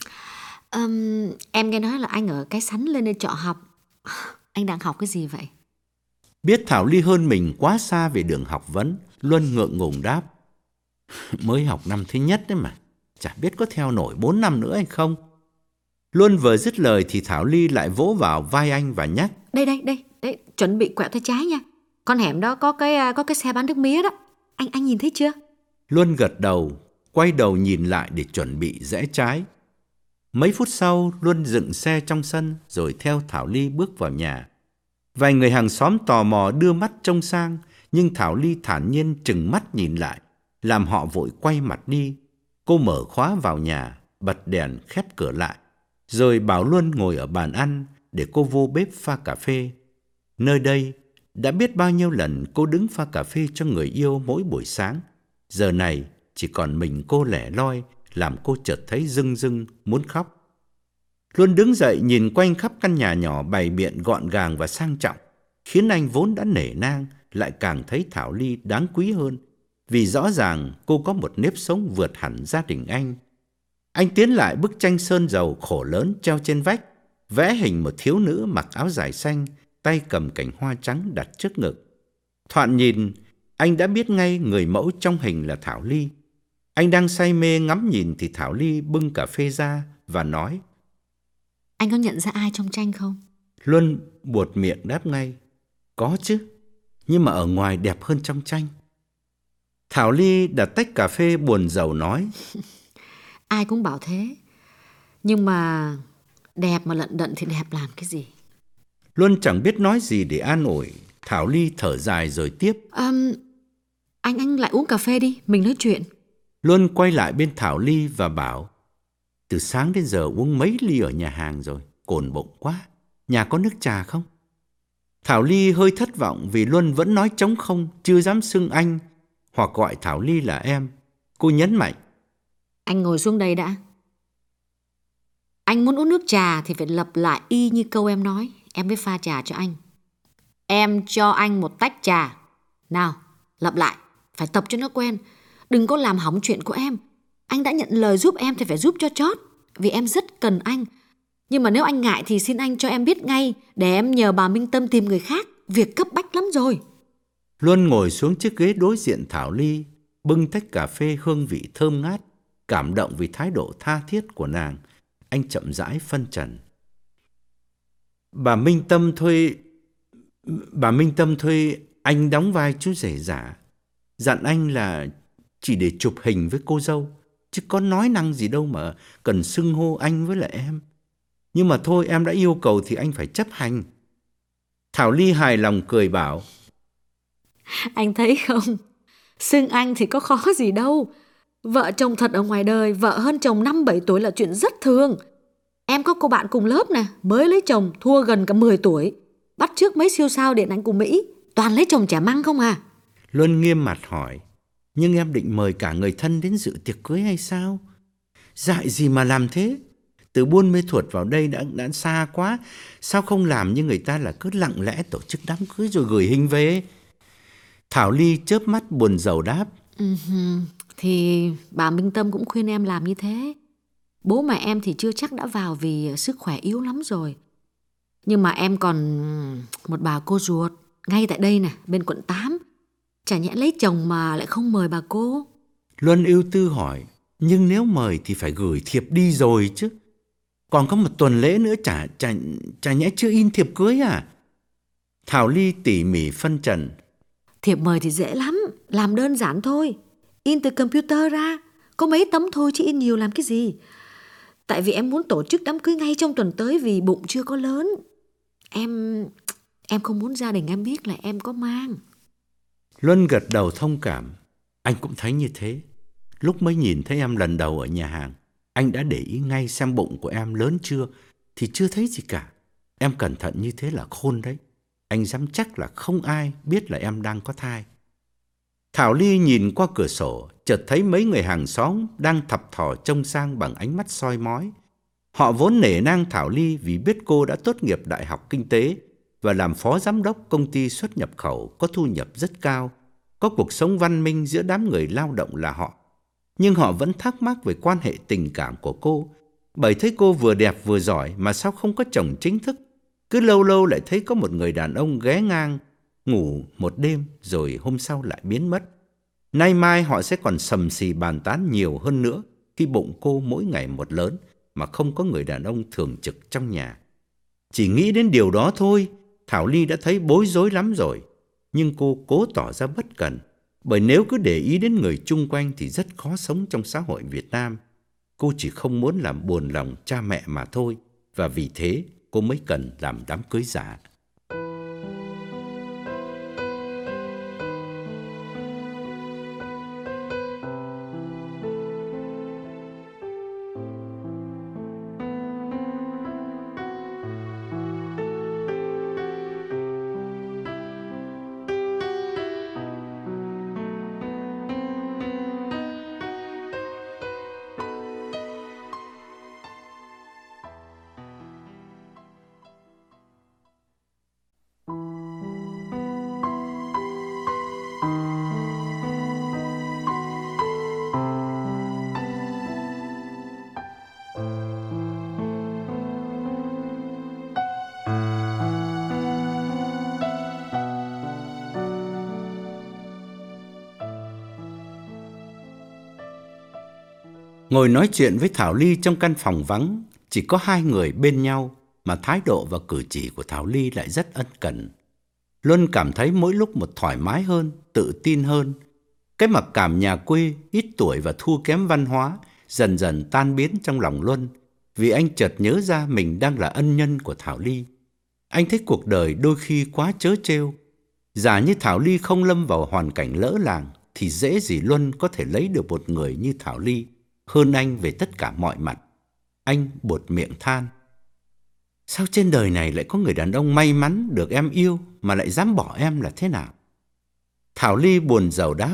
Em nghe nói là anh ở Cái Sắn lên đây trọ học. Anh đang học cái gì vậy? biết Thảo Ly hơn mình quá xa về đường học vấn, Luân ngượng ngùng đáp, mới học năm thứ nhất đấy mà, chả biết có theo nổi 4 năm nữa hay không. Luân vừa dứt lời thì Thảo Ly lại vỗ vào vai anh và nhắc, Đây, chuẩn bị quẹo tay trái nha. Con hẻm đó có cái xe bán nước mía đó. Anh nhìn thấy chưa? Luân gật đầu, quay đầu nhìn lại để chuẩn bị rẽ trái. Mấy phút sau, Luân dựng xe trong sân rồi theo Thảo Ly bước vào nhà. Vài người hàng xóm tò mò đưa mắt trông sang, nhưng Thảo Ly thản nhiên trừng mắt nhìn lại, làm họ vội quay mặt đi. Cô mở khóa vào nhà, bật đèn, khép cửa lại, rồi bảo Luân ngồi ở bàn ăn để cô vô bếp pha cà phê. Nơi đây đã biết bao nhiêu lần cô đứng pha cà phê cho người yêu mỗi buổi sáng. Giờ này chỉ còn mình cô lẻ loi, làm cô chợt thấy rưng rưng muốn khóc. Luân đứng dậy nhìn quanh khắp căn nhà nhỏ bày biện gọn gàng và sang trọng, khiến anh vốn đã nể nang lại càng thấy Thảo Ly đáng quý hơn, vì rõ ràng cô có một nếp sống vượt hẳn gia đình anh. Anh tiến lại bức tranh sơn dầu khổ lớn treo trên vách, vẽ hình một thiếu nữ mặc áo dài xanh, tay cầm cành hoa trắng đặt trước ngực. Thoạt nhìn, anh đã biết ngay người mẫu trong hình là Thảo Ly. Anh đang say mê ngắm nhìn thì Thảo Ly bưng cà phê ra và nói: Anh có nhận ra ai trong tranh không? Luân buột miệng đáp ngay: Có chứ, nhưng mà ở ngoài đẹp hơn trong tranh. Thảo Ly đặt tách cà phê buồn rầu nói: Ai cũng bảo thế, nhưng mà đẹp mà lận đận thì đẹp làm cái gì? Luân chẳng biết nói gì để an ủi. Thảo Ly thở dài rồi tiếp: Anh lại uống cà phê đi, mình nói chuyện. Luân quay lại bên Thảo Ly và bảo: Từ sáng đến giờ uống mấy ly ở nhà hàng rồi, cồn bụng quá. Nhà có nước trà không? Thảo Ly hơi thất vọng vì Luân vẫn nói trống không, chưa dám xưng anh hoặc gọi Thảo Ly là em. Cô nhấn mạnh: Anh ngồi xuống đây đã. Anh muốn uống nước trà thì phải lặp lại y như câu em nói. Em mới pha trà cho anh. Em cho anh một tách trà. Nào, lặp lại, phải tập cho nó quen. Đừng có làm hỏng chuyện của em. Anh đã nhận lời giúp em thì phải giúp cho chót, vì em rất cần anh. Nhưng mà nếu anh ngại thì xin anh cho em biết ngay, để em nhờ bà Minh Tâm tìm người khác. Việc cấp bách lắm rồi. Luân ngồi xuống chiếc ghế đối diện Thảo Ly, bưng tách cà phê hương vị thơm ngát. Cảm động vì thái độ tha thiết của nàng, anh chậm rãi phân trần: Bà Minh Tâm thuê anh đóng vai chú rể giả, dặn anh là chỉ để chụp hình với cô dâu, chứ có nói năng gì đâu mà cần xưng hô anh với lại em. Nhưng mà thôi, em đã yêu cầu thì anh phải chấp hành. Thảo Ly hài lòng cười bảo: Anh thấy không, xưng anh thì có khó gì đâu. Vợ chồng thật ở ngoài đời, vợ hơn chồng 5-7 tuổi là chuyện rất thường. Em có cô bạn cùng lớp nè, mới lấy chồng thua gần cả 10 tuổi. Bắt chước mấy siêu sao điện ảnh của Mỹ, toàn lấy chồng trẻ măng không à. Luân nghiêm mặt hỏi: Nhưng em định mời cả người thân đến dự tiệc cưới hay sao? Dại gì mà làm thế? Từ Buôn Mê Thuột vào đây đã xa quá. Sao không làm như người ta là cứ lặng lẽ tổ chức đám cưới rồi gửi hình về? Thảo Ly chớp mắt buồn rầu đáp: Thì bà Minh Tâm cũng khuyên em làm như thế. Bố mẹ em thì chưa chắc đã vào vì sức khỏe yếu lắm rồi. Nhưng mà em còn một bà cô ruột ngay tại đây nè, bên quận 8. Chả nhẽ lấy chồng mà lại không mời bà cô? Luân ưu tư hỏi: Nhưng nếu mời thì phải gửi thiệp đi rồi chứ. Còn có một tuần lễ nữa, chả nhẽ chưa in thiệp cưới à? Thảo Ly tỉ mỉ phân trần: Thiệp mời thì dễ lắm, làm đơn giản thôi. In từ computer ra, có mấy tấm thôi chứ in nhiều làm cái gì. Tại vì em muốn tổ chức đám cưới ngay trong tuần tới vì bụng chưa có lớn. Em không muốn gia đình em biết là em có mang. Luân gật đầu thông cảm. Anh cũng thấy như thế. Lúc mới nhìn thấy em lần đầu ở nhà hàng, anh đã để ý ngay xem bụng của em lớn chưa, thì chưa thấy gì cả. Em cẩn thận như thế là khôn đấy. Anh dám chắc là không ai biết là em đang có thai. Thảo Ly nhìn qua cửa sổ, chợt thấy mấy người hàng xóm đang thập thò trông sang bằng ánh mắt soi mói. Họ vốn nể nang Thảo Ly vì biết cô đã tốt nghiệp Đại học Kinh tế và làm phó giám đốc công ty xuất nhập khẩu có thu nhập rất cao, có cuộc sống văn minh giữa đám người lao động là họ. Nhưng họ vẫn thắc mắc về quan hệ tình cảm của cô, bởi thấy cô vừa đẹp vừa giỏi mà sao không có chồng chính thức. Cứ lâu lâu lại thấy có một người đàn ông ghé ngang, ngủ một đêm rồi hôm sau lại biến mất. Nay mai họ sẽ còn sầm xì bàn tán nhiều hơn nữa khi bụng cô mỗi ngày một lớn mà không có người đàn ông thường trực trong nhà. Chỉ nghĩ đến điều đó thôi, Thảo Ly đã thấy bối rối lắm rồi. Nhưng cô cố tỏ ra bất cần, bởi nếu cứ để ý đến người chung quanh thì rất khó sống trong xã hội Việt Nam. Cô chỉ không muốn làm buồn lòng cha mẹ mà thôi, và vì thế cô mới cần làm đám cưới giả. Ngồi nói chuyện với Thảo Ly trong căn phòng vắng, chỉ có hai người bên nhau mà thái độ và cử chỉ của Thảo Ly lại rất ân cần. Luân cảm thấy mỗi lúc một thoải mái hơn, tự tin hơn. Cái mặc cảm nhà quê, ít tuổi và thua kém văn hóa dần dần tan biến trong lòng Luân, vì anh chợt nhớ ra mình đang là ân nhân của Thảo Ly. Anh thấy cuộc đời đôi khi quá trớ trêu. Giả như Thảo Ly không lâm vào hoàn cảnh lỡ làng thì dễ gì Luân có thể lấy được một người như Thảo Ly, hơn anh về tất cả mọi mặt. Anh buột miệng than: sao trên đời này lại có người đàn ông may mắn được em yêu mà lại dám bỏ em là thế nào? Thảo Ly buồn rầu đáp: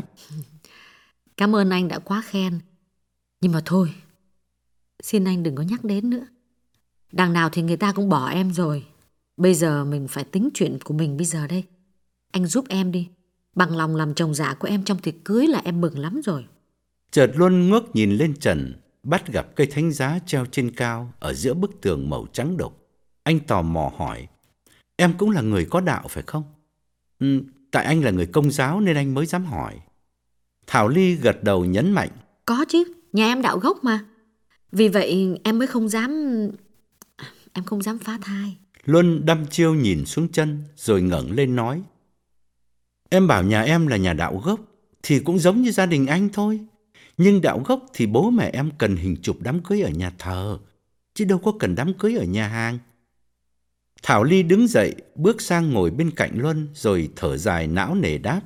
Cảm ơn anh đã quá khen. Nhưng mà thôi, xin anh đừng có nhắc đến nữa. Đằng nào thì người ta cũng bỏ em rồi. Bây giờ mình phải tính chuyện của mình bây giờ đây. Anh giúp em đi. Bằng lòng làm chồng giả của em trong tiệc cưới là em mừng lắm rồi. Chợt Luân ngước nhìn lên trần, bắt gặp cây thánh giá treo trên cao ở giữa bức tường màu trắng đục. Anh tò mò hỏi: em cũng là người có đạo phải không? Tại anh là người Công giáo nên anh mới dám hỏi. Thảo Ly gật đầu nhấn mạnh: Có chứ, nhà em đạo gốc mà. Vì vậy em mới không dám... Em không dám phá thai. Luân đăm chiêu nhìn xuống chân rồi ngẩng lên nói: em bảo nhà em là nhà đạo gốc thì cũng giống như gia đình anh thôi. Nhưng đạo gốc thì bố mẹ em cần hình chụp đám cưới ở nhà thờ, chứ đâu có cần đám cưới ở nhà hàng. Thảo Ly đứng dậy, bước sang ngồi bên cạnh Luân rồi thở dài não nề đáp: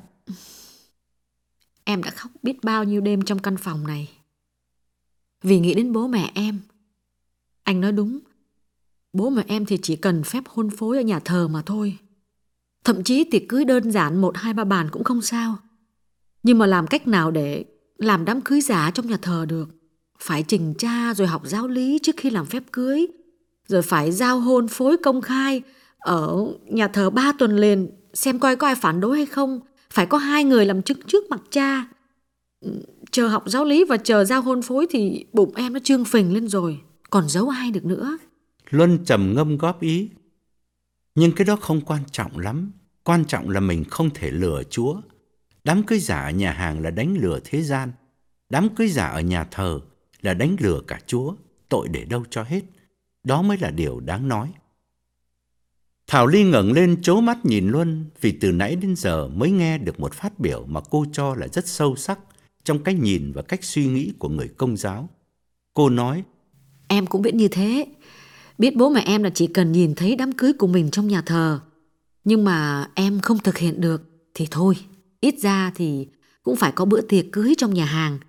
Em đã khóc biết bao nhiêu đêm trong căn phòng này vì nghĩ đến bố mẹ em. Anh nói đúng, bố mẹ em thì chỉ cần phép hôn phối ở nhà thờ mà thôi. Thậm chí tiệc cưới đơn giản 1, 2, 3 bàn cũng không sao. Nhưng mà làm cách nào để làm đám cưới giả trong nhà thờ được? Phải trình tra rồi học giáo lý trước khi làm phép cưới, rồi phải giao hôn phối công khai ở nhà thờ 3 tuần liền, xem coi có ai phản đối hay không. Phải có 2 người làm chứng trước mặt cha. Chờ học giáo lý và chờ giao hôn phối thì bụng em nó trương phình lên rồi, còn giấu ai được nữa. Luân trầm ngâm góp ý: nhưng cái đó không quan trọng lắm. Quan trọng là mình không thể lừa Chúa. Đám cưới giả ở nhà hàng là đánh lừa thế gian. Đám cưới giả ở nhà thờ là đánh lừa cả Chúa. Tội để đâu cho hết. Đó mới là điều đáng nói. Thảo Ly ngẩng lên trố mắt nhìn Luân, vì từ nãy đến giờ mới nghe được một phát biểu mà cô cho là rất sâu sắc trong cách nhìn và cách suy nghĩ của người Công giáo. Cô nói: Em cũng biết như thế. Biết bố mẹ em là chỉ cần nhìn thấy đám cưới của mình trong nhà thờ. Nhưng mà em không thực hiện được thì thôi, ít ra thì cũng phải có bữa tiệc cưới trong nhà hàng.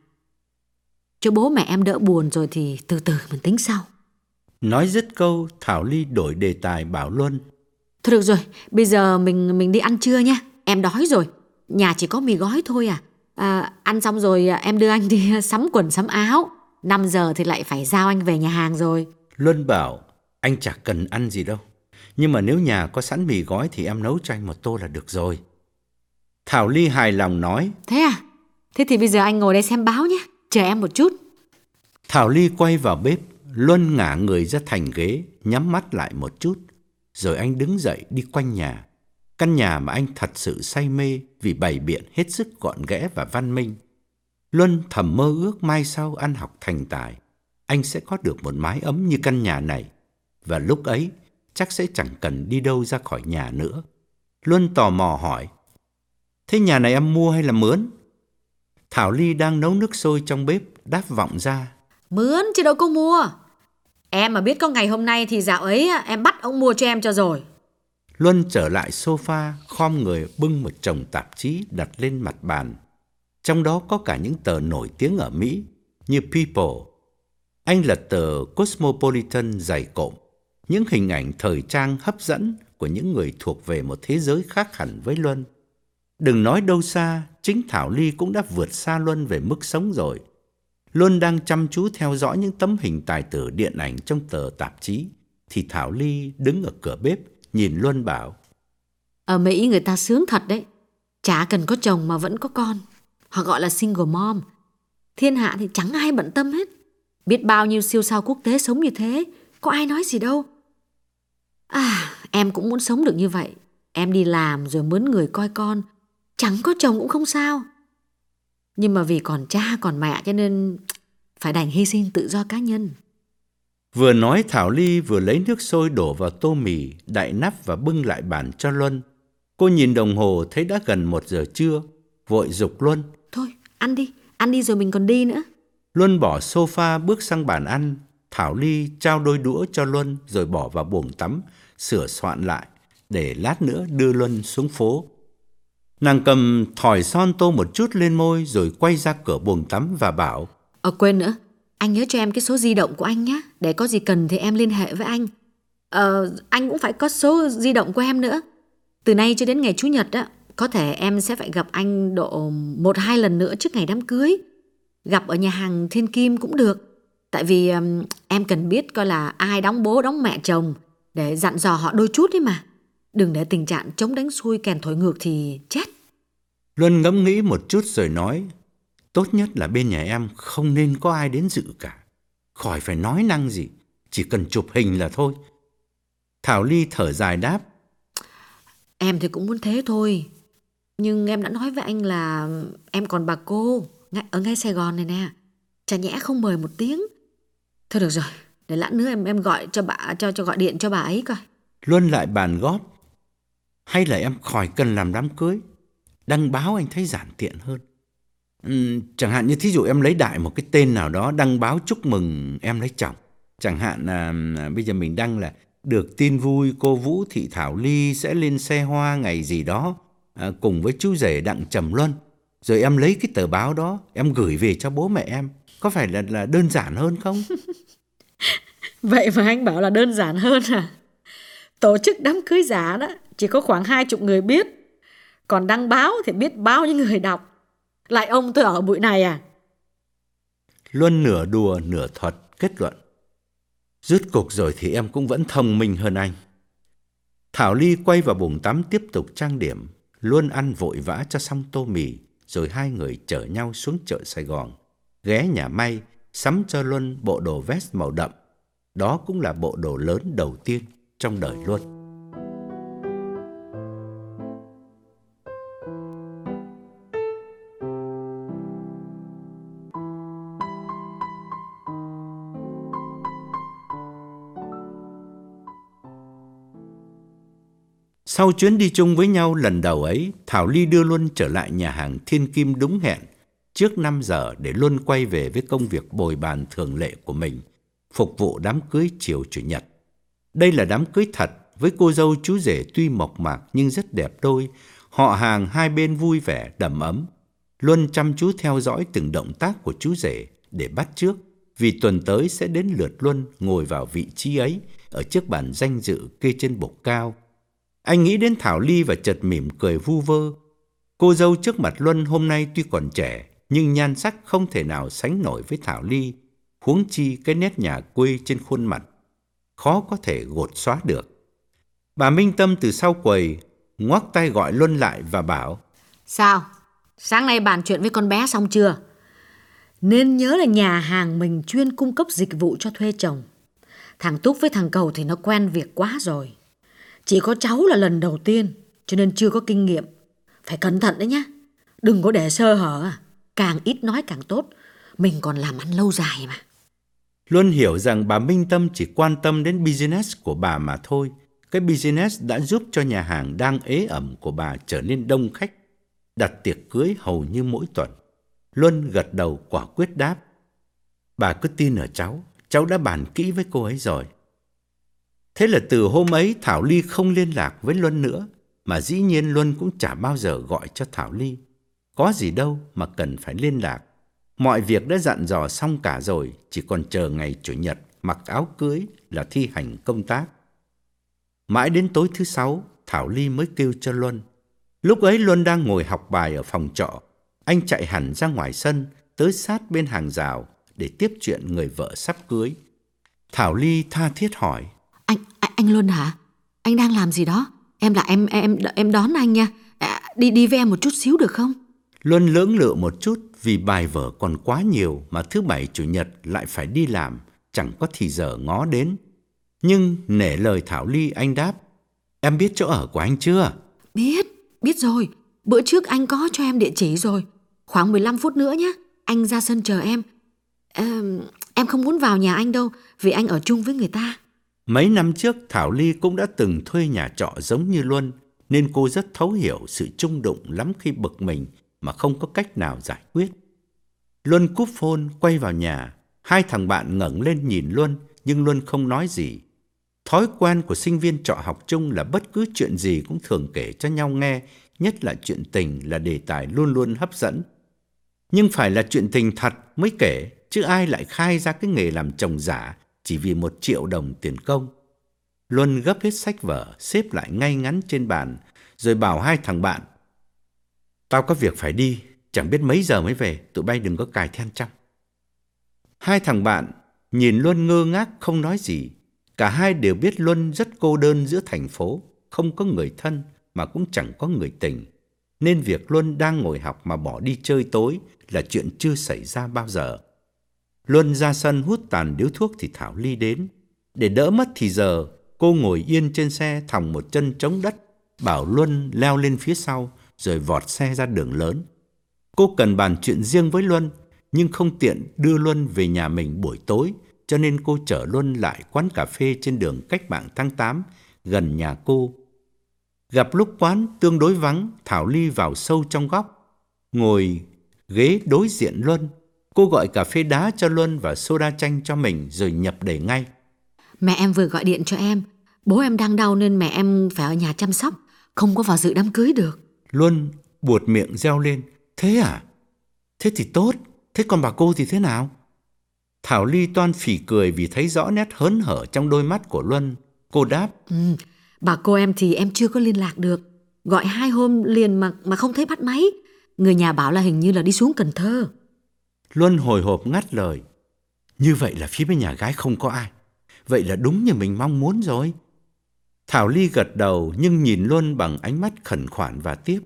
Cho bố mẹ em đỡ buồn rồi thì từ từ mình tính sau. Nói dứt câu, Thảo Ly đổi đề tài bảo Luân: Thôi được rồi, bây giờ mình đi ăn trưa nha. Em đói rồi, nhà chỉ có mì gói thôi à. Ăn xong rồi em đưa anh đi sắm quần sắm áo. 5 giờ thì lại phải giao anh về nhà hàng rồi. Luân bảo: anh chả cần ăn gì đâu. Nhưng mà nếu nhà có sẵn mì gói thì em nấu cho anh 1 tô là được rồi. Thảo Ly hài lòng nói: Thế à? Thế thì bây giờ anh ngồi đây xem báo nhé. Chờ em một chút. Thảo Ly quay vào bếp. Luân ngả người ra thành ghế, nhắm mắt lại một chút. Rồi anh đứng dậy đi quanh nhà. Căn nhà mà anh thật sự say mê vì bày biện hết sức gọn ghẽ và văn minh. Luân thầm mơ ước mai sau ăn học thành tài, anh sẽ có được một mái ấm như căn nhà này. Và lúc ấy chắc sẽ chẳng cần đi đâu ra khỏi nhà nữa. Luân tò mò hỏi: thế nhà này em mua hay là mướn? Thảo Ly đang nấu nước sôi trong bếp đáp vọng ra: Mướn chứ đâu có mua. Em mà biết có ngày hôm nay thì dạo ấy em bắt ông mua cho em cho rồi. Luân trở lại sofa, khom người bưng một chồng tạp chí đặt lên mặt bàn. Trong đó có cả những tờ nổi tiếng ở Mỹ như People. Anh lật tờ Cosmopolitan dày cộm, những hình ảnh thời trang hấp dẫn của những người thuộc về một thế giới khác hẳn với Luân. Đừng nói đâu xa, chính Thảo Ly cũng đã vượt xa Luân về mức sống rồi. Luân đang chăm chú theo dõi những tấm hình tài tử điện ảnh trong tờ tạp chí, thì Thảo Ly đứng ở cửa bếp nhìn Luân bảo: ở Mỹ người ta sướng thật đấy. Chả cần có chồng mà vẫn có con. Họ gọi là single mom. Thiên hạ thì chẳng ai bận tâm hết. Biết bao nhiêu siêu sao quốc tế sống như thế, có ai nói gì đâu. Em cũng muốn sống được như vậy. Em đi làm rồi mướn người coi con, chẳng có chồng cũng không sao. Nhưng mà vì còn cha còn mẹ cho nên phải đành hy sinh tự do cá nhân. Vừa nói Thảo Ly vừa lấy nước sôi đổ vào tô mì, đậy nắp và bưng lại bàn cho Luân. Cô nhìn đồng hồ thấy đã gần 1 giờ trưa, vội giục Luân. Thôi, ăn đi rồi mình còn đi nữa. Luân bỏ sofa bước sang bàn ăn. Thảo Ly trao đôi đũa cho Luân rồi bỏ vào buồng tắm, sửa soạn lại, để lát nữa đưa Luân xuống phố. Nàng cầm thỏi son tô một chút lên môi rồi quay ra cửa buồng tắm và bảo. Quên nữa, anh nhớ cho em cái số di động của anh nhé, để có gì cần thì em liên hệ với anh. Anh cũng phải có số di động của em nữa. Từ nay cho đến ngày Chủ nhật á, có thể em sẽ phải gặp anh độ 1-2 lần nữa trước ngày đám cưới. Gặp ở nhà hàng Thiên Kim cũng được. Tại vì em cần biết coi là ai đóng bố đóng mẹ chồng, để dặn dò họ đôi chút ấy mà. Đừng để tình trạng chống đánh xuôi kèn thổi ngược thì chết. Luân ngẫm nghĩ một chút rồi nói. Tốt nhất là bên nhà em không nên có ai đến dự cả. Khỏi phải nói năng gì, chỉ cần chụp hình là thôi. Thảo Ly thở dài đáp. Em thì cũng muốn thế thôi. Nhưng em đã nói với anh là em còn bà cô ở ngay Sài Gòn này nè. Chả nhẽ không mời một tiếng. Thôi được rồi, để lát nữa em gọi cho bà, cho gọi điện cho bà ấy coi. Luân lại bàn góp. Hay là em khỏi cần làm đám cưới, đăng báo anh thấy giản tiện hơn. Chẳng hạn như thí dụ em lấy đại một cái tên nào đó, đăng báo chúc mừng em lấy chồng. Chẳng hạn là bây giờ mình đăng là được tin vui cô Vũ Thị Thảo Ly sẽ lên xe hoa ngày gì đó cùng với chú rể Đặng Trầm Luân. Rồi em lấy cái tờ báo đó, em gửi về cho bố mẹ em. Có phải là đơn giản hơn không? Vậy mà anh bảo là đơn giản hơn à? Tổ chức đám cưới giả đó chỉ có khoảng 20 người biết. Còn đăng báo thì biết bao nhiêu người đọc. Lại ông tôi ở bụi này à? Luân nửa đùa nửa thật kết luận. Rốt cuộc rồi thì em cũng vẫn thông minh hơn anh. Thảo Ly quay vào buồng tắm tiếp tục trang điểm. Luân ăn vội vã cho xong tô mì, rồi hai người chở nhau xuống chợ Sài Gòn, ghé nhà may sắm cho Luân bộ đồ vest màu đậm. Đó cũng là bộ đồ lớn đầu tiên trong đời Luân. Sau chuyến đi chung với nhau lần đầu ấy, Thảo Ly đưa Luân trở lại nhà hàng Thiên Kim đúng hẹn, trước 5 giờ để Luân quay về với công việc bồi bàn thường lệ của mình, phục vụ đám cưới chiều Chủ nhật. Đây là đám cưới thật, với cô dâu chú rể tuy mộc mạc nhưng rất đẹp đôi, họ hàng hai bên vui vẻ, đầm ấm. Luân chăm chú theo dõi từng động tác của chú rể để bắt chước, vì tuần tới sẽ đến lượt Luân ngồi vào vị trí ấy ở chiếc bàn danh dự kê trên bục cao. Anh nghĩ đến Thảo Ly và chợt mỉm cười vu vơ. Cô dâu trước mặt Luân hôm nay tuy còn trẻ, nhưng nhan sắc không thể nào sánh nổi với Thảo Ly, huống chi cái nét nhà quê trên khuôn mặt khó có thể gột xóa được. Bà Minh Tâm từ sau quầy ngoắc tay gọi Luân lại và bảo. Sao? Sáng nay bàn chuyện với con bé xong chưa? Nên nhớ là nhà hàng mình chuyên cung cấp dịch vụ cho thuê chồng. Thằng Túc với thằng Cầu thì nó quen việc quá rồi. Chỉ có cháu là lần đầu tiên, cho nên chưa có kinh nghiệm. Phải cẩn thận đấy nhá. Đừng có để sơ hở. Càng ít nói càng tốt. Mình còn làm ăn lâu dài mà. Luân hiểu rằng bà Minh Tâm chỉ quan tâm đến business của bà mà thôi. Cái business đã giúp cho nhà hàng đang ế ẩm của bà trở nên đông khách, đặt tiệc cưới hầu như mỗi tuần. Luân gật đầu quả quyết đáp. Bà cứ tin ở cháu đã bàn kỹ với cô ấy rồi. Thế là từ hôm ấy Thảo Ly không liên lạc với Luân nữa, mà dĩ nhiên Luân cũng chả bao giờ gọi cho Thảo Ly. Có gì đâu mà cần phải liên lạc. Mọi việc đã dặn dò xong cả rồi, chỉ còn chờ ngày Chủ nhật mặc áo cưới là thi hành công tác. Mãi đến tối thứ Sáu, Thảo Ly mới kêu cho Luân. Lúc ấy Luân đang ngồi học bài ở phòng trọ. Anh chạy hẳn ra ngoài sân, tới sát bên hàng rào để tiếp chuyện người vợ sắp cưới. Thảo Ly tha thiết hỏi. Anh Luân hả? Anh đang làm gì đó? Em đón anh nha. Đi với em một chút xíu được không? Luân lưỡng lự một chút vì bài vở còn quá nhiều mà thứ Bảy Chủ nhật lại phải đi làm, chẳng có thì giờ ngó đến. Nhưng nể lời Thảo Ly anh đáp. Em biết chỗ ở của anh chưa? Biết rồi. Bữa trước anh có cho em địa chỉ rồi. Khoảng 15 phút nữa nhé. Anh ra sân chờ em. Em không muốn vào nhà anh đâu, vì anh ở chung với người ta. Mấy năm trước Thảo Ly cũng đã từng thuê nhà trọ giống như Luân, nên cô rất thấu hiểu sự chung đụng lắm khi bực mình mà không có cách nào giải quyết. Luân cúp phone quay vào nhà, hai thằng bạn ngẩng lên nhìn Luân nhưng Luân không nói gì. Thói quen của sinh viên trọ học chung là bất cứ chuyện gì cũng thường kể cho nhau nghe, nhất là chuyện tình là đề tài luôn luôn hấp dẫn. Nhưng phải là chuyện tình thật mới kể, chứ ai lại khai ra cái nghề làm chồng giả chỉ vì 1 triệu đồng tiền công. Luân gấp hết sách vở, xếp lại ngay ngắn trên bàn, rồi bảo hai thằng bạn: "Tao có việc phải đi, chẳng biết mấy giờ mới về, tụi bay đừng có cài then trong." Hai thằng bạn nhìn Luân ngơ ngác không nói gì. Cả hai đều biết Luân rất cô đơn giữa thành phố, không có người thân mà cũng chẳng có người tình, nên việc Luân đang ngồi học mà bỏ đi chơi tối là chuyện chưa xảy ra bao giờ. Luân ra sân hút tàn điếu thuốc thì Thảo Ly đến. Để đỡ mất thì giờ, cô ngồi yên trên xe thòng một chân chống đất, bảo Luân leo lên phía sau rồi vọt xe ra đường lớn. Cô cần bàn chuyện riêng với Luân, nhưng không tiện đưa Luân về nhà mình buổi tối, cho nên cô chở Luân lại quán cà phê trên đường Cách Mạng tháng 8, gần nhà cô. Gặp lúc quán tương đối vắng, Thảo Ly vào sâu trong góc, ngồi ghế đối diện Luân. Cô gọi cà phê đá cho Luân và soda chanh cho mình rồi nhập đề ngay. Mẹ em vừa gọi điện cho em. Bố em đang đau nên mẹ em phải ở nhà chăm sóc, không có vào dự đám cưới được. Luân buột miệng reo lên: "Thế à? Thế thì tốt. Thế còn bà cô thì thế nào?" Thảo Ly toan phì cười vì thấy rõ nét hớn hở trong đôi mắt của Luân. Cô đáp: Bà cô em thì em chưa có liên lạc được. Gọi 2 hôm liền mà không thấy bắt máy. Người nhà bảo là hình như là đi xuống Cần Thơ. Luân hồi hộp ngắt lời: "Như vậy là phía bên nhà gái không có ai. Vậy là đúng như mình mong muốn rồi." Thảo Ly gật đầu nhưng nhìn Luân bằng ánh mắt khẩn khoản và tiếp: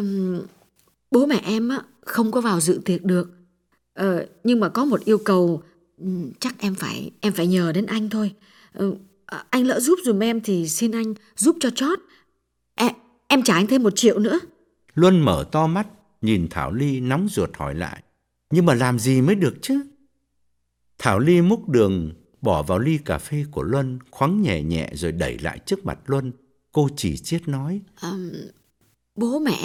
Bố mẹ em á, không có vào dự tiệc được. Nhưng mà có một yêu cầu, chắc em phải nhờ đến anh thôi. Anh lỡ giúp dùm em thì xin anh giúp cho chót. Em trả anh thêm 1 triệu nữa. Luân mở to mắt nhìn Thảo Ly nóng ruột hỏi lại: "Nhưng mà làm gì mới được chứ?" Thảo Ly múc đường bỏ vào ly cà phê của Luân, khoắng nhẹ nhẹ rồi đẩy lại trước mặt Luân. Cô chỉ chiết nói: Bố mẹ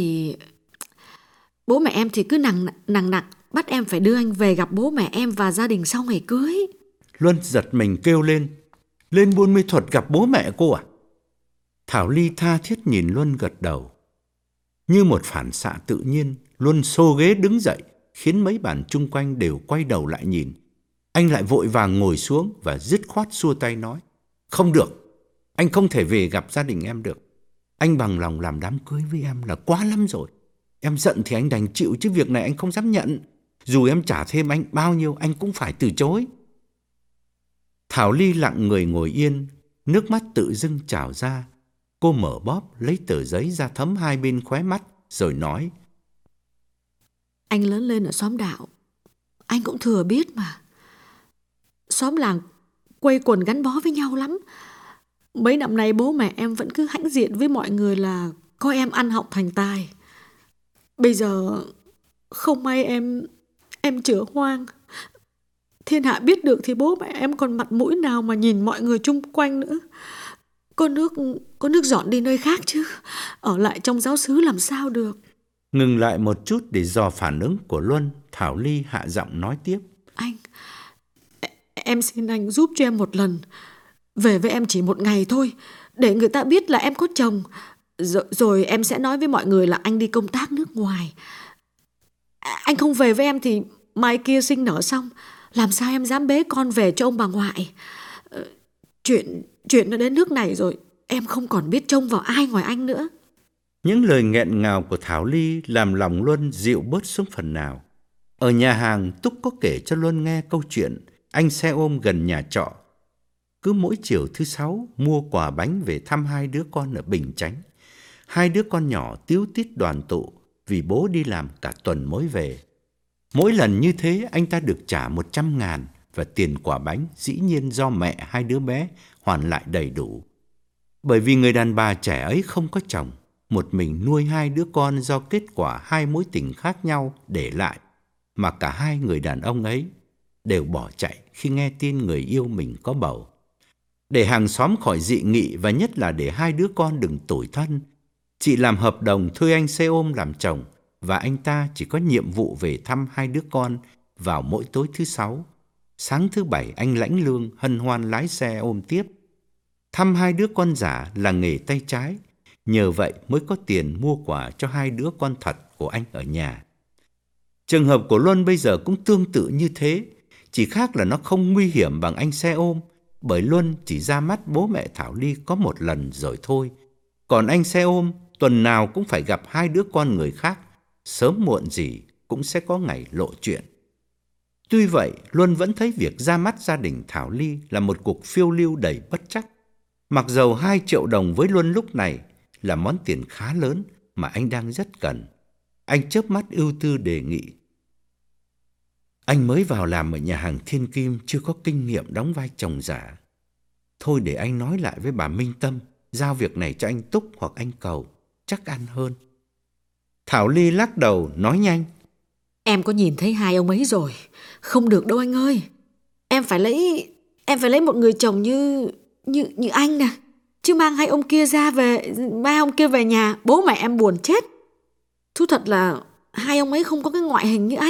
em thì cứ nằng nặc bắt em phải đưa anh về gặp bố mẹ em và gia đình sau ngày cưới. Luân giật mình kêu lên: "Lên Buôn Mê Thuột gặp bố mẹ cô à?" Thảo Ly tha thiết nhìn Luân gật đầu. Như một phản xạ tự nhiên, Luân xô ghế đứng dậy, khiến mấy bàn chung quanh đều quay đầu lại nhìn. Anh lại vội vàng ngồi xuống và dứt khoát xua tay nói: "Không được, anh không thể về gặp gia đình em được. Anh bằng lòng làm đám cưới với em là quá lắm rồi. Em giận thì anh đành chịu, chứ việc này anh không dám nhận. Dù em trả thêm anh bao nhiêu anh cũng phải từ chối." Thảo Ly lặng người ngồi yên, nước mắt tự dưng trào ra. Cô mở bóp lấy tờ giấy ra thấm 2 bên khóe mắt rồi nói: Anh lớn lên ở xóm đạo, anh cũng thừa biết mà. Xóm làng quây quần gắn bó với nhau lắm. Mấy năm nay bố mẹ em vẫn cứ hãnh diện với mọi người là có em ăn học thành tài. Bây giờ không may em chữa hoang. Thiên hạ biết được thì bố mẹ em còn mặt mũi nào mà nhìn mọi người chung quanh nữa. Có nước dọn đi nơi khác chứ, ở lại trong giáo xứ làm sao được. Ngừng lại một chút để dò phản ứng của Luân, Thảo Ly hạ giọng nói tiếp: Em xin anh giúp cho em một lần. Về với em chỉ 1 ngày thôi, để người ta biết là em có chồng. Rồi em sẽ nói với mọi người là anh đi công tác nước ngoài. Anh không về với em thì mai kia sinh nở xong, làm sao em dám bế con về cho ông bà ngoại. Chuyện nó đến nước này rồi, em không còn biết trông vào ai ngoài anh nữa. Những lời nghẹn ngào của Thảo Ly làm lòng Luân dịu bớt xuống phần nào. Ở nhà hàng, Túc có kể cho Luân nghe câu chuyện anh xe ôm gần nhà trọ cứ mỗi chiều thứ 6 mua quà bánh về thăm 2 đứa con ở Bình Chánh. 2 đứa con nhỏ tíu tít đoàn tụ vì bố đi làm cả tuần mới về. Mỗi lần như thế anh ta được trả 100.000 và tiền quà bánh dĩ nhiên do mẹ 2 đứa bé hoàn lại đầy đủ. Bởi vì người đàn bà trẻ ấy không có chồng, một mình nuôi 2 đứa con do kết quả 2 mối tình khác nhau để lại, mà cả 2 người đàn ông ấy đều bỏ chạy khi nghe tin người yêu mình có bầu. Để hàng xóm khỏi dị nghị và nhất là để hai đứa con đừng tủi thân, chị làm hợp đồng thuê anh xe ôm làm chồng và anh ta chỉ có nhiệm vụ về thăm hai đứa con vào mỗi tối thứ Sáu. Sáng thứ Bảy anh lãnh lương hân hoan lái xe ôm tiếp. Thăm hai đứa con giả là nghề tay trái, nhờ vậy mới có tiền mua quà cho hai đứa con thật của anh ở nhà. Trường hợp của Luân bây giờ cũng tương tự như thế, chỉ khác là nó không nguy hiểm bằng anh xe ôm, bởi Luân chỉ ra mắt bố mẹ Thảo Ly có một lần rồi thôi. Còn anh xe ôm tuần nào cũng phải gặp hai đứa con người khác, sớm muộn gì cũng sẽ có ngày lộ chuyện. Tuy vậy, Luân vẫn thấy việc ra mắt gia đình Thảo Ly là một cuộc phiêu lưu đầy bất trắc. Mặc dầu 2 triệu đồng với Luân lúc này là món tiền khá lớn mà anh đang rất cần. Anh chớp mắt ưu tư đề nghị. Anh mới vào làm ở nhà hàng Thiên Kim, chưa có kinh nghiệm đóng vai chồng giả. Thôi để anh nói lại với bà Minh Tâm, giao việc này cho anh Túc hoặc anh Cầu, chắc ăn hơn. Thảo Ly lắc đầu nói nhanh. Em có nhìn thấy hai ông ấy rồi. Không được đâu anh ơi. Em phải lấy một người chồng như anh nè. Chứ mang hai ông kia về nhà, bố mẹ em buồn chết. Thú thật là hai ông ấy không có cái ngoại hình như anh.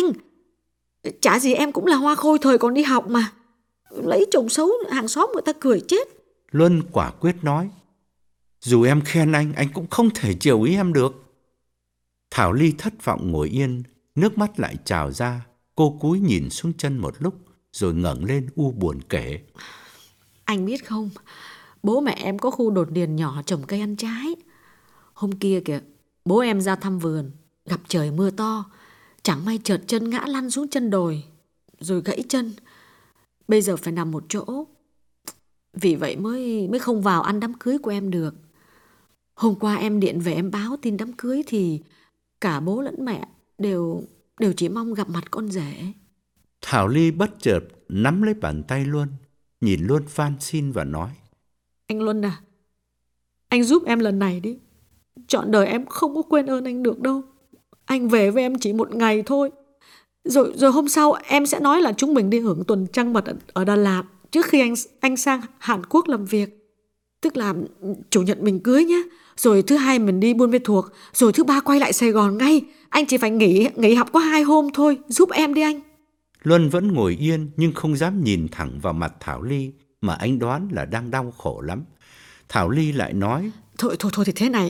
Chả gì em cũng là hoa khôi thời còn đi học mà. Lấy chồng xấu hàng xóm người ta cười chết. Luân quả quyết nói. Dù em khen anh cũng không thể chiều ý em được. Thảo Ly thất vọng ngồi yên, nước mắt lại trào ra. Cô cúi nhìn xuống chân một lúc, rồi ngẩng lên u buồn kể. Anh biết không, bố mẹ em có khu đồn điền nhỏ trồng cây ăn trái. Hôm kia kìa, bố em ra thăm vườn, gặp trời mưa to, chẳng may trượt chân ngã lăn xuống chân đồi, rồi gãy chân. Bây giờ phải nằm một chỗ. Vì vậy mới không vào ăn đám cưới của em được. Hôm qua em điện về em báo tin đám cưới thì cả bố lẫn mẹ đều chỉ mong gặp mặt con rể. Thảo Ly bất chợt nắm lấy bàn tay Luân, nhìn Luân van xin và nói. Anh Luân à, anh giúp em lần này đi. Trọn đời em không có quên ơn anh được đâu. Anh về với em chỉ một ngày thôi. Rồi hôm sau em sẽ nói là chúng mình đi hưởng tuần trăng mật ở Đà Lạt trước khi anh sang Hàn Quốc làm việc. Tức là chủ nhật mình cưới nhé. Rồi thứ hai mình đi Buôn Mê Thuột. Rồi thứ ba quay lại Sài Gòn ngay. Anh chỉ phải nghỉ học có 2 hôm thôi. Giúp em đi anh. Luân vẫn ngồi yên nhưng không dám nhìn thẳng vào mặt Thảo Ly, mà anh đoán là đang đau khổ lắm. Thảo Ly lại nói. Thôi thì thế này.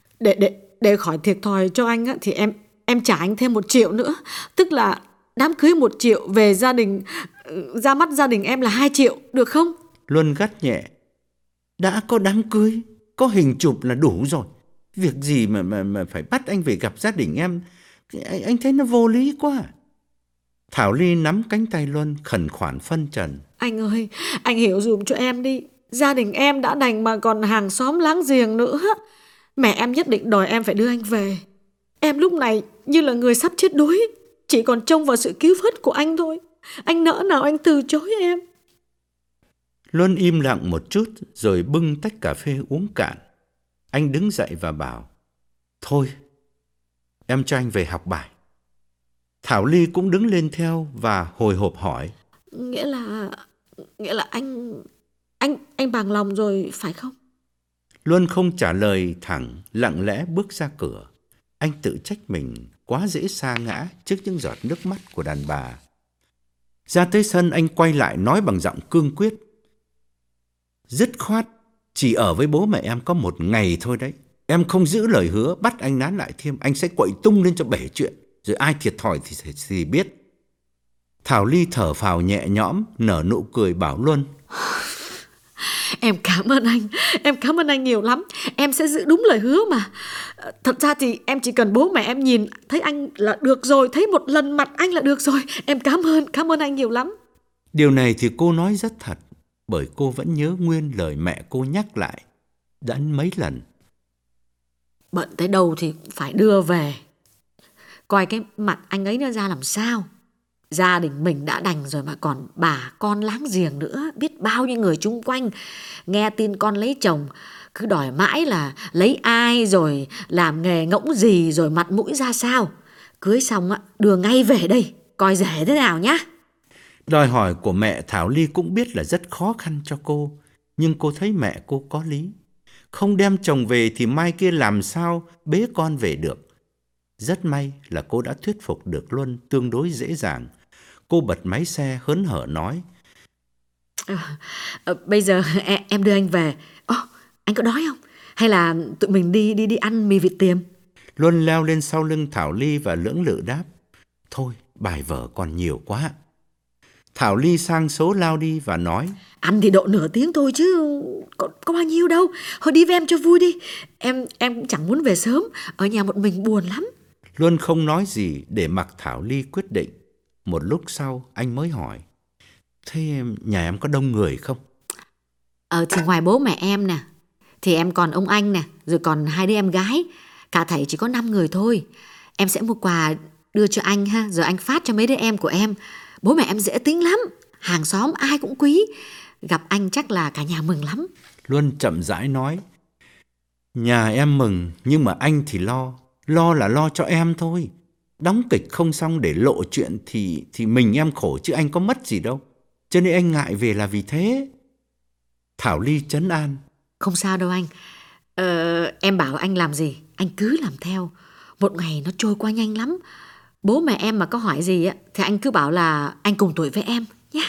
Để khỏi thiệt thòi cho anh á, thì em trả anh thêm 1 triệu nữa. Tức là đám cưới 1 triệu, về gia đình, ra mắt gia đình em là 2 triệu, được không? Luân gắt nhẹ. Đã có đám cưới, có hình chụp là đủ rồi. Việc gì mà phải bắt anh về gặp gia đình em? Anh thấy nó vô lý quá. Thảo Ly nắm cánh tay Luân khẩn khoản phân trần. Anh ơi, anh hiểu dùm cho em đi. Gia đình em đã đành mà còn hàng xóm láng giềng nữa. Mẹ em nhất định đòi em phải đưa anh về. Em lúc này như là người sắp chết đuối, chỉ còn trông vào sự cứu vớt của anh thôi. Anh nỡ nào anh từ chối em. Luân im lặng một chút rồi bưng tách cà phê uống cạn. Anh đứng dậy và bảo. Thôi, em cho anh về học bài. Thảo Ly cũng đứng lên theo và hồi hộp hỏi. Nghĩa là anh bằng lòng rồi phải không? Luân không trả lời thẳng, lặng lẽ bước ra cửa. Anh tự trách mình quá dễ sa ngã trước những giọt nước mắt của đàn bà. Ra tới sân anh quay lại nói bằng giọng cương quyết. Dứt khoát, chỉ ở với bố mẹ em có 1 ngày thôi đấy. Em không giữ lời hứa bắt anh nán lại thêm, anh sẽ quậy tung lên cho bể chuyện. Rồi ai thiệt thòi thì biết. Thảo Ly thở phào nhẹ nhõm, nở nụ cười bảo Luân. Em cảm ơn anh nhiều lắm. Em sẽ giữ đúng lời hứa mà. Thật ra thì em chỉ cần bố mẹ em nhìn thấy anh là được rồi, thấy một lần mặt anh là được rồi. Em cảm ơn anh nhiều lắm. Điều này thì cô nói rất thật, bởi cô vẫn nhớ nguyên lời mẹ cô nhắc lại đã mấy lần. Bận tới đâu thì phải đưa về. Coi cái mặt anh ấy nó ra làm sao. Gia đình mình đã đành rồi mà còn bà con láng giềng nữa. Biết bao nhiêu người chung quanh nghe tin con lấy chồng cứ đòi mãi là lấy ai, rồi làm nghề ngỗng gì, rồi mặt mũi ra sao. Cưới xong đưa ngay về đây, coi rể thế nào nhá. Đòi hỏi của mẹ Thảo Ly cũng biết là rất khó khăn cho cô, nhưng cô thấy mẹ cô có lý. Không đem chồng về thì mai kia làm sao bế con về được. Rất may là cô đã thuyết phục được Luân tương đối dễ dàng. Cô bật máy xe hớn hở nói: Bây giờ em đưa anh về. Anh có đói không? Hay là tụi mình đi ăn mì vịt tiềm? Luân leo lên sau lưng Thảo Ly và lưỡng lự đáp: Thôi, bài vở còn nhiều quá. Thảo Ly sang số lao đi và nói: Ăn thì độ nửa tiếng thôi chứ có bao nhiêu đâu. Thôi đi với em cho vui đi. Em cũng chẳng muốn về sớm, ở nhà một mình buồn lắm. Luân không nói gì để mặc Thảo Ly quyết định. Một lúc sau anh mới hỏi: Thế nhà em có đông người không? Thì ngoài bố mẹ em nè, thì em còn ông anh nè, rồi còn 2 đứa em gái. Cả thảy chỉ có 5 người thôi. Em sẽ mua quà đưa cho anh ha, rồi anh phát cho mấy đứa em của em. Bố mẹ em dễ tính lắm, hàng xóm ai cũng quý. Gặp anh chắc là cả nhà mừng lắm. Luân chậm rãi nói: Nhà em mừng, nhưng mà anh thì lo là lo cho em thôi. Đóng kịch không xong để lộ chuyện thì mình em khổ chứ anh có mất gì đâu. Cho nên anh ngại về là vì thế. Thảo Ly trấn an: Không sao đâu anh. Em bảo anh làm gì, anh cứ làm theo. Một ngày nó trôi qua nhanh lắm. Bố mẹ em mà có hỏi gì á thì anh cứ bảo là anh cùng tuổi với em nhé.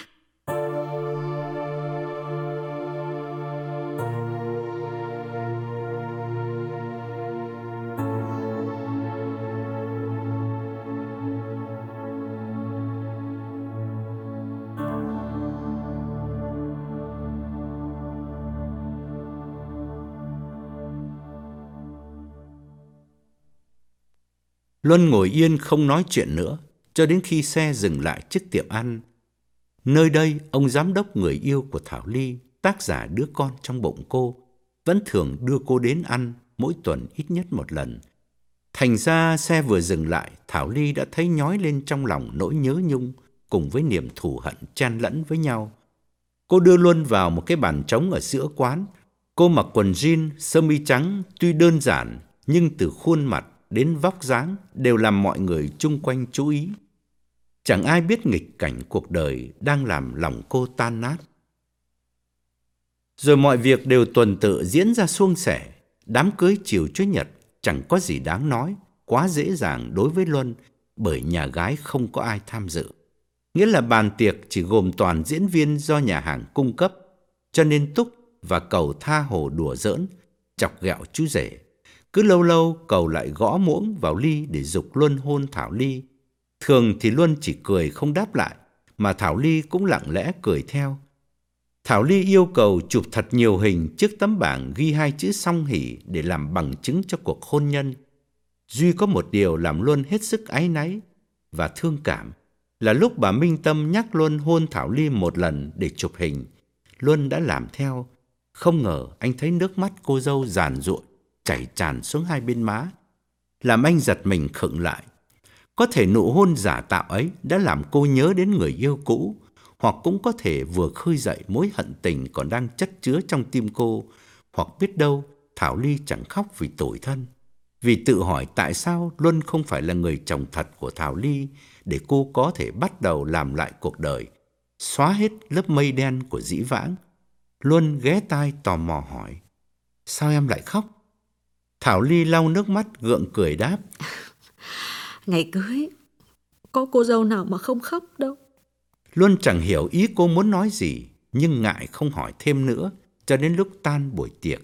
Luân ngồi yên không nói chuyện nữa, cho đến khi xe dừng lại trước tiệm ăn. Nơi đây, ông giám đốc người yêu của Thảo Ly, tác giả đứa con trong bụng cô, vẫn thường đưa cô đến ăn mỗi tuần ít nhất một lần. Thành ra xe vừa dừng lại, Thảo Ly đã thấy nhói lên trong lòng nỗi nhớ nhung cùng với niềm thù hận chen lẫn với nhau. Cô đưa Luân vào một cái bàn trống ở giữa quán. Cô mặc quần jean, sơ mi trắng, tuy đơn giản nhưng từ khuôn mặt đến vóc dáng đều làm mọi người chung quanh chú ý. Chẳng ai biết nghịch cảnh cuộc đời đang làm lòng cô tan nát. Rồi mọi việc đều tuần tự diễn ra suôn sẻ. Đám cưới chiều Chủ nhật chẳng có gì đáng nói, quá dễ dàng đối với Luân bởi nhà gái không có ai tham dự. Nghĩa là bàn tiệc chỉ gồm toàn diễn viên do nhà hàng cung cấp, cho nên Túc và Cầu tha hồ đùa giỡn, chọc ghẹo chú rể. Cứ lâu lâu Cầu lại gõ muỗng vào ly để giục Luân hôn Thảo Ly. Thường thì Luân chỉ cười không đáp lại, mà Thảo Ly cũng lặng lẽ cười theo. Thảo Ly yêu cầu chụp thật nhiều hình trước tấm bảng ghi 2 chữ song hỷ để làm bằng chứng cho cuộc hôn nhân. Duy có một điều làm Luân hết sức áy náy và thương cảm là lúc bà Minh Tâm nhắc Luân hôn Thảo Ly một lần để chụp hình, Luân đã làm theo. Không ngờ anh thấy nước mắt cô dâu giàn giụa chảy tràn xuống 2 bên má, làm anh giật mình khựng lại. Có thể nụ hôn giả tạo ấy đã làm cô nhớ đến người yêu cũ, hoặc cũng có thể vừa khơi dậy mối hận tình còn đang chất chứa trong tim cô, hoặc biết đâu Thảo Ly chẳng khóc vì tủi thân, vì tự hỏi tại sao Luân không phải là người chồng thật của Thảo Ly để cô có thể bắt đầu làm lại cuộc đời, xóa hết lớp mây đen của dĩ vãng. Luân ghé tai tò mò hỏi: Sao em lại khóc? Thảo Ly lau nước mắt gượng cười đáp: Ngày cưới có cô dâu nào mà không khóc đâu. Luân chẳng hiểu ý cô muốn nói gì, nhưng ngại không hỏi thêm nữa cho đến lúc tan buổi tiệc.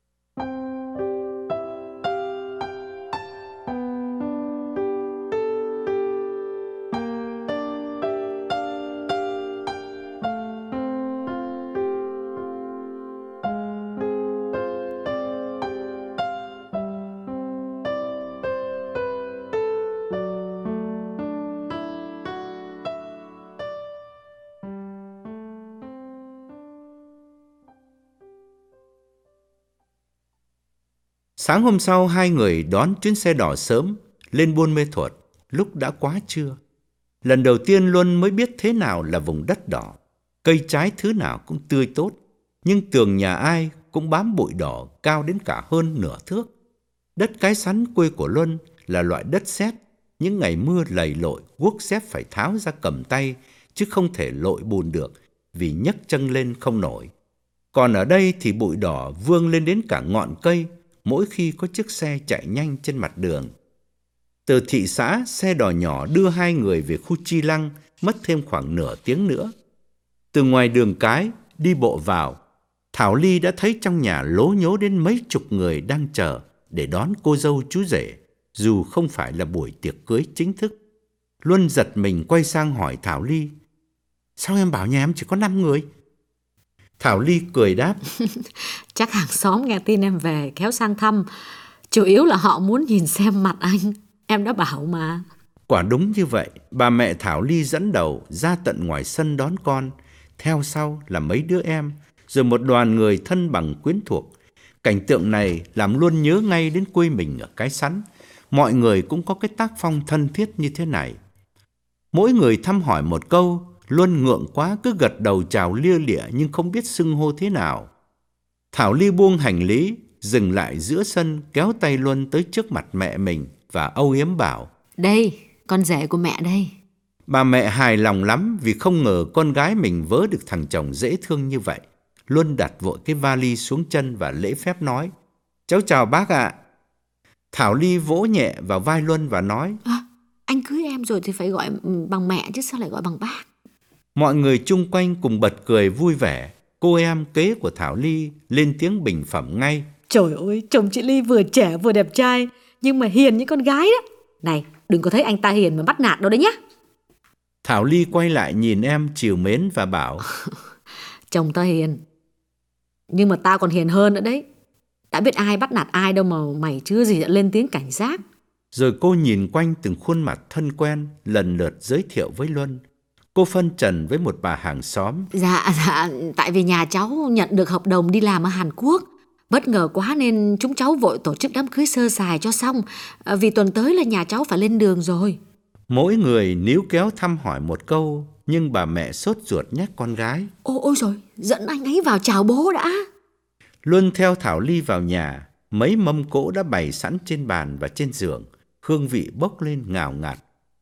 Sáng hôm sau, 2 người đón chuyến xe đỏ sớm lên Buôn Mê Thuột lúc đã quá trưa. Lần đầu tiên Luân mới biết thế nào là vùng đất đỏ. Cây trái thứ nào cũng tươi tốt, nhưng tường nhà ai cũng bám bụi đỏ cao đến cả hơn nửa thước. Đất Cái Sắn quê của Luân là loại đất sét, những ngày mưa lầy lội guốc xếp phải tháo ra cầm tay chứ không thể lội bùn được vì nhấc chân lên không nổi. Còn ở đây thì bụi đỏ vương lên đến cả ngọn cây mỗi khi có chiếc xe chạy nhanh trên mặt đường. Từ thị xã, xe đò nhỏ đưa hai người về khu Chi Lăng mất thêm khoảng nửa tiếng nữa. Từ ngoài đường cái đi bộ vào, Thảo Ly đã thấy trong nhà lố nhố đến mấy chục người đang chờ để đón cô dâu chú rể, dù không phải là buổi tiệc cưới chính thức. Luân giật mình quay sang hỏi Thảo Ly: "Sao em bảo nhà em chỉ có 5 người?" Thảo Ly cười đáp: Chắc hàng xóm nghe tin em về kéo sang thăm. Chủ yếu là họ muốn nhìn xem mặt anh. Em đã bảo mà. Quả đúng như vậy, bà mẹ Thảo Ly dẫn đầu ra tận ngoài sân đón con, theo sau là mấy đứa em, rồi một đoàn người thân bằng quyến thuộc. Cảnh tượng này làm Luân nhớ ngay đến quê mình ở Cái Sắn. Mọi người cũng có cái tác phong thân thiết như thế này. Mỗi người thăm hỏi một câu, Luân ngượng quá cứ gật đầu chào lia lịa nhưng không biết xưng hô thế nào. Thảo Ly buông hành lý, dừng lại giữa sân, kéo tay Luân tới trước mặt mẹ mình và âu yếm bảo: Đây, con rể của mẹ đây. Bà mẹ hài lòng lắm vì không ngờ con gái mình vớ được thằng chồng dễ thương như vậy. Luân đặt vội cái vali xuống chân và lễ phép nói: "Cháu chào bác ạ." Thảo Ly vỗ nhẹ vào vai Luân và nói: Anh cưới em rồi thì phải gọi bằng mẹ chứ sao lại gọi bằng bác. Mọi người chung quanh cùng bật cười vui vẻ. Cô em kế của Thảo Ly lên tiếng bình phẩm ngay: Trời ơi, chồng chị Ly vừa trẻ vừa đẹp trai, nhưng mà hiền như con gái đó. Này, đừng có thấy anh ta hiền mà bắt nạt đâu đấy nhá. Thảo Ly quay lại nhìn em trìu mến và bảo: Chồng ta hiền, nhưng mà tao còn hiền hơn nữa đấy. Đã biết ai bắt nạt ai đâu mà mày chưa gì đã lên tiếng cảnh giác. Rồi cô nhìn quanh từng khuôn mặt thân quen, lần lượt giới thiệu với Luân. Cô phân trần với một bà hàng xóm: Dạ, tại vì nhà cháu nhận được hợp đồng đi làm ở Hàn Quốc. Bất ngờ quá nên chúng cháu vội tổ chức đám cưới sơ sài cho xong. Vì tuần tới là nhà cháu phải lên đường rồi. Mỗi người níu kéo thăm hỏi một câu, nhưng bà mẹ sốt ruột nhắc con gái: Ôi rồi, dẫn anh ấy vào chào bố đã. Luân theo Thảo Ly vào nhà. Mấy mâm cỗ đã bày sẵn trên bàn và trên giường, hương vị bốc lên ngào ngạt.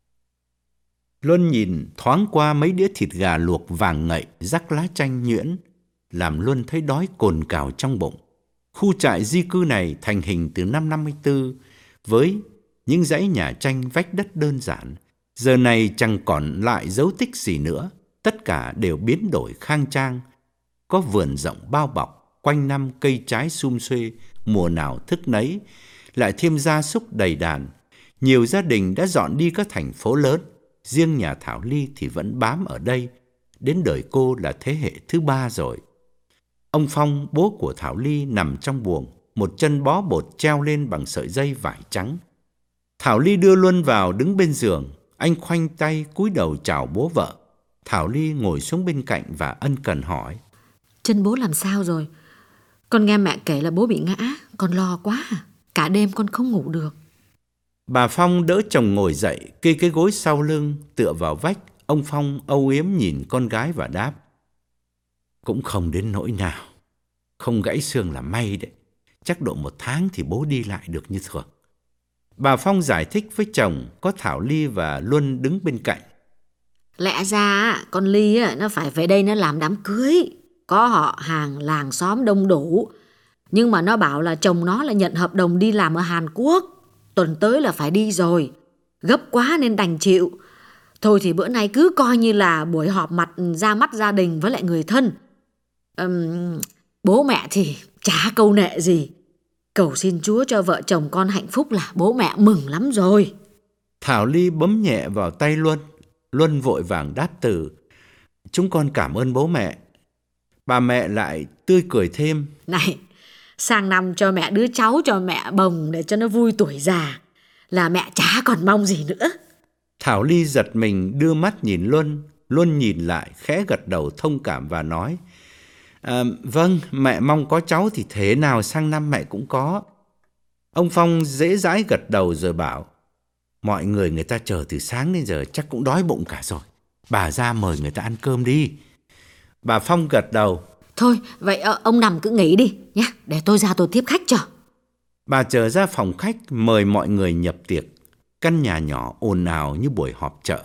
Luân nhìn thoáng qua mấy đĩa thịt gà luộc vàng ngậy, rắc lá chanh nhuyễn, làm Luân thấy đói cồn cào trong bụng. Khu trại di cư này thành hình từ năm 54 với những dãy nhà tranh vách đất đơn giản. Giờ này chẳng còn lại dấu tích gì nữa, tất cả đều biến đổi khang trang. Có vườn rộng bao bọc, quanh năm cây trái sum xuê, mùa nào thức nấy, lại thêm gia súc đầy đàn. Nhiều gia đình đã dọn đi các thành phố lớn, riêng nhà Thảo Ly thì vẫn bám ở đây, đến đời cô là thế hệ thứ 3 rồi. Ông Phong, bố của Thảo Ly, nằm trong buồng, một chân bó bột treo lên bằng sợi dây vải trắng. Thảo Ly đưa Luân vào đứng bên giường, anh khoanh tay cúi đầu chào bố vợ. Thảo Ly ngồi xuống bên cạnh và ân cần hỏi: Chân bố làm sao rồi? Con nghe mẹ kể là bố bị ngã, con lo quá à. Cả đêm con không ngủ được. Bà Phong đỡ chồng ngồi dậy, kê cái gối sau lưng, tựa vào vách. Ông Phong âu yếm nhìn con gái và đáp: Cũng không đến nỗi nào. Không gãy xương là may đấy. Chắc độ 1 tháng thì bố đi lại được như thường. Bà Phong giải thích với chồng, có Thảo Ly và Luân đứng bên cạnh. Lẽ ra con Ly nó phải về đây nó làm đám cưới, có họ hàng làng xóm đông đủ. Nhưng mà nó bảo là chồng nó là nhận hợp đồng đi làm ở Hàn Quốc, tuần tới là phải đi rồi. Gấp quá nên đành chịu. Thôi thì bữa nay cứ coi như là buổi họp mặt ra mắt gia đình với lại người thân. Bố mẹ thì chả câu nệ gì. Cầu xin Chúa cho vợ chồng con hạnh phúc là bố mẹ mừng lắm rồi. Thảo Ly bấm nhẹ vào tay Luân. Luân vội vàng đáp từ: Chúng con cảm ơn bố mẹ. Bà mẹ lại tươi cười thêm: Này, sang năm cho mẹ đứa cháu cho mẹ bồng để cho nó vui tuổi già, là mẹ chả còn mong gì nữa. Thảo Ly giật mình đưa mắt nhìn Luân. Luân nhìn lại khẽ gật đầu thông cảm và nói: Vâng, mẹ mong có cháu thì thế nào sang năm mẹ cũng có. Ông Phong dễ dãi gật đầu rồi bảo: Mọi người ta chờ từ sáng đến giờ chắc cũng đói bụng cả rồi. Bà ra mời người ta ăn cơm đi. Bà Phong gật đầu: Thôi, vậy ông nằm cứ nghỉ đi nhé, để tôi ra tôi tiếp khách cho. Bà trở ra phòng khách mời mọi người nhập tiệc. Căn nhà nhỏ ồn ào như buổi họp chợ.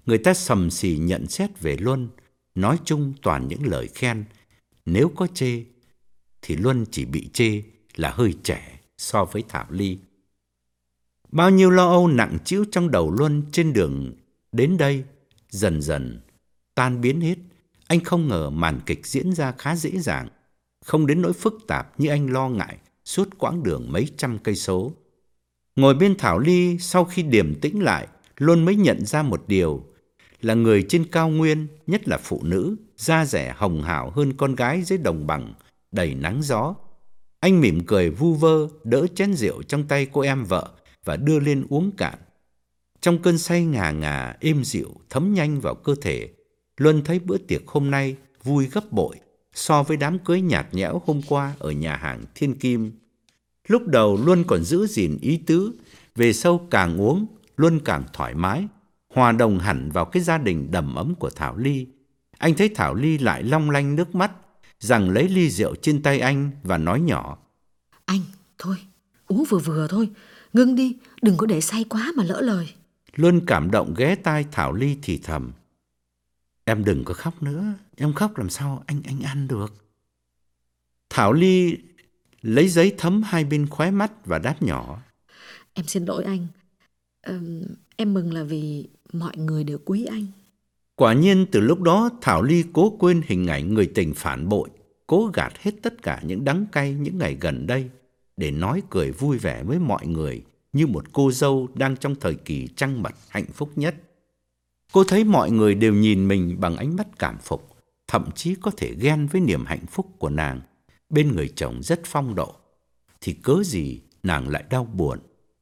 Người ta sầm sì nhận xét về Luân, nói chung toàn những lời khen. Nếu có chê, thì Luân chỉ bị chê là hơi trẻ so với Thảo Ly. Bao nhiêu lo âu nặng trĩu trong đầu Luân trên đường đến đây dần dần tan biến hết. Anh không ngờ màn kịch diễn ra khá dễ dàng, không đến nỗi phức tạp như anh lo ngại suốt quãng đường mấy trăm cây số. Ngồi bên Thảo Ly, sau khi điềm tĩnh lại, Luân mới nhận ra một điều là người trên cao nguyên, nhất là phụ nữ, da dẻ hồng hào hơn con gái dưới đồng bằng đầy nắng gió. Anh mỉm cười vu vơ, đỡ chén rượu trong tay cô em vợ và đưa lên uống cạn. Trong cơn say ngà ngà êm dịu thấm nhanh vào cơ thể, Luân thấy bữa tiệc hôm nay vui gấp bội so với đám cưới nhạt nhẽo hôm qua ở nhà hàng Thiên Kim. Lúc đầu Luân còn giữ gìn ý tứ, về sau càng uống Luân càng thoải mái, hòa đồng hẳn vào cái gia đình đầm ấm của Thảo Ly. Anh thấy Thảo Ly lại long lanh nước mắt, giằng lấy ly rượu trên tay anh và nói nhỏ: Anh, thôi, uống vừa vừa thôi, ngưng đi, đừng có để say quá mà lỡ lời. Luân cảm động ghé tai Thảo Ly thì thầm: Em đừng có khóc nữa, em khóc làm sao anh ăn được. Thảo Ly lấy giấy thấm hai bên khóe mắt và đáp nhỏ: Em xin lỗi anh. Em mừng là vì mọi người đều quý anh. Quả nhiên từ lúc đó Thảo Ly cố quên hình ảnh người tình phản bội, cố gạt hết tất cả những đắng cay những ngày gần đây để nói cười vui vẻ với mọi người như một cô dâu đang trong thời kỳ trăng mật hạnh phúc nhất. Cô thấy mọi người đều nhìn mình bằng ánh mắt cảm phục, thậm chí có thể ghen với niềm hạnh phúc của nàng bên người chồng rất phong độ, thì cớ gì nàng lại đau buồn.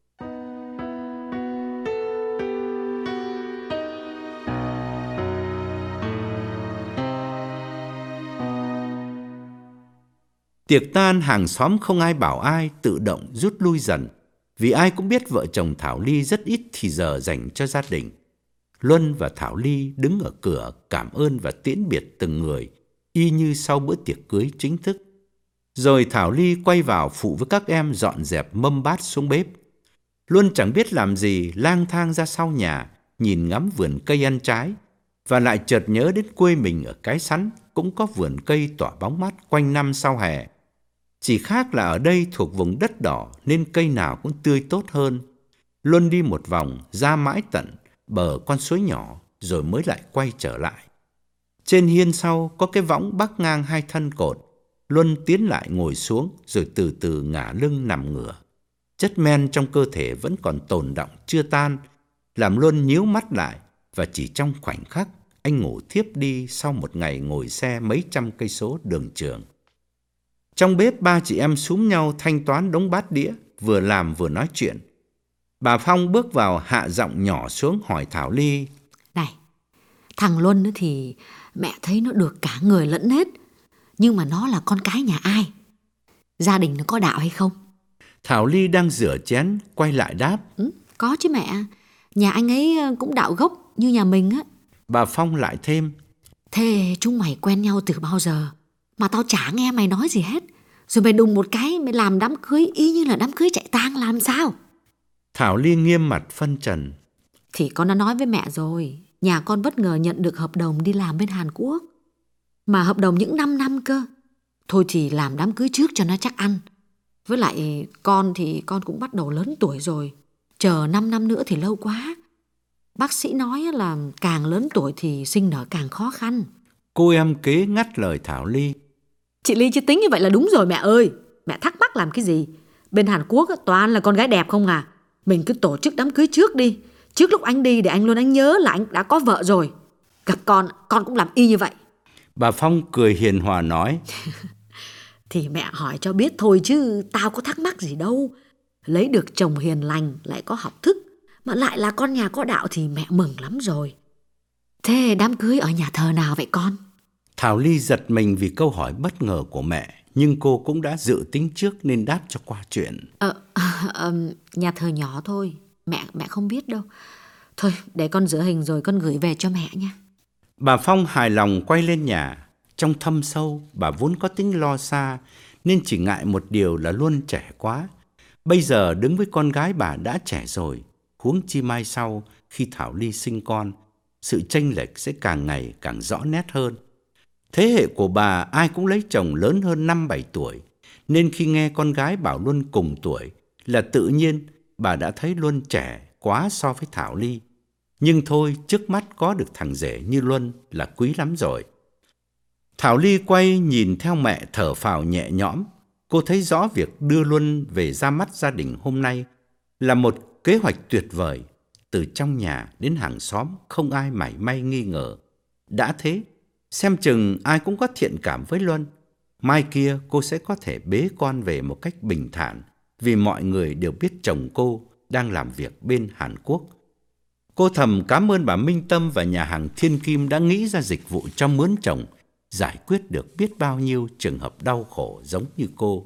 Tiệc tan, hàng xóm không ai bảo ai, tự động rút lui dần, vì ai cũng biết vợ chồng Thảo Ly rất ít thì giờ dành cho gia đình. Luân và Thảo Ly đứng ở cửa cảm ơn và tiễn biệt từng người, y như sau bữa tiệc cưới chính thức. Rồi Thảo Ly quay vào phụ với các em dọn dẹp mâm bát xuống bếp. Luân chẳng biết làm gì, lang thang ra sau nhà, nhìn ngắm vườn cây ăn trái, và lại chợt nhớ đến quê mình ở Cái Sắn cũng có vườn cây tỏa bóng mát quanh năm sau hè. Chỉ khác là ở đây thuộc vùng đất đỏ nên cây nào cũng tươi tốt hơn. Luân đi một vòng ra mãi tận bờ con suối nhỏ rồi mới lại quay trở lại. Trên hiên sau có cái võng bắc ngang hai thân cột. Luân tiến lại ngồi xuống rồi từ từ ngả lưng nằm ngửa. Chất men trong cơ thể vẫn còn tồn đọng chưa tan, làm Luân nhíu mắt lại, và chỉ trong khoảnh khắc anh ngủ thiếp đi sau một ngày ngồi xe mấy trăm cây số đường trường. Trong bếp, ba chị em xúm nhau thanh toán đống bát đĩa, vừa làm vừa nói chuyện. Bà Phong bước vào hạ giọng nhỏ xuống hỏi Thảo Ly: Này, thằng Luân thì mẹ thấy nó được cả người lẫn nết, nhưng mà nó là con cái nhà ai? Gia đình nó có đạo hay không? Thảo Ly đang rửa chén, quay lại đáp: Có chứ mẹ, nhà anh ấy cũng đạo gốc như nhà mình á. Bà Phong lại thêm: Thế chúng mày quen nhau từ bao giờ mà tao chả nghe mày nói gì hết, rồi mày đùng một cái mày làm đám cưới y như là đám cưới chạy tang làm sao? Thảo Ly nghiêm mặt phân trần: Thì con đã nói với mẹ rồi, nhà con bất ngờ nhận được hợp đồng đi làm bên Hàn Quốc, mà hợp đồng những 5 năm cơ. Thôi thì làm đám cưới trước cho nó chắc ăn. Với lại con thì con cũng bắt đầu lớn tuổi rồi, chờ 5 năm nữa thì lâu quá. Bác sĩ nói là càng lớn tuổi thì sinh nở càng khó khăn. Cô em kế ngắt lời Thảo Ly: Chị Ly chứ tính như vậy là đúng rồi mẹ ơi. Mẹ thắc mắc làm cái gì? Bên Hàn Quốc toàn là con gái đẹp không à. Mình cứ tổ chức đám cưới trước đi. Trước lúc anh đi để anh luôn anh nhớ là anh đã có vợ rồi. Gặp con cũng làm y như vậy. Bà Phong cười hiền hòa nói: Thì mẹ hỏi cho biết thôi chứ tao có thắc mắc gì đâu. Lấy được chồng hiền lành, lại có học thức, mà lại là con nhà có đạo thì mẹ mừng lắm rồi. Thế đám cưới ở nhà thờ nào vậy con? Thảo Ly giật mình vì câu hỏi bất ngờ của mẹ, nhưng cô cũng đã dự tính trước nên đáp cho qua chuyện. Nhà thờ nhỏ thôi, mẹ không biết đâu. Thôi để con rửa hình rồi con gửi về cho mẹ nha. Bà Phong hài lòng quay lên nhà. Trong thâm sâu, bà vốn có tính lo xa, nên chỉ ngại một điều là Luân trẻ quá. Bây giờ đứng với con gái bà đã trẻ rồi, huống chi mai sau khi Thảo Ly sinh con. sự chênh lệch sẽ càng ngày càng rõ nét hơn. Thế hệ của bà ai cũng lấy chồng lớn hơn 5-7 tuổi, nên khi nghe con gái bảo Luân cùng tuổi là tự nhiên bà đã thấy Luân trẻ quá so với Thảo Ly. Nhưng thôi, trước mắt có được thằng rể như Luân là quý lắm rồi. Thảo Ly quay nhìn theo mẹ thở phào nhẹ nhõm. Cô thấy rõ việc đưa Luân về ra mắt gia đình hôm nay là một kế hoạch tuyệt vời. Từ trong nhà đến hàng xóm không ai mảy may nghi ngờ. Đã thế, xem chừng ai cũng có thiện cảm với Luân. Mai kia cô sẽ có thể bế con về một cách bình thản, vì mọi người đều biết chồng cô đang làm việc bên Hàn Quốc. Cô thầm cảm ơn bà Minh Tâm và nhà hàng Thiên Kim đã nghĩ ra dịch vụ cho mướn chồng, giải quyết được biết bao nhiêu trường hợp đau khổ giống như cô.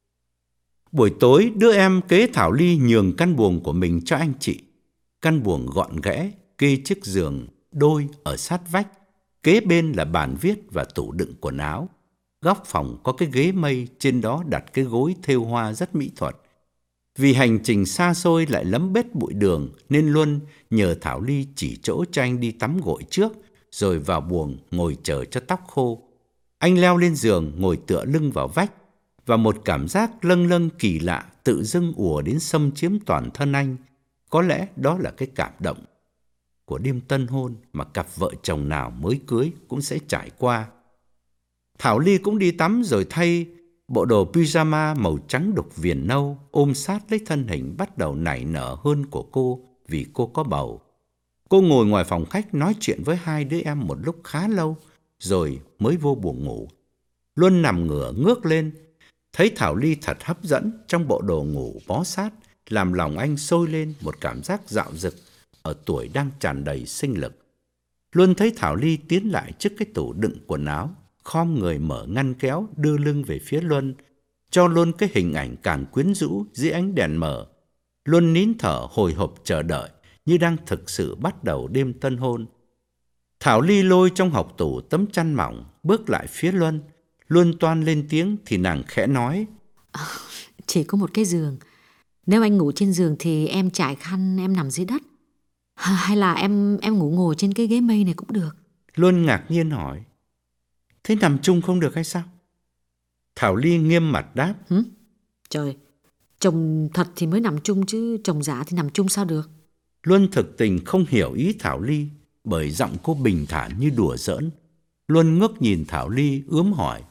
Buổi tối, đứa em kế Thảo Ly nhường căn buồng của mình cho anh chị. Căn buồng gọn ghẽ, kê chiếc giường đôi ở sát vách. Kế bên là bàn viết và tủ đựng quần áo. Góc phòng có cái ghế mây, trên đó đặt cái gối thêu hoa rất mỹ thuật. Vì hành trình xa xôi lại lấm bết bụi đường, nên Luân nhờ Thảo Ly chỉ chỗ cho anh đi tắm gội trước, rồi vào buồng ngồi chờ cho tóc khô. Anh leo lên giường, ngồi tựa lưng vào vách, và một cảm giác lâng lâng kỳ lạ tự dưng ùa đến xâm chiếm toàn thân anh. Có lẽ đó là cái cảm động của đêm tân hôn mà cặp vợ chồng nào mới cưới cũng sẽ trải qua. Thảo Ly cũng đi tắm rồi thay bộ đồ pyjama màu trắng đục viền nâu, ôm sát lấy thân hình bắt đầu nảy nở hơn của cô vì cô có bầu. Cô ngồi ngoài phòng khách nói chuyện với hai đứa em một lúc khá lâu, rồi mới vô buồng ngủ. Luân nằm ngửa ngước lên, thấy Thảo Ly thật hấp dẫn trong bộ đồ ngủ bó sát, làm lòng anh sôi lên một cảm giác dạo dực ở tuổi đang tràn đầy sinh lực. Luân thấy Thảo Ly tiến lại trước cái tủ đựng quần áo, khom người mở ngăn kéo, đưa lưng về phía Luân, cho Luân cái hình ảnh càng quyến rũ dưới ánh đèn mờ. Luân nín thở hồi hộp chờ đợi, như đang thực sự bắt đầu đêm tân hôn. Thảo Ly lôi trong hộc tủ tấm chăn mỏng, bước lại phía Luân. Luân toan lên tiếng thì nàng khẽ nói: Chỉ có một cái giường. Nếu anh ngủ trên giường thì em trải khăn em nằm dưới đất. Hay là em ngủ ngồi trên cái ghế mây này cũng được. Luân ngạc nhiên hỏi: Thế nằm chung không được hay sao? Thảo Ly nghiêm mặt đáp: Trời, chồng thật thì mới nằm chung chứ chồng giả thì nằm chung sao được? Luân thực tình không hiểu ý Thảo Ly, bởi giọng cô bình thản như đùa giỡn. Luân ngước nhìn Thảo Ly ướm hỏi: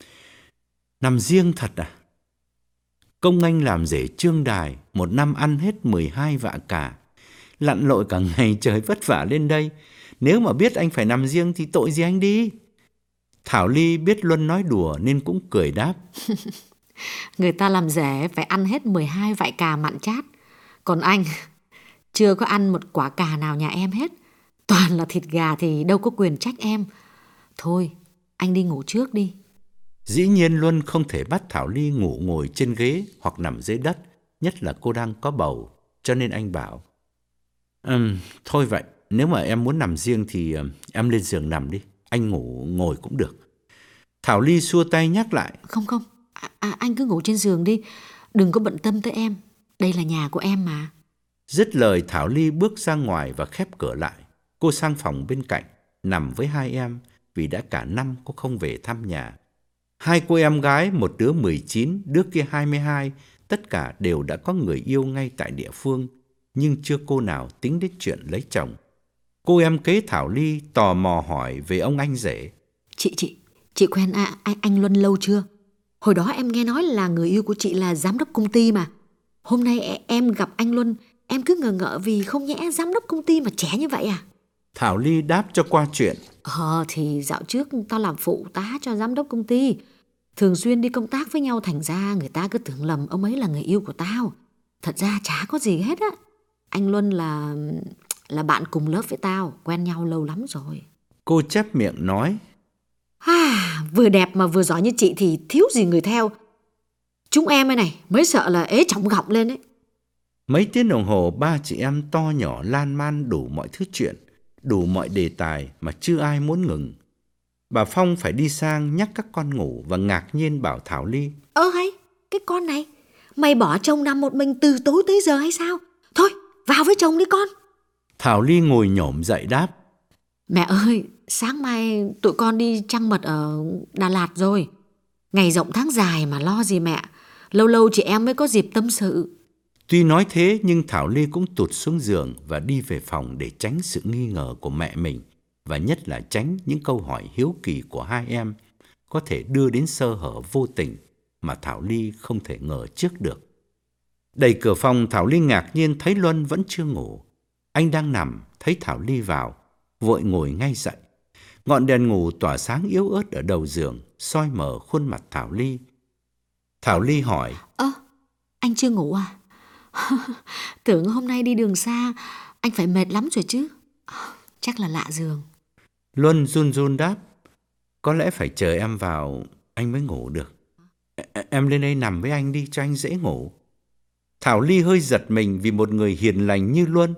Nằm riêng thật à? Công anh làm rể Trương Đài, một năm ăn hết 12 vạ cà, lặn lội cả ngày trời vất vả lên đây. Nếu mà biết anh phải nằm riêng thì tội gì anh đi. Thảo Ly biết Luân nói đùa nên cũng cười đáp: Người ta làm rể phải ăn hết 12 vại cà mặn chát. Còn anh chưa có ăn một quả cà nào nhà em hết. Toàn là thịt gà thì đâu có quyền trách em. Thôi, anh đi ngủ trước đi. Dĩ nhiên Luân không thể bắt Thảo Ly ngủ ngồi trên ghế hoặc nằm dưới đất, nhất là cô đang có bầu, cho nên anh bảo: Thôi vậy, nếu mà em muốn nằm riêng thì em lên giường nằm đi, anh ngủ ngồi cũng được. Thảo Ly xua tay nhắc lại: Không, anh cứ ngủ trên giường đi, đừng có bận tâm tới em. Đây là nhà của em mà. Dứt lời, Thảo Ly bước ra ngoài và khép cửa lại. Cô sang phòng bên cạnh, nằm với hai em, vì đã cả năm cô không về thăm nhà. Hai cô em gái, một đứa 19, đứa kia 22, tất cả đều đã có người yêu ngay tại địa phương, nhưng chưa cô nào tính đến chuyện lấy chồng. Cô em kế Thảo Ly tò mò hỏi về ông anh rể. Chị quen anh Luân lâu chưa? Hồi đó em nghe nói là người yêu của chị là giám đốc công ty mà. Hôm nay em gặp anh Luân, em cứ ngờ ngợ vì không nhẽ giám đốc công ty mà trẻ như vậy à? Thảo Ly đáp cho qua chuyện. Thì dạo trước tao làm phụ tá cho giám đốc công ty, thường xuyên đi công tác với nhau, thành ra người ta cứ tưởng lầm ông ấy là người yêu của tao. Thật ra chả có gì hết á. Anh Luân là bạn cùng lớp với tao, quen nhau lâu lắm rồi. Cô chép miệng nói: Vừa đẹp mà vừa giỏi như chị thì thiếu gì người theo. Chúng em này mới sợ là ế chỏng gọng lên ấy. Mấy tiếng đồng hồ, ba chị em to nhỏ lan man đủ mọi thứ chuyện, đủ mọi đề tài mà chưa ai muốn ngừng. Bà Phong phải đi sang nhắc các con ngủ và ngạc nhiên bảo Thảo Ly: Hay, cái con này, mày bỏ chồng nằm một mình từ tối tới giờ hay sao? Thôi, vào với chồng đi con. Thảo Ly ngồi nhổm dậy đáp: Mẹ ơi, sáng mai tụi con đi trăng mật ở Đà Lạt rồi. Ngày rộng tháng dài mà lo gì mẹ. Lâu lâu chị em mới có dịp tâm sự. Tuy nói thế nhưng Thảo Ly cũng tụt xuống giường và đi về phòng để tránh sự nghi ngờ của mẹ mình, và nhất là tránh những câu hỏi hiếu kỳ của hai em có thể đưa đến sơ hở vô tình mà Thảo Ly không thể ngờ trước được. Đẩy cửa phòng, Thảo Ly ngạc nhiên thấy Luân vẫn chưa ngủ. Anh đang nằm, thấy Thảo Ly vào, vội ngồi ngay dậy. Ngọn đèn ngủ tỏa sáng yếu ớt ở đầu giường, soi mở khuôn mặt Thảo Ly. Thảo Ly hỏi: Anh chưa ngủ à? Tưởng hôm nay đi đường xa, anh phải mệt lắm rồi chứ. Chắc là lạ giường. Luân run run đáp: Có lẽ phải chờ em vào anh mới ngủ được. Em lên đây nằm với anh đi cho anh dễ ngủ. Thảo Ly hơi giật mình vì một người hiền lành như Luân.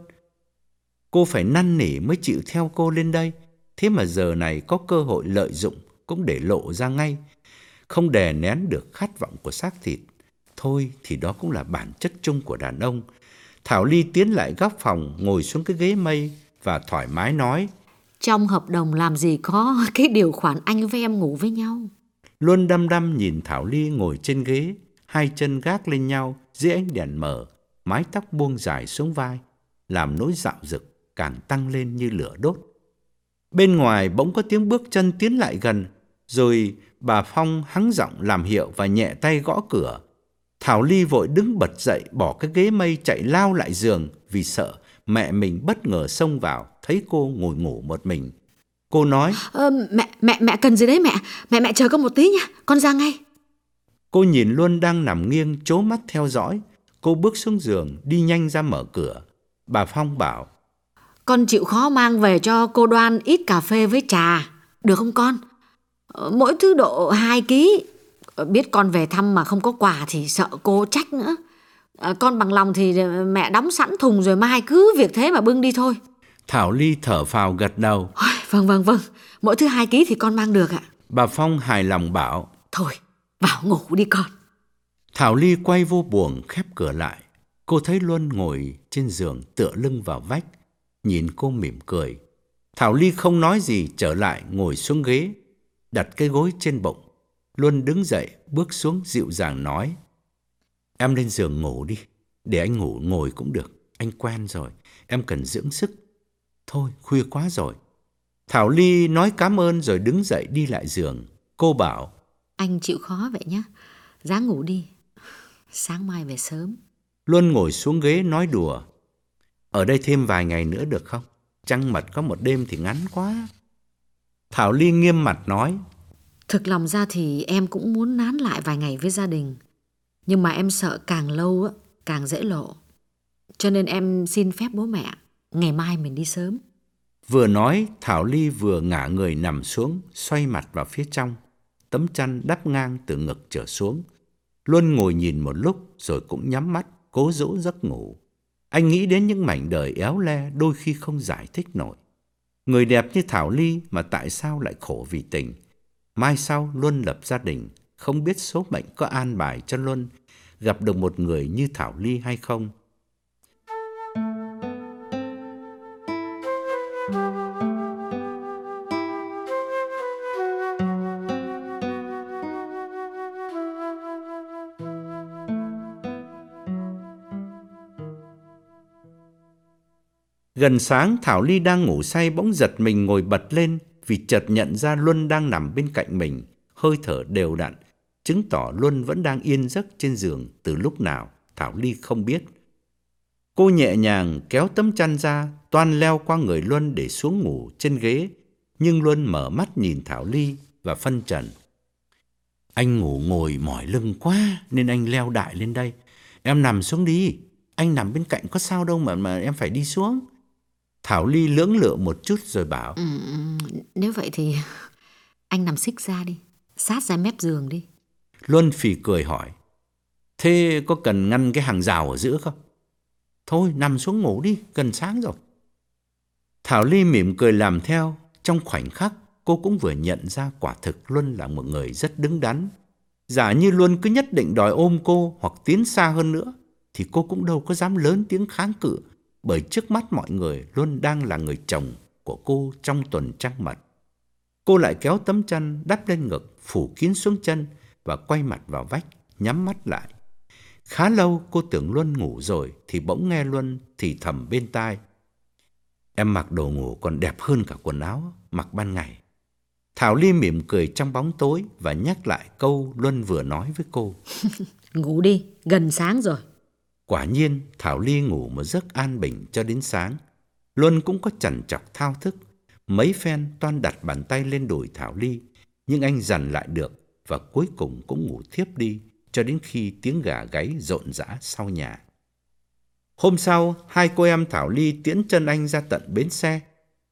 Cô phải năn nỉ mới chịu theo cô lên đây. Thế mà giờ này có cơ hội lợi dụng cũng để lộ ra ngay, không đè nén được khát vọng của xác thịt. Thôi thì đó cũng là bản chất chung của đàn ông. Thảo Ly tiến lại góc phòng, ngồi xuống cái ghế mây và thoải mái nói: Trong hợp đồng làm gì có cái điều khoản anh với em ngủ với nhau. Luân đăm đăm nhìn Thảo Ly ngồi trên ghế, hai chân gác lên nhau dưới ánh đèn mờ, mái tóc buông dài xuống vai, làm nỗi dạo dực càng tăng lên như lửa đốt. Bên ngoài bỗng có tiếng bước chân tiến lại gần, rồi bà Phong hắng giọng làm hiệu và nhẹ tay gõ cửa. Thảo Ly vội đứng bật dậy, bỏ cái ghế mây chạy lao lại giường vì sợ mẹ mình bất ngờ xông vào thấy cô ngồi ngủ một mình. Cô nói: Mẹ cần gì đấy mẹ? Mẹ chờ con một tí nha, con ra ngay. Cô nhìn Luân đang nằm nghiêng trố mắt theo dõi. Cô bước xuống giường, đi nhanh ra mở cửa. Bà Phong bảo: Con chịu khó mang về cho cô Đoan ít cà phê với trà, được không con? Mỗi thứ độ 2 ký. Biết con về thăm mà không có quà thì sợ cô trách nữa. Con bằng lòng thì mẹ đóng sẵn thùng rồi mai cứ việc thế mà bưng đi thôi. Thảo Ly thở phào gật đầu: Vâng, mỗi thứ 2 ký thì con mang được ạ. Bà Phong hài lòng bảo: Thôi, vào ngủ đi con. Thảo Ly quay vô buồng khép cửa lại. Cô thấy Luân ngồi trên giường tựa lưng vào vách, nhìn cô mỉm cười. Thảo Ly không nói gì, trở lại ngồi xuống ghế, đặt cái gối trên bụng. Luân đứng dậy bước xuống dịu dàng nói: Em lên giường ngủ đi, để anh ngủ ngồi cũng được, anh quen rồi, em cần dưỡng sức. Thôi khuya quá rồi. Thảo Ly nói cảm ơn rồi đứng dậy đi lại giường. Cô bảo: Anh chịu khó vậy nhé, ráng ngủ đi, sáng mai về sớm. Luân ngồi xuống ghế nói đùa: Ở đây thêm vài ngày nữa được không? Trăng mật có một đêm thì ngắn quá. Thảo Ly nghiêm mặt nói: Thực lòng ra thì em cũng muốn nán lại vài ngày với gia đình, nhưng mà em sợ càng lâu càng dễ lộ. Cho nên em xin phép bố mẹ, ngày mai mình đi sớm. Vừa nói, Thảo Ly vừa ngả người nằm xuống, xoay mặt vào phía trong. Tấm chăn đắp ngang từ ngực trở xuống. Luân ngồi nhìn một lúc rồi cũng nhắm mắt, cố dỗ giấc ngủ. Anh nghĩ đến những mảnh đời éo le đôi khi không giải thích nổi. Người đẹp như Thảo Ly mà tại sao lại khổ vì tình? Mai sau Luân lập gia đình, không biết số mệnh có an bài cho Luân gặp được một người như Thảo Ly hay không? Gần sáng, Thảo Ly đang ngủ say bỗng giật mình ngồi bật lên vì chợt nhận ra Luân đang nằm bên cạnh mình, hơi thở đều đặn, chứng tỏ Luân vẫn đang yên giấc trên giường từ lúc nào Thảo Ly không biết. Cô nhẹ nhàng kéo tấm chăn ra, toan leo qua người Luân để xuống ngủ trên ghế, nhưng Luân mở mắt nhìn Thảo Ly và phân trần: Anh ngủ ngồi mỏi lưng quá nên anh leo đại lên đây. Em nằm xuống đi, anh nằm bên cạnh có sao đâu mà em phải đi xuống. Thảo Ly lưỡng lự một chút rồi bảo: Nếu vậy thì anh nằm xích ra đi, sát ra mép giường đi. Luân phì cười hỏi: Thế có cần ngăn cái hàng rào ở giữa không? Thôi nằm xuống ngủ đi, gần sáng rồi. Thảo Ly mỉm cười làm theo. Trong khoảnh khắc cô cũng vừa nhận ra quả thực Luân là một người rất đứng đắn. Giả như Luân cứ nhất định đòi ôm cô hoặc tiến xa hơn nữa thì cô cũng đâu có dám lớn tiếng kháng cự, bởi trước mắt mọi người Luân đang là người chồng của cô trong tuần trăng mật. Cô lại kéo tấm chăn đắp lên ngực, phủ kín xuống chân và quay mặt vào vách, nhắm mắt lại. Khá lâu cô tưởng Luân ngủ rồi thì bỗng nghe Luân thì thầm bên tai: "Em mặc đồ ngủ còn đẹp hơn cả quần áo mặc ban ngày." Thảo Ly mỉm cười trong bóng tối và nhắc lại câu Luân vừa nói với cô. Ngủ đi, gần sáng rồi. Quả nhiên Thảo Ly ngủ một giấc an bình cho đến sáng. Luân cũng có chằn chọc thao thức. Mấy phen toan đặt bàn tay lên đùi Thảo Ly, nhưng anh dằn lại được và cuối cùng cũng ngủ thiếp đi cho đến khi tiếng gà gáy rộn rã sau nhà. Hôm sau, hai cô em Thảo Ly tiễn chân anh ra tận bến xe.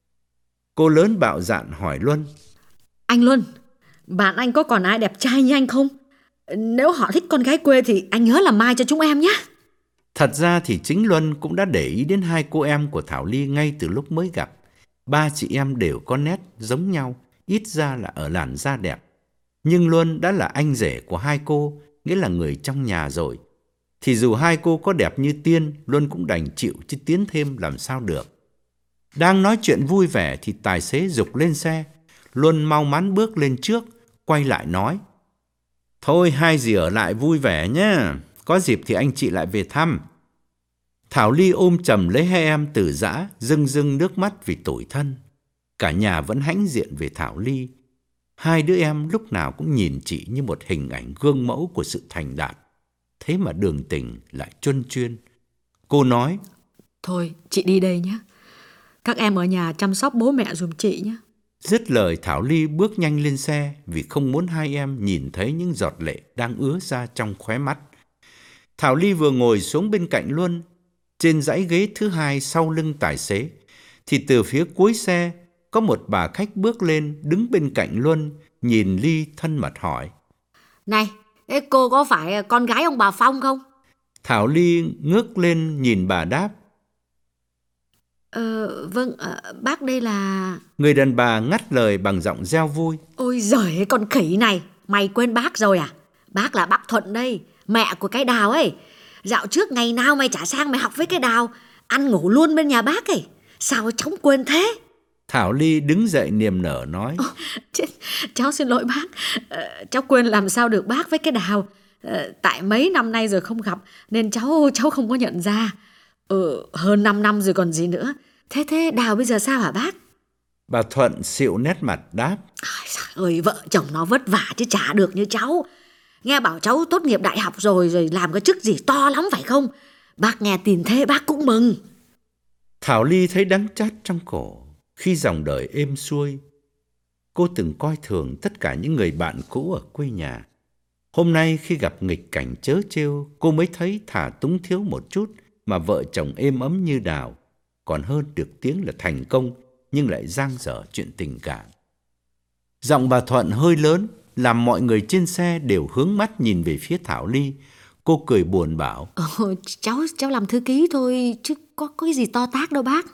Cô lớn bạo dạn hỏi Luân: Anh Luân, bạn anh có còn ai đẹp trai như anh không? Nếu họ thích con gái quê thì anh nhớ làm mai cho chúng em nhé. Thật ra thì chính Luân cũng đã để ý đến hai cô em của Thảo Ly ngay từ lúc mới gặp. Ba chị em đều có nét giống nhau, ít ra là ở làn da đẹp. Nhưng Luân đã là anh rể của hai cô, nghĩa là người trong nhà rồi. Thì dù hai cô có đẹp như tiên, Luân cũng đành chịu chứ tiến thêm làm sao được. Đang nói chuyện vui vẻ thì tài xế giục lên xe. Luân mau mắn bước lên trước, quay lại nói: "Thôi hai dì ở lại vui vẻ nhé, có dịp thì anh chị lại về thăm." Thảo Ly ôm chầm lấy hai em từ giã, rưng rưng nước mắt vì tủi thân. Cả nhà vẫn hãnh diện về Thảo Ly. Hai đứa em lúc nào cũng nhìn chị như một hình ảnh gương mẫu của sự thành đạt. Thế mà đường tình lại chuân chuyên. Cô nói: Thôi, chị đi đây nhé. Các em ở nhà chăm sóc bố mẹ giùm chị nhé. Dứt lời Thảo Ly bước nhanh lên xe vì không muốn hai em nhìn thấy những giọt lệ đang ứa ra trong khóe mắt. Thảo Ly vừa ngồi xuống bên cạnh Luân, trên dãy ghế thứ hai sau lưng tài xế, thì từ phía cuối xe có một bà khách bước lên đứng bên cạnh Luân, nhìn Ly thân mật hỏi: Này, cô có phải con gái ông bà Phong không? Thảo Ly ngước lên nhìn bà đáp: Vâng, bác đây là... Người đàn bà ngắt lời bằng giọng reo vui: Ôi giời, con khỉ này, mày quên bác rồi à? Bác là bác Thuận đây, mẹ của cái Đào ấy. Dạo trước ngày nào mày chả sang mày học với cái Đào, ăn ngủ luôn bên nhà bác ấy. Sao cháu quên thế? Thảo Ly đứng dậy niềm nở nói: Cháu xin lỗi bác, cháu quên làm sao được bác với cái Đào. Tại mấy năm nay rồi không gặp nên cháu không có nhận ra. Hơn 5 năm rồi còn gì nữa. Thế Đào bây giờ sao hả bác? Bà Thuận xịu nét mặt đáp: Trời ơi, vợ chồng nó vất vả chứ chả được như cháu. Nghe bảo cháu tốt nghiệp đại học rồi làm cái chức gì to lắm phải không? Bác nghe tin thế bác cũng mừng. Thảo Ly thấy đắng chát trong cổ khi dòng đời êm xuôi. Cô từng coi thường tất cả những người bạn cũ ở quê nhà. Hôm nay khi gặp nghịch cảnh trớ trêu, cô mới thấy thà túng thiếu một chút mà vợ chồng êm ấm như Đào, còn hơn được tiếng là thành công nhưng lại dang dở chuyện tình cảm. Giọng bà Thuận hơi lớn làm mọi người trên xe đều hướng mắt nhìn về phía Thảo Ly. Cô cười buồn bảo: Cháu làm thư ký thôi chứ có cái gì to tát đâu bác.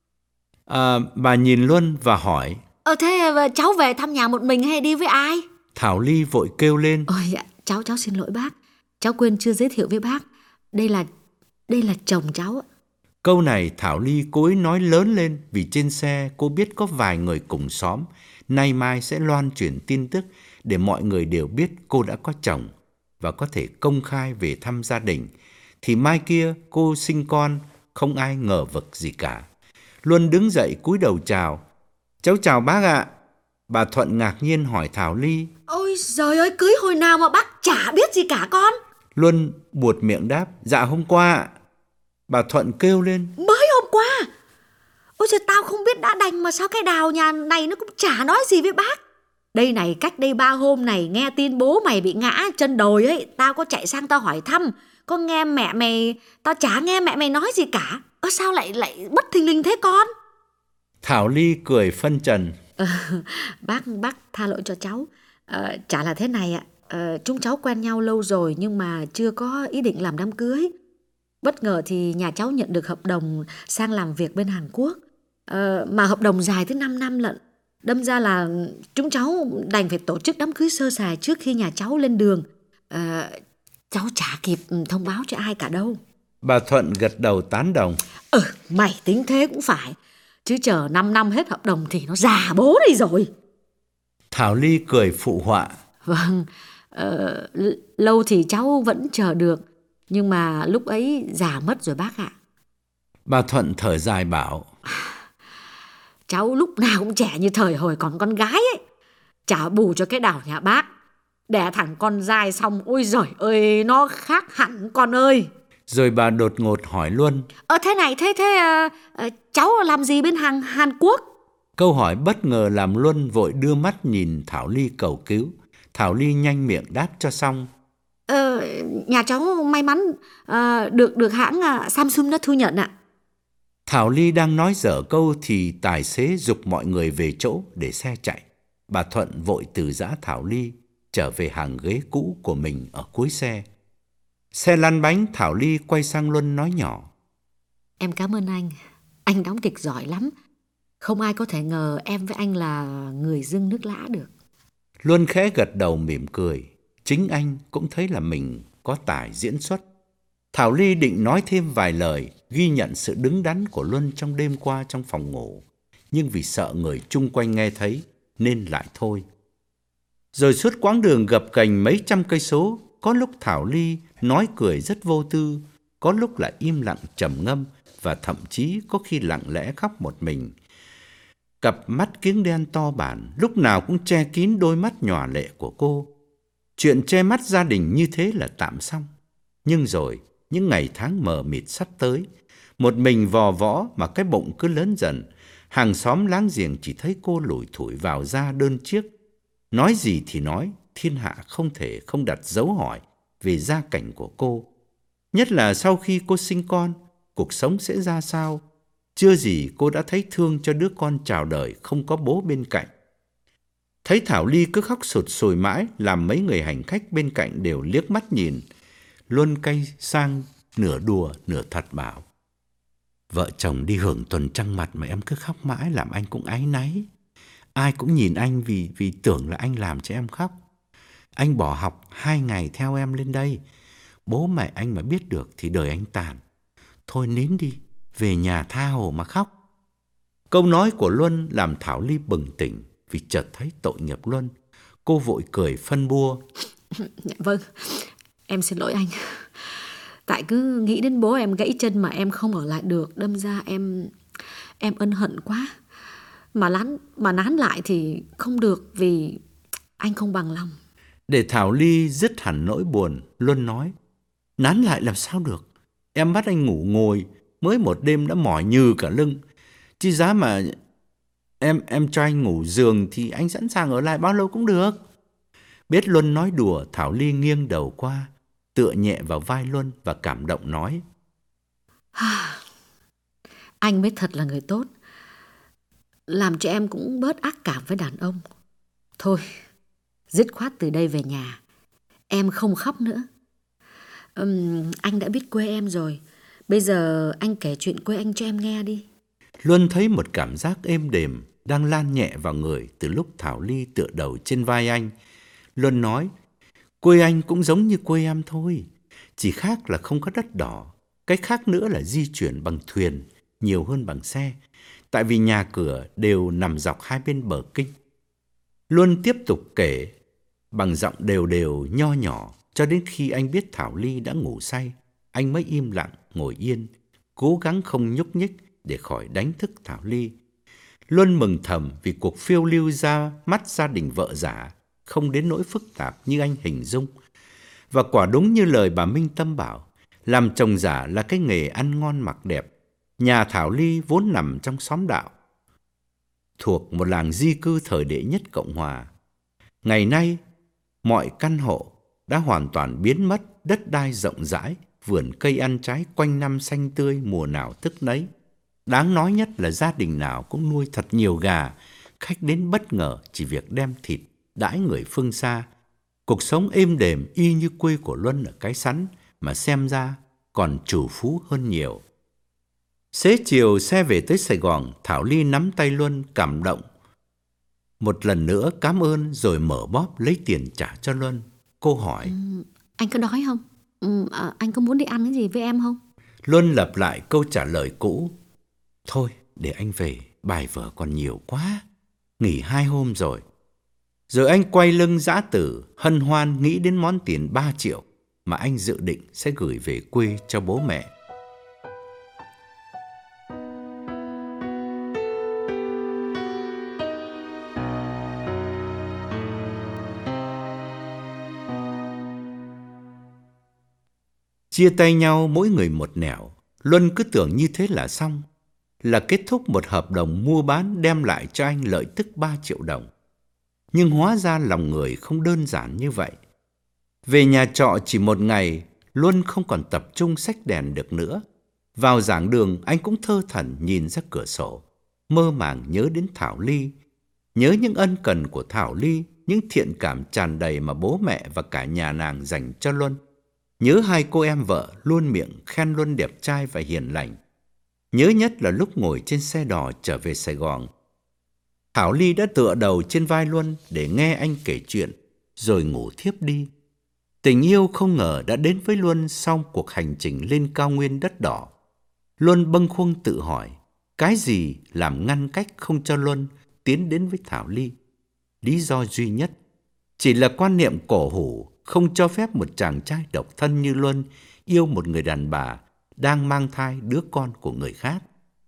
Bà nhìn Luân và hỏi: Thế cháu về thăm nhà một mình hay đi với ai? Thảo Ly vội kêu lên: Ôi dạ, cháu xin lỗi bác. Cháu quên chưa giới thiệu với bác. Đây là chồng cháu. Câu này Thảo Ly cố ý nói lớn lên vì trên xe cô biết có vài người cùng xóm nay mai sẽ loan truyền tin tức để mọi người đều biết cô đã có chồng và có thể công khai về thăm gia đình. Thì mai kia cô sinh con, không ai ngờ vực gì cả. Luân đứng dậy cúi đầu chào: Cháu chào bác ạ. Bà Thuận ngạc nhiên hỏi Thảo Ly: Ôi giời ơi, cưới hồi nào mà bác chả biết gì cả con? Luân buột miệng đáp: Dạ hôm qua ạ. Bà Thuận kêu lên: Mới hôm qua? Ôi trời, tao không biết đã đành mà sao cái Đào nhà này nó cũng chả nói gì với bác. Đây này, cách đây 3 hôm này nghe tin bố mày bị ngã chân đồi ấy, tao có chạy sang tao hỏi thăm. Có nghe mẹ mày, tao chả nghe mẹ mày nói gì cả. Sao lại bất thình lình thế con? Thảo Ly cười phân trần: Bác tha lỗi cho cháu. Chả là thế này ạ. Chúng cháu quen nhau lâu rồi nhưng mà chưa có ý định làm đám cưới. Bất ngờ thì nhà cháu nhận được hợp đồng sang làm việc bên Hàn Quốc. Mà hợp đồng dài tới 5 năm lận. Đâm ra là chúng cháu đành phải tổ chức đám cưới sơ sài trước khi nhà cháu lên đường. Cháu chả kịp thông báo cho ai cả đâu. Bà Thuận gật đầu tán đồng: Mày tính thế cũng phải. Chứ chờ 5 năm hết hợp đồng thì nó già bố đi rồi. Thảo Ly cười phụ họa. Vâng, lâu thì cháu vẫn chờ được, nhưng mà lúc ấy già mất rồi bác ạ. Bà Thuận thở dài bảo. Cháu lúc nào cũng trẻ như thời hồi còn con gái ấy. Trả bù cho cái đảo nhà bác. Đẻ thằng con dai xong, ôi giời ơi, nó khác hẳn con ơi. Rồi bà đột ngột hỏi Luân. Thế này, cháu làm gì bên hàng Hàn Quốc? Câu hỏi bất ngờ làm Luân vội đưa mắt nhìn Thảo Ly cầu cứu. Thảo Ly nhanh miệng đáp cho xong. Nhà cháu may mắn được hãng Samsung nó thu nhận ạ. Thảo Ly đang nói dở câu thì tài xế giục mọi người về chỗ để xe chạy. Bà Thuận vội từ giã Thảo Ly trở về hàng ghế cũ của mình ở cuối xe. Xe lăn bánh, Thảo Ly quay sang Luân nói nhỏ. Em cảm ơn anh đóng kịch giỏi lắm. Không ai có thể ngờ em với anh là người dưng nước lã được. Luân khẽ gật đầu mỉm cười. Chính anh cũng thấy là mình có tài diễn xuất. Thảo Ly định nói thêm vài lời ghi nhận sự đứng đắn của Luân trong đêm qua trong phòng ngủ, nhưng vì sợ người chung quanh nghe thấy nên lại thôi. Rồi suốt quãng đường gập ghềnh mấy trăm cây số, có lúc Thảo Ly nói cười rất vô tư, có lúc lại im lặng trầm ngâm và thậm chí có khi lặng lẽ khóc một mình. Cặp mắt kiếng đen to bản lúc nào cũng che kín đôi mắt nhòa lệ của cô. Chuyện che mắt gia đình như thế là tạm xong. Nhưng rồi, những ngày tháng mờ mịt sắp tới, một mình vò võ mà cái bụng cứ lớn dần. Hàng xóm láng giềng chỉ thấy cô lủi thủi vào ra đơn chiếc. Nói gì thì nói, thiên hạ không thể không đặt dấu hỏi về gia cảnh của cô. Nhất là sau khi cô sinh con, cuộc sống sẽ ra sao? Chưa gì cô đã thấy thương cho đứa con chào đời không có bố bên cạnh. Thấy Thảo Ly cứ khóc sụt sùi mãi, làm mấy người hành khách bên cạnh đều liếc mắt nhìn. Luân cay sang nửa đùa nửa thật bảo. Vợ chồng đi hưởng tuần trăng mật mà em cứ khóc mãi làm anh cũng áy náy. Ai cũng nhìn anh vì tưởng là anh làm cho em khóc. Anh bỏ học 2 ngày theo em lên đây. Bố mẹ anh mà biết được thì đời anh tàn. Thôi nín đi, về nhà tha hồ mà khóc. Câu nói của Luân làm Thảo Ly bừng tỉnh vì chợt thấy tội nghiệp Luân. Cô vội cười phân bua. Vâng, em xin lỗi anh. Tại cứ nghĩ đến bố em gãy chân mà em không ở lại được, đâm ra em ân hận quá. Mà nán lại thì không được vì anh không bằng lòng. Để Thảo Ly dứt hẳn nỗi buồn, Luân nói. Nán lại làm sao được? Em bắt anh ngủ ngồi, mới một đêm đã mỏi nhừ cả lưng. Chứ giá mà em cho anh ngủ giường thì anh sẵn sàng ở lại bao lâu cũng được. Biết Luân nói đùa, Thảo Ly nghiêng đầu qua, tựa nhẹ vào vai Luân và cảm động nói. Anh mới thật là người tốt, làm cho em cũng bớt ác cảm với đàn ông. Thôi, dứt khoát từ đây về nhà, em không khóc nữa. Anh đã biết quê em rồi, bây giờ anh kể chuyện quê anh cho em nghe đi. Luân thấy một cảm giác êm đềm đang lan nhẹ vào người từ lúc Thảo Ly tựa đầu trên vai anh. Luân nói, quê anh cũng giống như quê em thôi, chỉ khác là không có đất đỏ. Cái khác nữa là di chuyển bằng thuyền nhiều hơn bằng xe, tại vì nhà cửa đều nằm dọc hai bên bờ kinh. Luân tiếp tục kể bằng giọng đều đều nho nhỏ cho đến khi anh biết Thảo Ly đã ngủ say. Anh mới im lặng ngồi yên, cố gắng không nhúc nhích để khỏi đánh thức Thảo Ly. Luân mừng thầm vì cuộc phiêu lưu ra mắt gia đình vợ giả không đến nỗi phức tạp như anh hình dung. Và quả đúng như lời bà Minh Tâm bảo, làm chồng giả là cái nghề ăn ngon mặc đẹp. Nhà Thảo Ly vốn nằm trong xóm đạo, thuộc một làng di cư thời đệ nhất Cộng Hòa. Ngày nay, mọi căn hộ đã hoàn toàn biến mất, đất đai rộng rãi, vườn cây ăn trái quanh năm xanh tươi, mùa nào tức nấy. Đáng nói nhất là gia đình nào cũng nuôi thật nhiều gà, khách đến bất ngờ chỉ việc đem thịt đãi người phương xa. Cuộc sống êm đềm y như quê của Luân ở Cái Sắn, mà xem ra còn chủ phú hơn nhiều. Xế chiều xe về tới Sài Gòn, Thảo Ly nắm tay Luân cảm động. Một lần nữa cảm ơn rồi mở bóp lấy tiền trả cho Luân. Cô hỏi, anh có đói không? Anh có muốn đi ăn cái gì với em không? Luân lặp lại câu trả lời cũ. Thôi để anh về, bài vở còn nhiều quá, nghỉ 2 hôm rồi. Rồi anh quay lưng giã từ, hân hoan nghĩ đến món tiền 3 triệu mà anh dự định sẽ gửi về quê cho bố mẹ. Chia tay nhau mỗi người một nẻo, Luân cứ tưởng như thế là xong, là kết thúc một hợp đồng mua bán đem lại cho anh lợi tức 3 triệu đồng. Nhưng hóa ra lòng người không đơn giản như vậy. Về nhà trọ chỉ một ngày, Luân không còn tập trung xách đèn được nữa. Vào giảng đường, anh cũng thơ thẩn nhìn ra cửa sổ, mơ màng nhớ đến Thảo Ly. Nhớ những ân cần của Thảo Ly, những thiện cảm tràn đầy mà bố mẹ và cả nhà nàng dành cho Luân. Nhớ 2 cô em vợ luôn miệng khen Luân đẹp trai và hiền lành. Nhớ nhất là lúc ngồi trên xe đò trở về Sài Gòn. Thảo Ly đã tựa đầu trên vai Luân để nghe anh kể chuyện, rồi ngủ thiếp đi. Tình yêu không ngờ đã đến với Luân sau cuộc hành trình lên cao nguyên đất đỏ. Luân bâng khuâng tự hỏi, cái gì làm ngăn cách không cho Luân tiến đến với Thảo Ly? Lý do duy nhất chỉ là quan niệm cổ hủ không cho phép một chàng trai độc thân như Luân yêu một người đàn bà đang mang thai đứa con của người khác.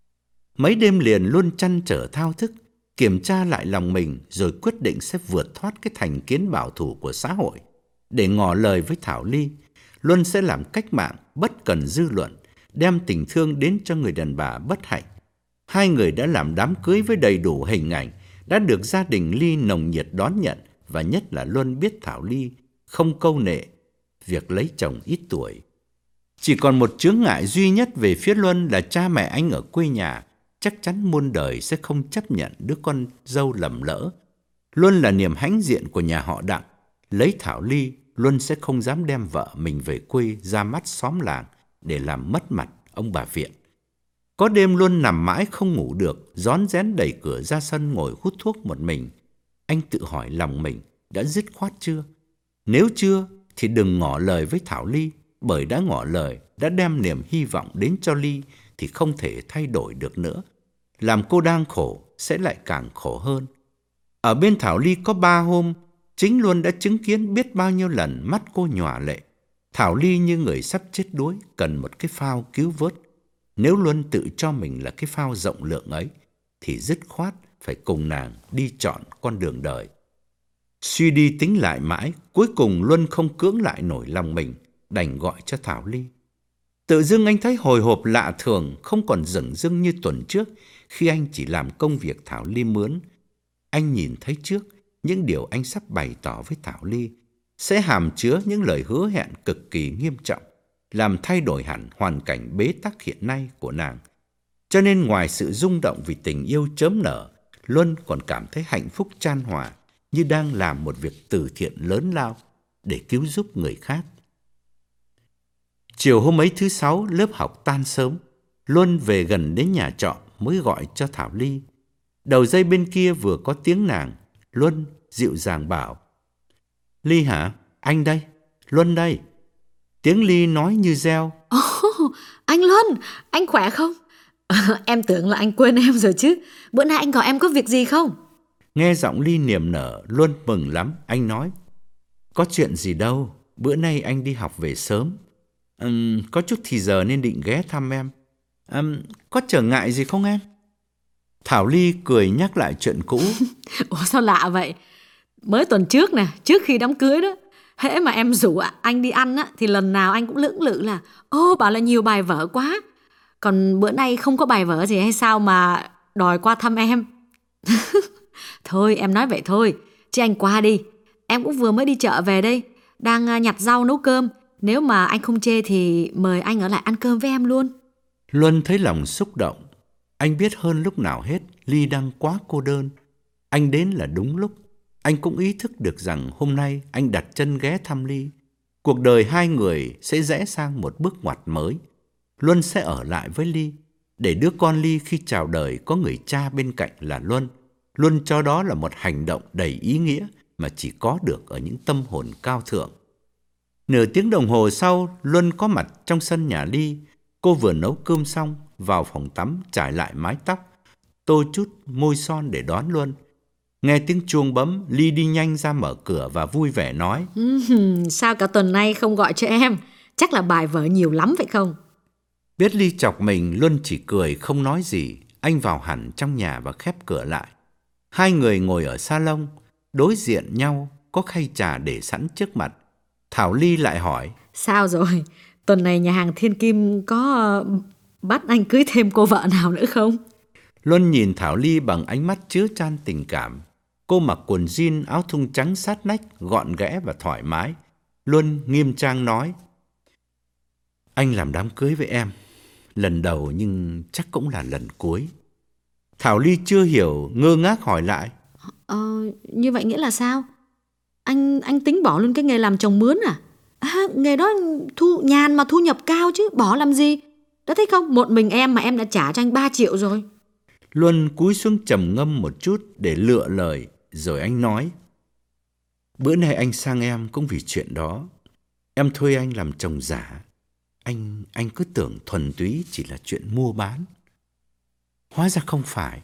Mấy đêm liền Luân trăn trở thao thức, kiểm tra lại lòng mình rồi quyết định sẽ vượt thoát cái thành kiến bảo thủ của xã hội. Để ngỏ lời với Thảo Ly, Luân sẽ làm cách mạng bất cần dư luận, đem tình thương đến cho người đàn bà bất hạnh. 2 người đã làm đám cưới với đầy đủ hình ảnh, đã được gia đình Ly nồng nhiệt đón nhận, và nhất là Luân biết Thảo Ly không câu nệ việc lấy chồng ít tuổi. Chỉ còn một chướng ngại duy nhất về phía Luân là cha mẹ anh ở quê nhà chắc chắn muôn đời sẽ không chấp nhận đứa con dâu lầm lỡ. Luân là niềm hãnh diện của nhà họ Đặng. Lấy Thảo Ly, Luân sẽ không dám đem vợ mình về quê ra mắt xóm làng để làm mất mặt ông bà Viện. Có đêm Luân nằm mãi không ngủ được, rón rén đẩy cửa ra sân ngồi hút thuốc một mình. Anh tự hỏi lòng mình đã dứt khoát chưa? Nếu chưa thì đừng ngỏ lời với Thảo Ly, bởi đã ngỏ lời, đã đem niềm hy vọng đến cho Ly thì không thể thay đổi được nữa. Làm cô đang khổ sẽ lại càng khổ hơn. Ở bên Thảo Ly có 3 hôm, chính Luân đã chứng kiến biết bao nhiêu lần mắt cô nhòa lệ. Thảo Ly như người sắp chết đuối, cần một cái phao cứu vớt. Nếu Luân tự cho mình là cái phao rộng lượng ấy, thì dứt khoát phải cùng nàng đi chọn con đường đời. Suy đi tính lại mãi, cuối cùng Luân không cưỡng lại nổi lòng mình, đành gọi cho Thảo Ly. Tự dưng anh thấy hồi hộp lạ thường, không còn dửng dưng như tuần trước khi anh chỉ làm công việc Thảo Ly mướn. Anh nhìn thấy trước những điều anh sắp bày tỏ với Thảo Ly sẽ hàm chứa những lời hứa hẹn cực kỳ nghiêm trọng, làm thay đổi hẳn hoàn cảnh bế tắc hiện nay của nàng. Cho nên ngoài sự rung động vì tình yêu chớm nở, Luân còn cảm thấy hạnh phúc chan hòa, như đang làm một việc từ thiện lớn lao để cứu giúp người khác. Chiều hôm ấy thứ 6, lớp học tan sớm, Luân về gần đến nhà trọ mới gọi cho Thảo Ly. Đầu dây bên kia vừa có tiếng nàng, Luân dịu dàng bảo: Ly hả? Anh đây, Luân đây. Tiếng Ly nói như reo: Anh Luân, anh khỏe không? Em tưởng là anh quên em rồi chứ. Bữa nay anh gọi em có việc gì không? Nghe giọng Ly niềm nở, Luân mừng lắm. Anh nói: Có chuyện gì đâu, bữa nay anh đi học về sớm. Có chút thì giờ nên định ghé thăm em. Có trở ngại gì không em? Thảo Ly cười nhắc lại chuyện cũ. Ủa sao lạ vậy? Mới tuần trước nè, trước khi đám cưới đó, hễ mà em rủ anh đi ăn á, thì lần nào anh cũng lưỡng lự là bảo là nhiều bài vở quá. Còn bữa nay không có bài vở gì hay sao mà đòi qua thăm em? Thôi em nói vậy thôi, chứ anh qua đi. Em cũng vừa mới đi chợ về đây, đang nhặt rau nấu cơm. Nếu mà anh không chê thì mời anh ở lại ăn cơm với em luôn. Luân thấy lòng xúc động. Anh biết hơn lúc nào hết Ly đang quá cô đơn. Anh đến là đúng lúc. Anh cũng ý thức được rằng hôm nay anh đặt chân ghé thăm Ly, cuộc đời 2 người sẽ rẽ sang một bước ngoặt mới. Luân sẽ ở lại với Ly, để đứa con Ly khi chào đời có người cha bên cạnh là Luân. Luân cho đó là một hành động đầy ý nghĩa mà chỉ có được ở những tâm hồn cao thượng. Nửa tiếng đồng hồ sau, Luân có mặt trong sân nhà Ly. Cô vừa nấu cơm xong, vào phòng tắm trải lại mái tóc, tô chút môi son để đón Luân. Nghe tiếng chuông bấm, Ly đi nhanh ra mở cửa và vui vẻ nói: Sao cả tuần nay không gọi cho em? Chắc là bài vở nhiều lắm phải không? Biết Ly chọc mình, Luân chỉ cười không nói gì. Anh vào hẳn trong nhà và khép cửa lại. Hai người ngồi ở salon, đối diện nhau, có khay trà để sẵn trước mặt. Thảo Ly lại hỏi: Sao rồi? Tuần này nhà hàng Thiên Kim có bắt anh cưới thêm cô vợ nào nữa không? Luân nhìn Thảo Ly bằng ánh mắt chứa chan tình cảm. Cô mặc quần jean, áo thun trắng sát nách, gọn ghẽ và thoải mái. Luân nghiêm trang nói: Anh làm đám cưới với em lần đầu nhưng chắc cũng là lần cuối. Thảo Ly chưa hiểu, ngơ ngác hỏi lại: Như vậy nghĩa là sao? Anh tính bỏ luôn cái nghề làm chồng mướn à? Nghề đó nhàn mà thu nhập cao chứ, bỏ làm gì? Đã thấy không, một mình em mà em đã trả cho anh 3 triệu rồi. Luân cúi xuống trầm ngâm một chút để lựa lời, rồi anh nói: Bữa nay anh sang em cũng vì chuyện đó. Em thuê anh làm chồng giả. Anh cứ tưởng thuần túy chỉ là chuyện mua bán. Hóa ra không phải.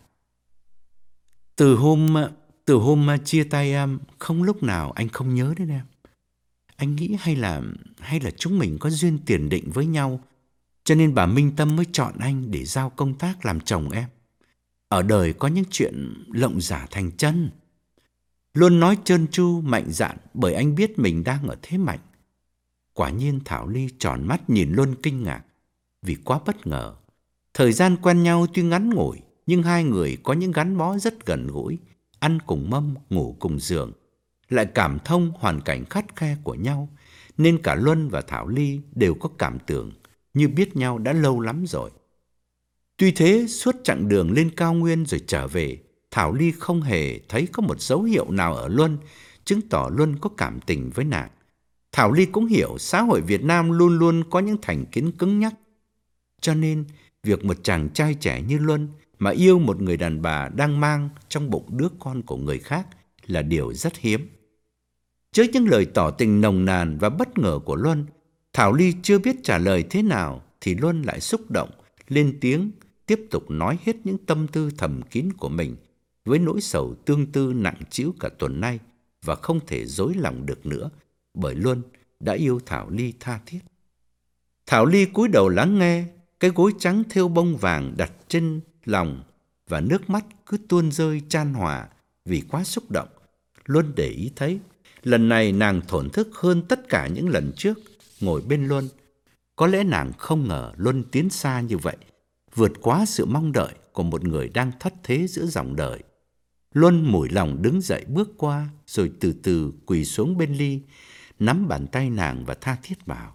Từ hôm chia tay em, không lúc nào anh không nhớ đến em. Anh nghĩ hay là chúng mình có duyên tiền định với nhau, cho nên bà Minh Tâm mới chọn anh để giao công tác làm chồng em. Ở đời có những chuyện lộng giả thành chân. Luôn nói trơn tru mạnh dạn bởi anh biết mình đang ở thế mạnh. Quả nhiên Thảo Ly tròn mắt nhìn Luân kinh ngạc vì quá bất ngờ. Thời gian quen nhau tuy ngắn ngủi, nhưng hai người có những gắn bó rất gần gũi, ăn cùng mâm, ngủ cùng giường, lại cảm thông hoàn cảnh khắt khe của nhau, nên cả Luân và Thảo Ly đều có cảm tưởng như biết nhau đã lâu lắm rồi. Tuy thế, suốt chặng đường lên cao nguyên rồi trở về, Thảo Ly không hề thấy có một dấu hiệu nào ở Luân chứng tỏ Luân có cảm tình với nàng. Thảo Ly cũng hiểu xã hội Việt Nam luôn luôn có những thành kiến cứng nhắc. Cho nên, việc một chàng trai trẻ như Luân mà yêu một người đàn bà đang mang trong bụng đứa con của người khác là điều rất hiếm. Trước những lời tỏ tình nồng nàn và bất ngờ của Luân, Thảo Ly chưa biết trả lời thế nào thì Luân lại xúc động, lên tiếng, tiếp tục nói hết những tâm tư thầm kín của mình với nỗi sầu tương tư nặng trĩu cả tuần nay và không thể dối lòng được nữa bởi Luân đã yêu Thảo Ly tha thiết. Thảo Ly cúi đầu lắng nghe, cái gối trắng thêu bông vàng đặt trên lòng và nước mắt cứ tuôn rơi chan hòa vì quá xúc động. Luân để ý thấy lần này nàng thổn thức hơn tất cả những lần trước ngồi bên Luân. Có lẽ nàng không ngờ Luân tiến xa như vậy, vượt quá sự mong đợi của một người đang thất thế giữa dòng đời. Luân mủi lòng đứng dậy bước qua, rồi từ từ quỳ xuống bên Ly, nắm bàn tay nàng và tha thiết bảo: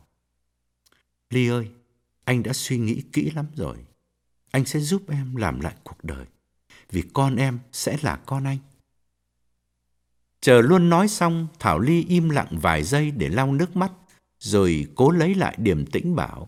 Ly ơi, anh đã suy nghĩ kỹ lắm rồi. Anh sẽ giúp em làm lại cuộc đời, vì con em sẽ là con anh. Chờ Luân nói xong, Thảo Ly im lặng vài giây để lau nước mắt, rồi cố lấy lại điềm tĩnh bảo: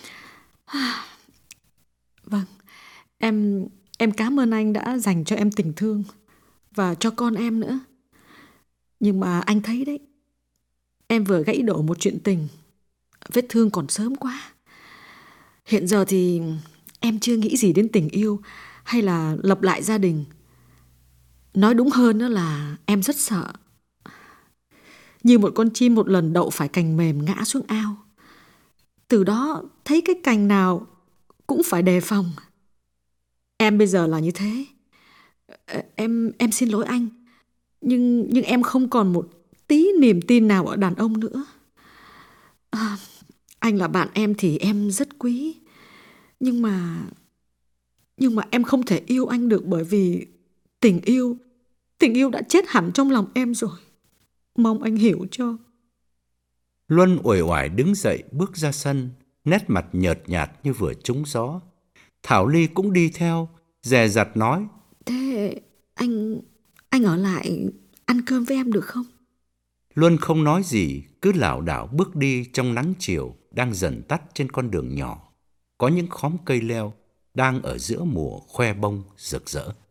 Vâng, em cảm ơn anh đã dành cho em tình thương và cho con em nữa. Nhưng mà anh thấy đấy, em vừa gãy đổ một chuyện tình, vết thương còn sớm quá. Hiện giờ thì em chưa nghĩ gì đến tình yêu hay là lập lại gia đình. Nói đúng hơn đó là em rất sợ. Như một con chim một lần đậu phải cành mềm ngã xuống ao. Từ đó thấy cái cành nào cũng phải đề phòng. Em bây giờ là như thế. Em xin lỗi anh. Nhưng em không còn một tí niềm tin nào ở đàn ông nữa. Anh là bạn em thì em rất quý. Nhưng mà em không thể yêu anh được bởi vì tình yêu đã chết hẳn trong lòng em rồi. Mong anh hiểu cho. Luân uể oải đứng dậy bước ra sân, nét mặt nhợt nhạt như vừa trúng gió. Thảo Ly cũng đi theo, dè dặt nói: Thế anh ở lại ăn cơm với em được không? Luân không nói gì, cứ lảo đảo bước đi trong nắng chiều đang dần tắt trên con đường nhỏ. Có những khóm cây leo đang ở giữa mùa khoe bông rực rỡ.